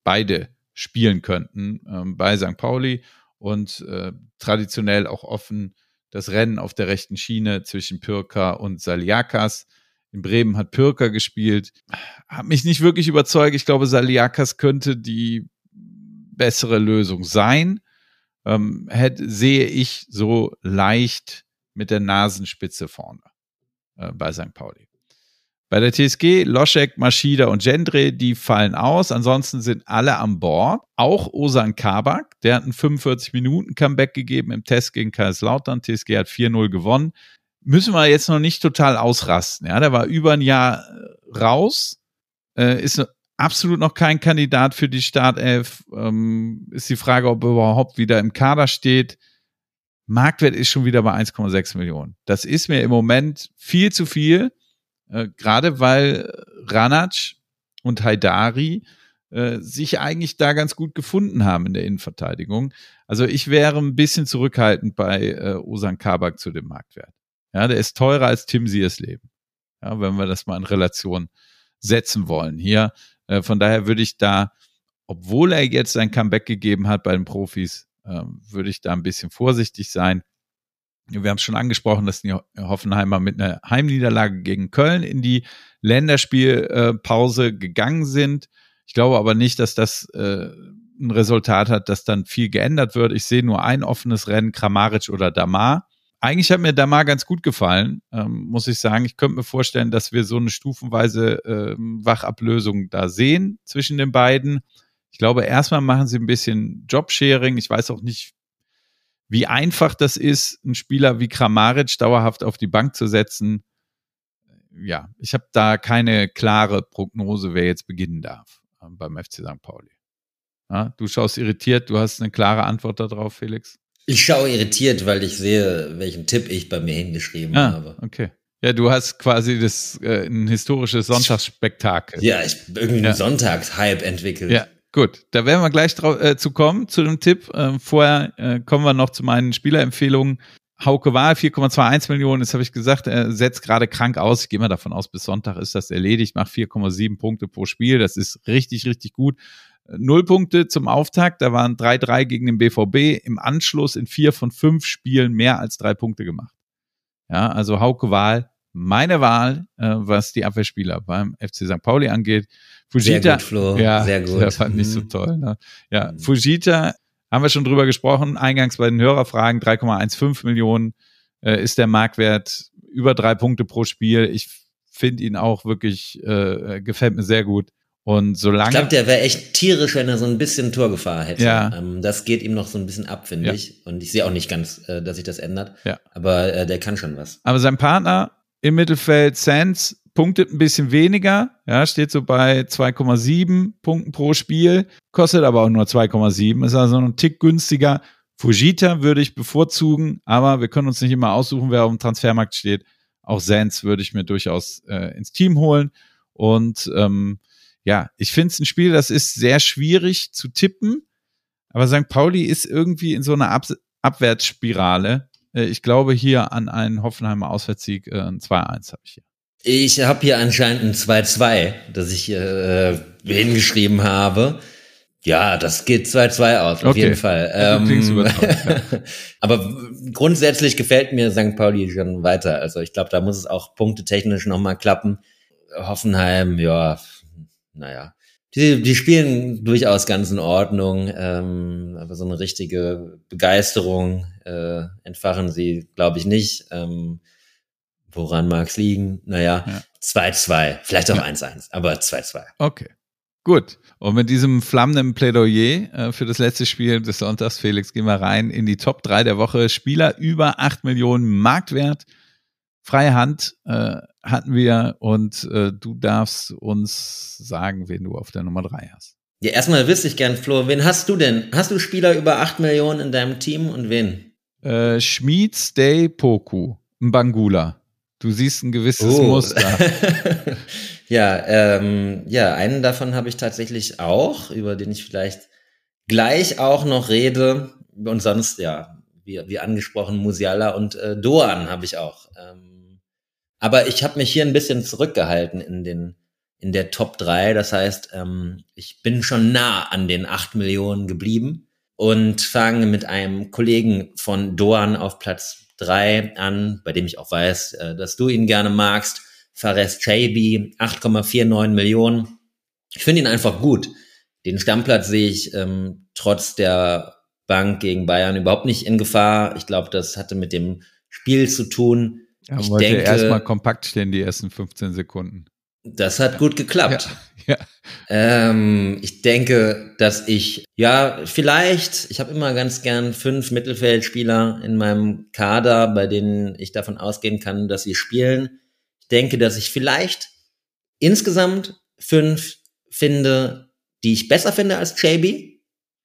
beide spielen könnten ähm, bei Sankt Pauli und äh, traditionell auch offen das Rennen auf der rechten Schiene zwischen Pirka und Saliakas. In Bremen hat Pirka gespielt. Hat mich nicht wirklich überzeugt. Ich glaube, Saliakas könnte die bessere Lösung sein. Ähm, hätte, sehe ich so leicht mit der Nasenspitze vorne äh, bei Sankt Pauli. Bei der T S G, Loschek, Maschida und Gendre, die fallen aus. Ansonsten sind alle an Bord. Auch Ozan Kabak, der hat ein fünfundvierzig Minuten Comeback gegeben im Test gegen Kaiserslautern. T S G hat vier null gewonnen. Müssen wir jetzt noch nicht total ausrasten. Ja, der war über ein Jahr raus, äh, ist absolut noch kein Kandidat für die Startelf. Ähm, ist die Frage, ob er überhaupt wieder im Kader steht. Marktwert ist schon wieder bei eins Komma sechs Millionen. Das ist mir im Moment viel zu viel. Äh, gerade weil Ranac und Haidari äh, sich eigentlich da ganz gut gefunden haben in der Innenverteidigung. Also ich wäre ein bisschen zurückhaltend bei äh, Ozan Kabak zu dem Marktwert. Ja, der ist teurer als Tim Siersleben. Ja, wenn wir das mal in Relation setzen wollen hier. Äh, von daher würde ich da, obwohl er jetzt sein Comeback gegeben hat bei den Profis, äh, würde ich da ein bisschen vorsichtig sein. Wir haben es schon angesprochen, dass die Hoffenheimer mit einer Heimniederlage gegen Köln in die Länderspielpause gegangen sind. Ich glaube aber nicht, dass das äh, ein Resultat hat, dass dann viel geändert wird. Ich sehe nur ein offenes Rennen, Kramaric oder Damar. Eigentlich hat mir Damar ganz gut gefallen, ähm, muss ich sagen. Ich könnte mir vorstellen, dass wir so eine stufenweise äh, Wachablösung da sehen zwischen den beiden. Ich glaube, erstmal machen sie ein bisschen Jobsharing. Ich weiß auch nicht, wie einfach das ist, einen Spieler wie Kramaric dauerhaft auf die Bank zu setzen. Ja, ich habe da keine klare Prognose, wer jetzt beginnen darf äh, beim F C Sankt Pauli. Ja, du schaust irritiert, du hast eine klare Antwort darauf, Felix? Ich schaue irritiert, weil ich sehe, welchen Tipp ich bei mir hingeschrieben ah, habe. Okay. Ja, du hast quasi das äh, ein historisches Sonntagsspektakel. Ja, ich irgendwie einen ja. Sonntagshype entwickelt. Ja. Gut, da werden wir gleich drauf, äh, zu kommen, zu dem Tipp. Äh, vorher äh, kommen wir noch zu meinen Spielerempfehlungen. Hauke Wahl, vier Komma zweiundzwanzig Millionen, das habe ich gesagt, er setzt gerade krank aus. Ich gehe mal davon aus, bis Sonntag ist das erledigt, macht vier Komma sieben Punkte pro Spiel. Das ist richtig, richtig gut. Null Punkte zum Auftakt, da waren drei drei gegen den B V B. Im Anschluss in vier von fünf Spielen mehr als drei Punkte gemacht. Ja, also Hauke Wahl, meine Wahl, äh, was die Abwehrspieler beim F C Sankt Pauli angeht. Fujita, sehr gut, Flo. Ja, sehr gut. Das fand ich nicht so toll. Ne? Ja, mhm. Fujita, haben wir schon drüber gesprochen, eingangs bei den Hörerfragen, drei Komma fünfzehn Millionen äh, ist der Marktwert, über drei Punkte pro Spiel. Ich finde ihn auch wirklich, äh, gefällt mir sehr gut. Und solange. Ich glaube, der wäre echt tierisch, wenn er so ein bisschen Torgefahr hätte. Ja. Ähm, das geht ihm noch so ein bisschen ab, finde ja. ich. Und ich sehe auch nicht ganz, äh, dass sich das ändert. Ja. Aber äh, der kann schon was. Aber sein Partner im Mittelfeld, Sands, punktet ein bisschen weniger, ja, steht so bei zwei Komma sieben Punkten pro Spiel, kostet aber auch nur zwei Komma sieben, ist also noch ein Tick günstiger. Fujita würde ich bevorzugen, aber wir können uns nicht immer aussuchen, wer auf dem Transfermarkt steht. Auch Sands würde ich mir durchaus äh, ins Team holen. Und ähm, ja, ich finde es ein Spiel, das ist sehr schwierig zu tippen, aber Sankt Pauli ist irgendwie in so einer Ab- Abwärtsspirale. Äh, ich glaube hier an einen Hoffenheimer Auswärtssieg, äh, ein zwei eins habe ich hier. Ich habe hier anscheinend ein zwei zwei, das ich äh, hingeschrieben habe. Ja, das geht zwei zwei aus, auf okay. jeden Fall. Ähm, ja. Aber grundsätzlich gefällt mir Sankt Pauli schon weiter. Also ich glaube, da muss es auch punktetechnisch nochmal klappen. Hoffenheim, ja, naja. Die, die spielen durchaus ganz in Ordnung, ähm, aber so eine richtige Begeisterung äh, entfachen sie, glaube ich, nicht. Ähm, woran mag es liegen? Naja, ja. zwei zwei, vielleicht auch ja. eins eins, aber zwei zwei. Okay. Gut, und mit diesem flammenden Plädoyer äh, für das letzte Spiel des Sonntags, Felix, gehen wir rein in die Top drei der Woche. Spieler über acht Millionen Marktwert. Freie Hand äh, hatten wir und äh, du darfst uns sagen, wen du auf der Nummer drei hast. Ja, erstmal wüsste ich gern, Flo, wen hast du denn? Hast du Spieler über acht Millionen in deinem Team und wen? Äh, Schmid, Stay, Poku, Mbangula. Du siehst ein gewisses oh. Muster. ja, ähm, ja, einen davon habe ich tatsächlich auch, über den ich vielleicht gleich auch noch rede. Und sonst, ja, wie, wie angesprochen, Musiala und äh, Doan habe ich auch. Ähm, aber ich habe mich hier ein bisschen zurückgehalten in den in der Top drei. Das heißt, ähm, ich bin schon nah an den acht Millionen geblieben und fange mit einem Kollegen von Doan auf Platz drei an, bei dem ich auch weiß, äh, dass du ihn gerne magst. Fares Chaibi, acht Komma neunundvierzig Millionen. Ich finde ihn einfach gut. Den Stammplatz sehe ich ähm, trotz der Bank gegen Bayern überhaupt nicht in Gefahr. Ich glaube, das hatte mit dem Spiel zu tun. Er ich wollte denke, erstmal kompakt stehen, die ersten fünfzehn Sekunden. Das hat gut geklappt. Ja, ja. Ähm, ich denke, dass ich, ja, vielleicht, ich habe immer ganz gern fünf Mittelfeldspieler in meinem Kader, bei denen ich davon ausgehen kann, dass sie spielen. Ich denke, dass ich vielleicht insgesamt fünf finde, die ich besser finde als J B,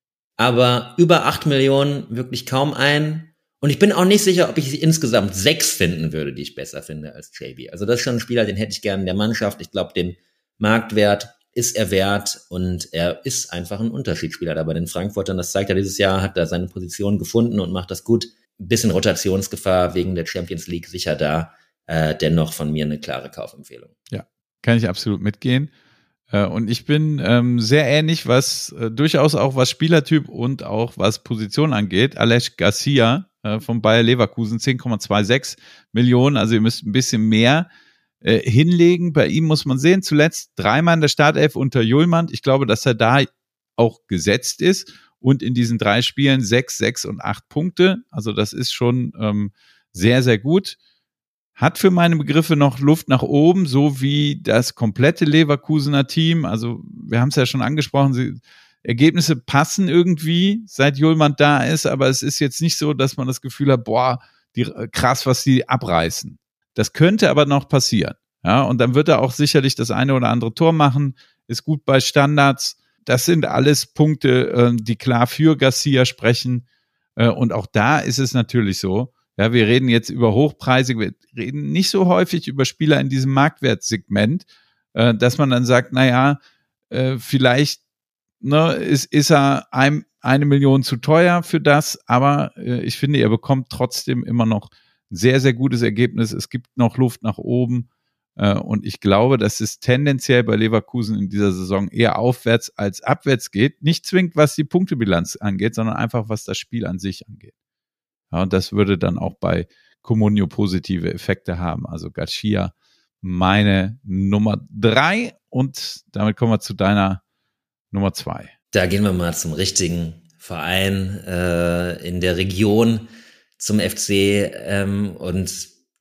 aber über acht Millionen wirklich kaum einen. Und ich bin auch nicht sicher, ob ich insgesamt sechs finden würde, die ich besser finde als J B. Also das ist schon ein Spieler, den hätte ich gerne in der Mannschaft. Ich glaube, den Marktwert ist er wert und er ist einfach ein Unterschiedsspieler da bei den Frankfurtern. Das zeigt er dieses Jahr, hat er seine Position gefunden und macht das gut. Ein bisschen Rotationsgefahr wegen der Champions League sicher da. Äh, dennoch von mir eine klare Kaufempfehlung. Ja, kann ich absolut mitgehen. Äh, und ich bin ähm, sehr ähnlich, was äh, durchaus auch was Spielertyp und auch was Position angeht. Aleix Garcia äh, von Bayer Leverkusen, zehn Komma sechsundzwanzig Millionen. Also ihr müsst ein bisschen mehr äh, hinlegen. Bei ihm muss man sehen, zuletzt dreimal in der Startelf unter Hjulmand. Ich glaube, dass er da auch gesetzt ist und in diesen drei Spielen sechs, sechs und acht Punkte. Also das ist schon ähm, sehr, sehr gut. Hat für meine Begriffe noch Luft nach oben, so wie das komplette Leverkusener Team. Also wir haben es ja schon angesprochen, sie, Ergebnisse passen irgendwie, seit Hjulmand da ist, aber es ist jetzt nicht so, dass man das Gefühl hat, boah, die, krass, was die abreißen. Das könnte aber noch passieren. Ja, und dann wird er auch sicherlich das eine oder andere Tor machen, ist gut bei Standards. Das sind alles Punkte, die klar für Garcia sprechen. Und auch da ist es natürlich so, ja, wir reden jetzt über hochpreisige, wir reden nicht so häufig über Spieler in diesem Marktwertsegment, äh, dass man dann sagt, naja, äh, vielleicht ne, ist, ist er ein, eine Million zu teuer für das, aber äh, ich finde, er bekommt trotzdem immer noch ein sehr, sehr gutes Ergebnis. Es gibt noch Luft nach oben äh, und ich glaube, dass es tendenziell bei Leverkusen in dieser Saison eher aufwärts als abwärts geht. Nicht zwingend, was die Punktebilanz angeht, sondern einfach, was das Spiel an sich angeht. Ja, und das würde dann auch bei Comunio positive Effekte haben. Also Garcia, meine Nummer drei. Und damit kommen wir zu deiner Nummer zwei. Da gehen wir mal zum richtigen Verein äh, in der Region, zum F C. Ähm, und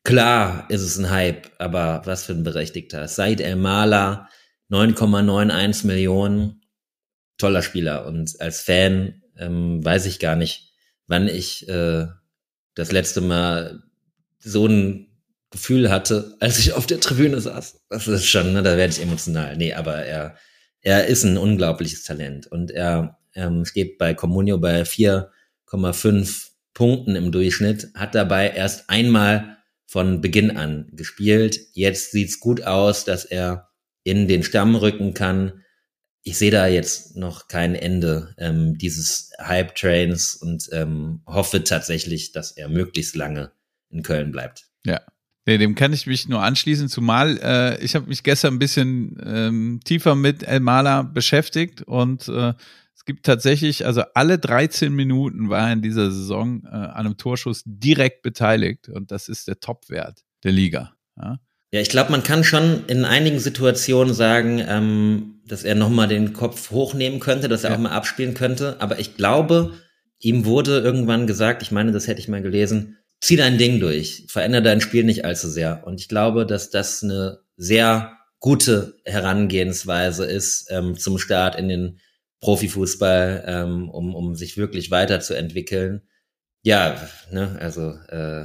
klar ist es ein Hype, aber was für ein berechtigter. Said El-Mala, neun Komma einundneunzig Millionen. Toller Spieler. Und als Fan ähm, weiß ich gar nicht, wann ich äh, das letzte Mal so ein Gefühl hatte, als ich auf der Tribüne saß. Das ist schon, ne, da werde ich emotional. Nee, aber er er ist ein unglaubliches Talent und er ähm, steht bei Comunio bei vier Komma fünf Punkten im Durchschnitt, hat dabei erst einmal von Beginn an gespielt. Jetzt sieht's gut aus, dass er in den Stamm rücken kann. Ich sehe da jetzt noch kein Ende ähm, dieses Hype-Trains und ähm, hoffe tatsächlich, dass er möglichst lange in Köln bleibt. Ja, nee, dem kann ich mich nur anschließen, zumal äh, ich habe mich gestern ein bisschen ähm, tiefer mit El-Mala beschäftigt und äh, es gibt tatsächlich, also alle dreizehn Minuten war er in dieser Saison äh, an einem Torschuss direkt beteiligt und das ist der Topwert der Liga. Ja. Ja, ich glaube, man kann schon in einigen Situationen sagen, ähm, dass er nochmal den Kopf hochnehmen könnte, dass er ja. auch mal abspielen könnte. Aber ich glaube, ihm wurde irgendwann gesagt, ich meine, das hätte ich mal gelesen, zieh dein Ding durch, verändere dein Spiel nicht allzu sehr. Und ich glaube, dass das eine sehr gute Herangehensweise ist ähm, zum Start in den Profifußball, ähm, um, um sich wirklich weiterzuentwickeln. Ja, ne, also äh,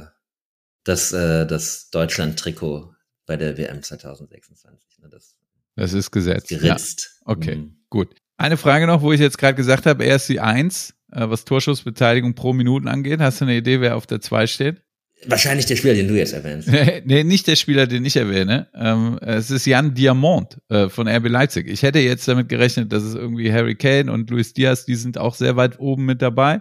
das, äh, das Deutschland-Trikot bei der W M zwanzig sechsundzwanzig. Ne, das, das ist gesetzt. Geritzt. Ja. Okay, mhm. gut. Eine Frage noch, wo ich jetzt gerade gesagt habe, er ist die Eins, äh, was Torschussbeteiligung pro Minuten angeht. Hast du eine Idee, wer auf der Zwei steht? Wahrscheinlich der Spieler, den du jetzt erwähnst. Nee, nicht der Spieler, den ich erwähne. Ähm, es ist Jan Diamant äh, von R B Leipzig. Ich hätte jetzt damit gerechnet, dass es irgendwie Harry Kane und Luis Diaz, die sind auch sehr weit oben mit dabei.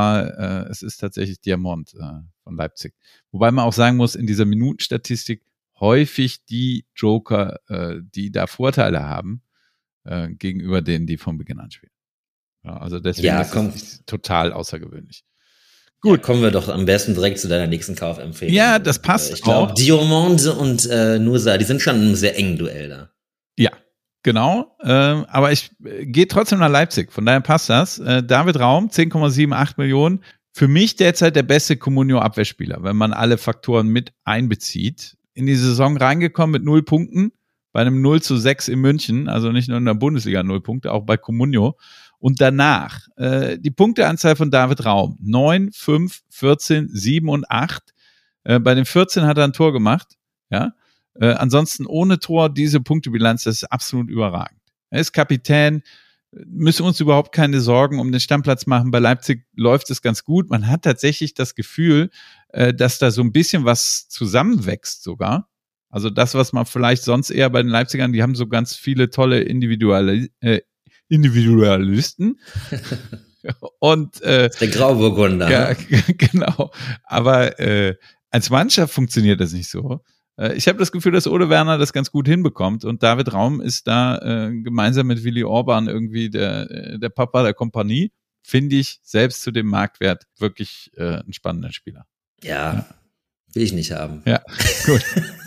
Aber äh, es ist tatsächlich Diamant äh, von Leipzig. Wobei man auch sagen muss, in dieser Minutenstatistik häufig die Joker, äh, die da Vorteile haben, äh, gegenüber denen, die von Beginn an spielen. Ja, also deswegen Ja, ist komm. es total außergewöhnlich. Gut. Ja, kommen wir doch am besten direkt zu deiner nächsten Kaufempfehlung. Ja, das passt Ich glaube, auch. Diomande und äh, Nusa, die sind schon in einem sehr engen Duell da. Ja, genau. Ähm, aber ich äh, gehe trotzdem nach Leipzig. Von daher passt das. Äh, David Raum, zehn Komma achtundsiebzig Millionen. Für mich derzeit der beste Comunio-Abwehrspieler, wenn man alle Faktoren mit einbezieht. In die Saison reingekommen mit null Punkten, bei einem null zu sechs in München, also nicht nur in der Bundesliga null Punkte, auch bei Comunio. Und danach äh, die Punkteanzahl von David Raum, neun, fünf, vierzehn, sieben und acht. Äh, bei den vierzehn hat er ein Tor gemacht. Ja. Äh, ansonsten ohne Tor diese Punktebilanz, das ist absolut überragend. Er ist Kapitän, müssen uns überhaupt keine Sorgen um den Stammplatz machen. Bei Leipzig läuft es ganz gut. Man hat tatsächlich das Gefühl, äh, dass da so ein bisschen was zusammenwächst sogar. Also das, was man vielleicht sonst eher bei den Leipzigern, die haben so ganz viele tolle individuelle äh, Individualisten. Und äh, der Grauburgunder. Ja, genau. Aber äh, als Mannschaft funktioniert das nicht so. Äh, ich habe das Gefühl, dass Ole Werner das ganz gut hinbekommt und David Raum ist da äh, gemeinsam mit Willi Orban irgendwie der, der Papa der Kompanie. Finde ich selbst zu dem Marktwert wirklich äh, ein spannender Spieler. Ja, ja, will ich nicht haben. Ja, gut.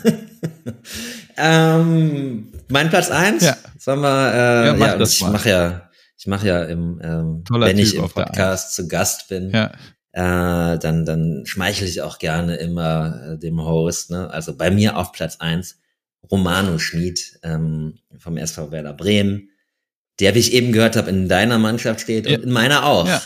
ähm, mein Platz eins? Ja. Sollen wir, äh, ja, mach ja, das ich mal. mache ja, ich mache ja im, ähm, Toller wenn ich Typ im auf der Podcast zu Gast bin, Ja. äh, dann, dann schmeichle ich auch gerne immer äh, dem Host, ne? Also bei mir auf Platz eins Romano Schmid, ähm, vom S V Werder Bremen, der, wie ich eben gehört habe, in deiner Mannschaft steht und Ja. in meiner auch. Ja.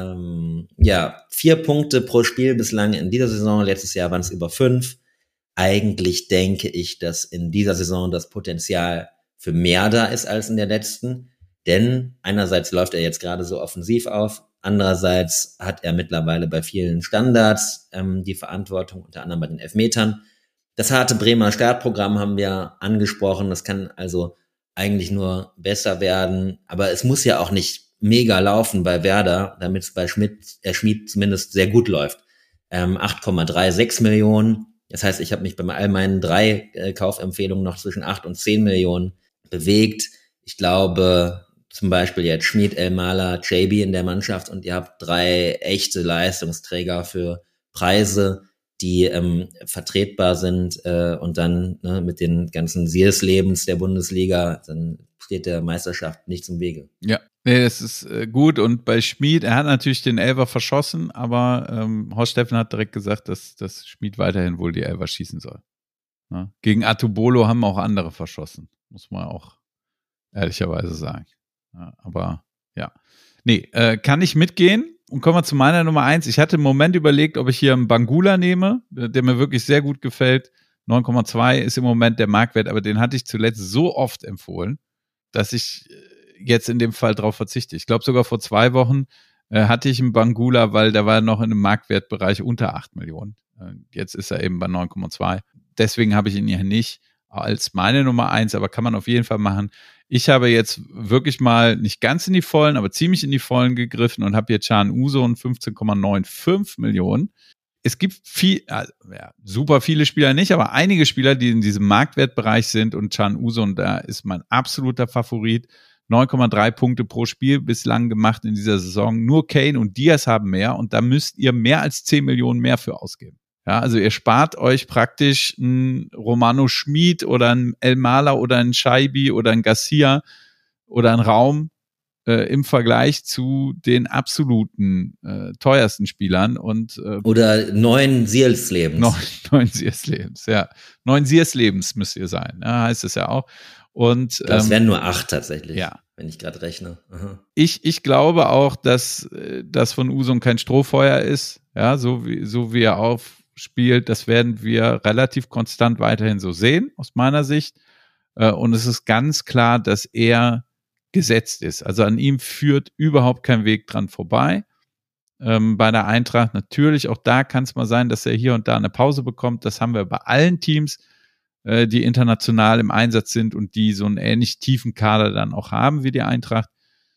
Ähm, ja, vier Punkte pro Spiel bislang in dieser Saison. Letztes Jahr waren es über fünf. Eigentlich denke ich, dass in dieser Saison das Potenzial für mehr da ist als in der letzten. Denn einerseits läuft er jetzt gerade so offensiv auf. Andererseits hat er mittlerweile bei vielen Standards ähm, die Verantwortung, unter anderem bei den Elfmetern. Das harte Bremer Startprogramm haben wir angesprochen. Das kann also eigentlich nur besser werden. Aber es muss ja auch nicht mega laufen bei Werder, damit es bei Schmidt, äh, Schmid zumindest sehr gut läuft. Ähm, acht Komma sechsunddreißig Millionen. Das heißt, ich habe mich bei all meinen drei äh, Kaufempfehlungen noch zwischen acht und zehn Millionen bewegt. Ich glaube, zum Beispiel jetzt Schmid, Elmalah, J B in der Mannschaft und ihr habt drei echte Leistungsträger für Preise, die ähm, vertretbar sind äh, und dann ne, mit den ganzen Sierslebens der Bundesliga, dann steht der Meisterschaft nichts im Wege. Ja, nee, das ist äh, gut und bei Schmid, er hat natürlich den Elfer verschossen, aber ähm, Horst Steffen hat direkt gesagt, dass, dass Schmid weiterhin wohl die Elfer schießen soll. Ja? Gegen Atubolo haben auch andere verschossen, muss man auch ehrlicherweise sagen. Ja, aber ja, nee, äh, kann ich mitgehen. Und kommen wir zu meiner Nummer eins. Ich hatte im Moment überlegt, ob ich hier einen Bangula nehme, der mir wirklich sehr gut gefällt. neun Komma zwei ist im Moment der Marktwert, aber den hatte ich zuletzt so oft empfohlen, dass ich jetzt in dem Fall drauf verzichte. Ich glaube sogar vor zwei Wochen äh, hatte ich einen Bangula, weil der war noch in einem Marktwertbereich unter acht Millionen. Äh, jetzt ist er eben bei neun Komma zwei. Deswegen habe ich ihn hier nicht als meine Nummer eins, aber kann man auf jeden Fall machen. Ich habe jetzt wirklich mal nicht ganz in die Vollen, aber ziemlich in die Vollen gegriffen und habe hier Can Uzun fünfzehn Komma fünfundneunzig Millionen. Es gibt viel, also, ja, super viele Spieler nicht, aber einige Spieler, die in diesem Marktwertbereich sind und Can Uzun, da ist mein absoluter Favorit. neun Komma drei Punkte pro Spiel bislang gemacht in dieser Saison. Nur Kane und Diaz haben mehr und da müsst ihr mehr als zehn Millionen mehr für ausgeben. Ja, also ihr spart euch praktisch einen Romano Schmid oder einen Elmalah oder einen Scheibi oder einen Garcia oder einen Raum äh, im Vergleich zu den absoluten äh, teuersten Spielern und äh, oder neun Sierslebens. Neun, neun Sierslebens, ja. Neun Sierslebens müsst ihr sein, ja, heißt es ja auch. Und das ähm, wären nur acht tatsächlich, ja. wenn ich gerade rechne. Aha. Ich, ich glaube auch, dass das von Uzun kein Strohfeuer ist, ja, so wie, so wie er auf spielt, das werden wir relativ konstant weiterhin so sehen, aus meiner Sicht. Und es ist ganz klar, dass er gesetzt ist. Also an ihm führt überhaupt kein Weg dran vorbei. Ähm, bei der Eintracht natürlich, auch da kann es mal sein, dass er hier und da eine Pause bekommt. Das haben wir bei allen Teams, äh, die international im Einsatz sind und die so einen ähnlich tiefen Kader dann auch haben wie die Eintracht.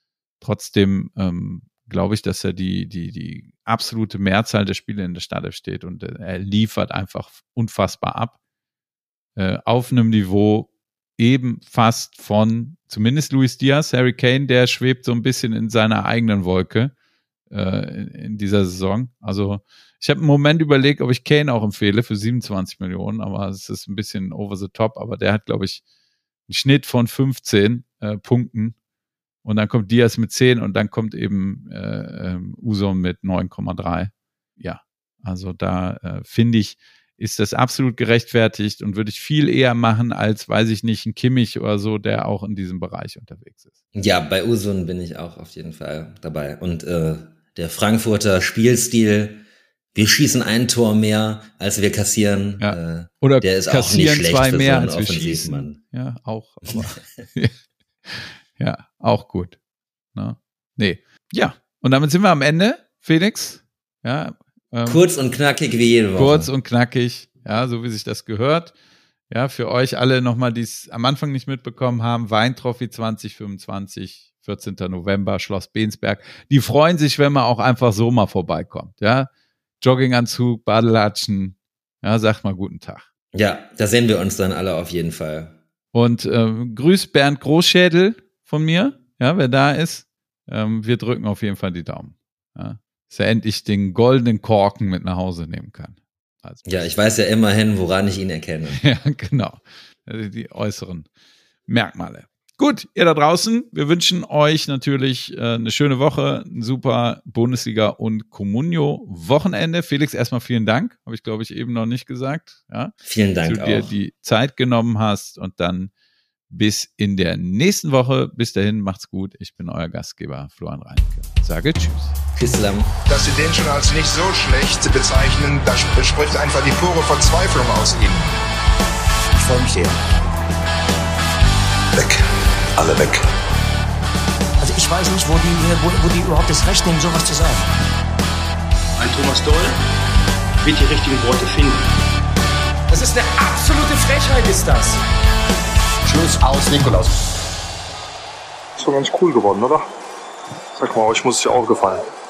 Trotzdem ähm, glaube ich, dass er die, die, die absolute Mehrzahl der Spiele in der Startelf steht und er liefert einfach unfassbar ab. äh, auf einem Niveau eben fast von zumindest Luis Diaz. Harry Kane, der schwebt so ein bisschen in seiner eigenen Wolke äh, in, in dieser Saison. Also ich habe einen Moment überlegt, ob ich Kane auch empfehle für siebenundzwanzig Millionen, aber es ist ein bisschen over the top. Aber der hat, glaube ich, einen Schnitt von fünfzehn äh, Punkten. Und dann kommt Diaz mit zehn und dann kommt eben äh, ähm, Uso mit neun Komma drei. Ja, also da äh, finde ich, ist das absolut gerechtfertigt und würde ich viel eher machen als, weiß ich nicht, ein Kimmich oder so, der auch in diesem Bereich unterwegs ist. Ja, bei Usun bin ich auch auf jeden Fall dabei. Und äh, der Frankfurter Spielstil, wir schießen ein Tor mehr, als wir kassieren. Ja. Äh, oder der ist kassieren auch nicht schlecht zwei für mehr, so einen als wir schießen. Ja, auch. Aber ja, auch gut. Ne? Nee. Ja, und damit sind wir am Ende, Felix. Ja. Ähm, kurz und knackig wie jede Woche. Kurz und knackig, ja, so wie sich das gehört. Ja, für euch alle nochmal, die es am Anfang nicht mitbekommen haben, Weintrophy zwanzig fünfundzwanzig, vierzehnten November, Schloss Bensberg. Die freuen sich, wenn man auch einfach so mal vorbeikommt, ja. Jogginganzug, Badelatschen, ja, sagt mal guten Tag. Ja, da sehen wir uns dann alle auf jeden Fall. Und ähm, grüßt Bernd Großschädel von mir, ja, wer da ist. Ähm, wir drücken auf jeden Fall die Daumen, ja. Dass er endlich den goldenen Korken mit nach Hause nehmen kann. Also, ja, ich weiß ja immerhin, woran ich ihn erkenne. Ja, genau. Also die äußeren Merkmale. Gut, ihr da draußen, wir wünschen euch natürlich äh, eine schöne Woche, ein super Bundesliga- und Comunio-Wochenende. Felix, erstmal vielen Dank, habe ich, glaube ich, eben noch nicht gesagt. Ja, vielen Dank dass du dir auch. die Zeit genommen hast und dann bis in der nächsten Woche. Bis dahin, macht's gut. Ich bin euer Gastgeber, Florian Reinecke. Sage tschüss. Tschüss zusammen. Dass Sie den schon als nicht so schlecht bezeichnen, das spricht einfach die pure Verzweiflung aus Ihnen. Ich freue mich sehr. Weg. Alle weg. Also ich weiß nicht, wo die, wo, wo die überhaupt das Recht nehmen, sowas zu sagen. Ein Thomas Doll wird die richtigen Worte finden. Das ist eine absolute Frechheit, ist das. Schluss aus, Nikolaus. Ist doch ganz cool geworden, oder? Sag mal, euch muss es ja auch gefallen.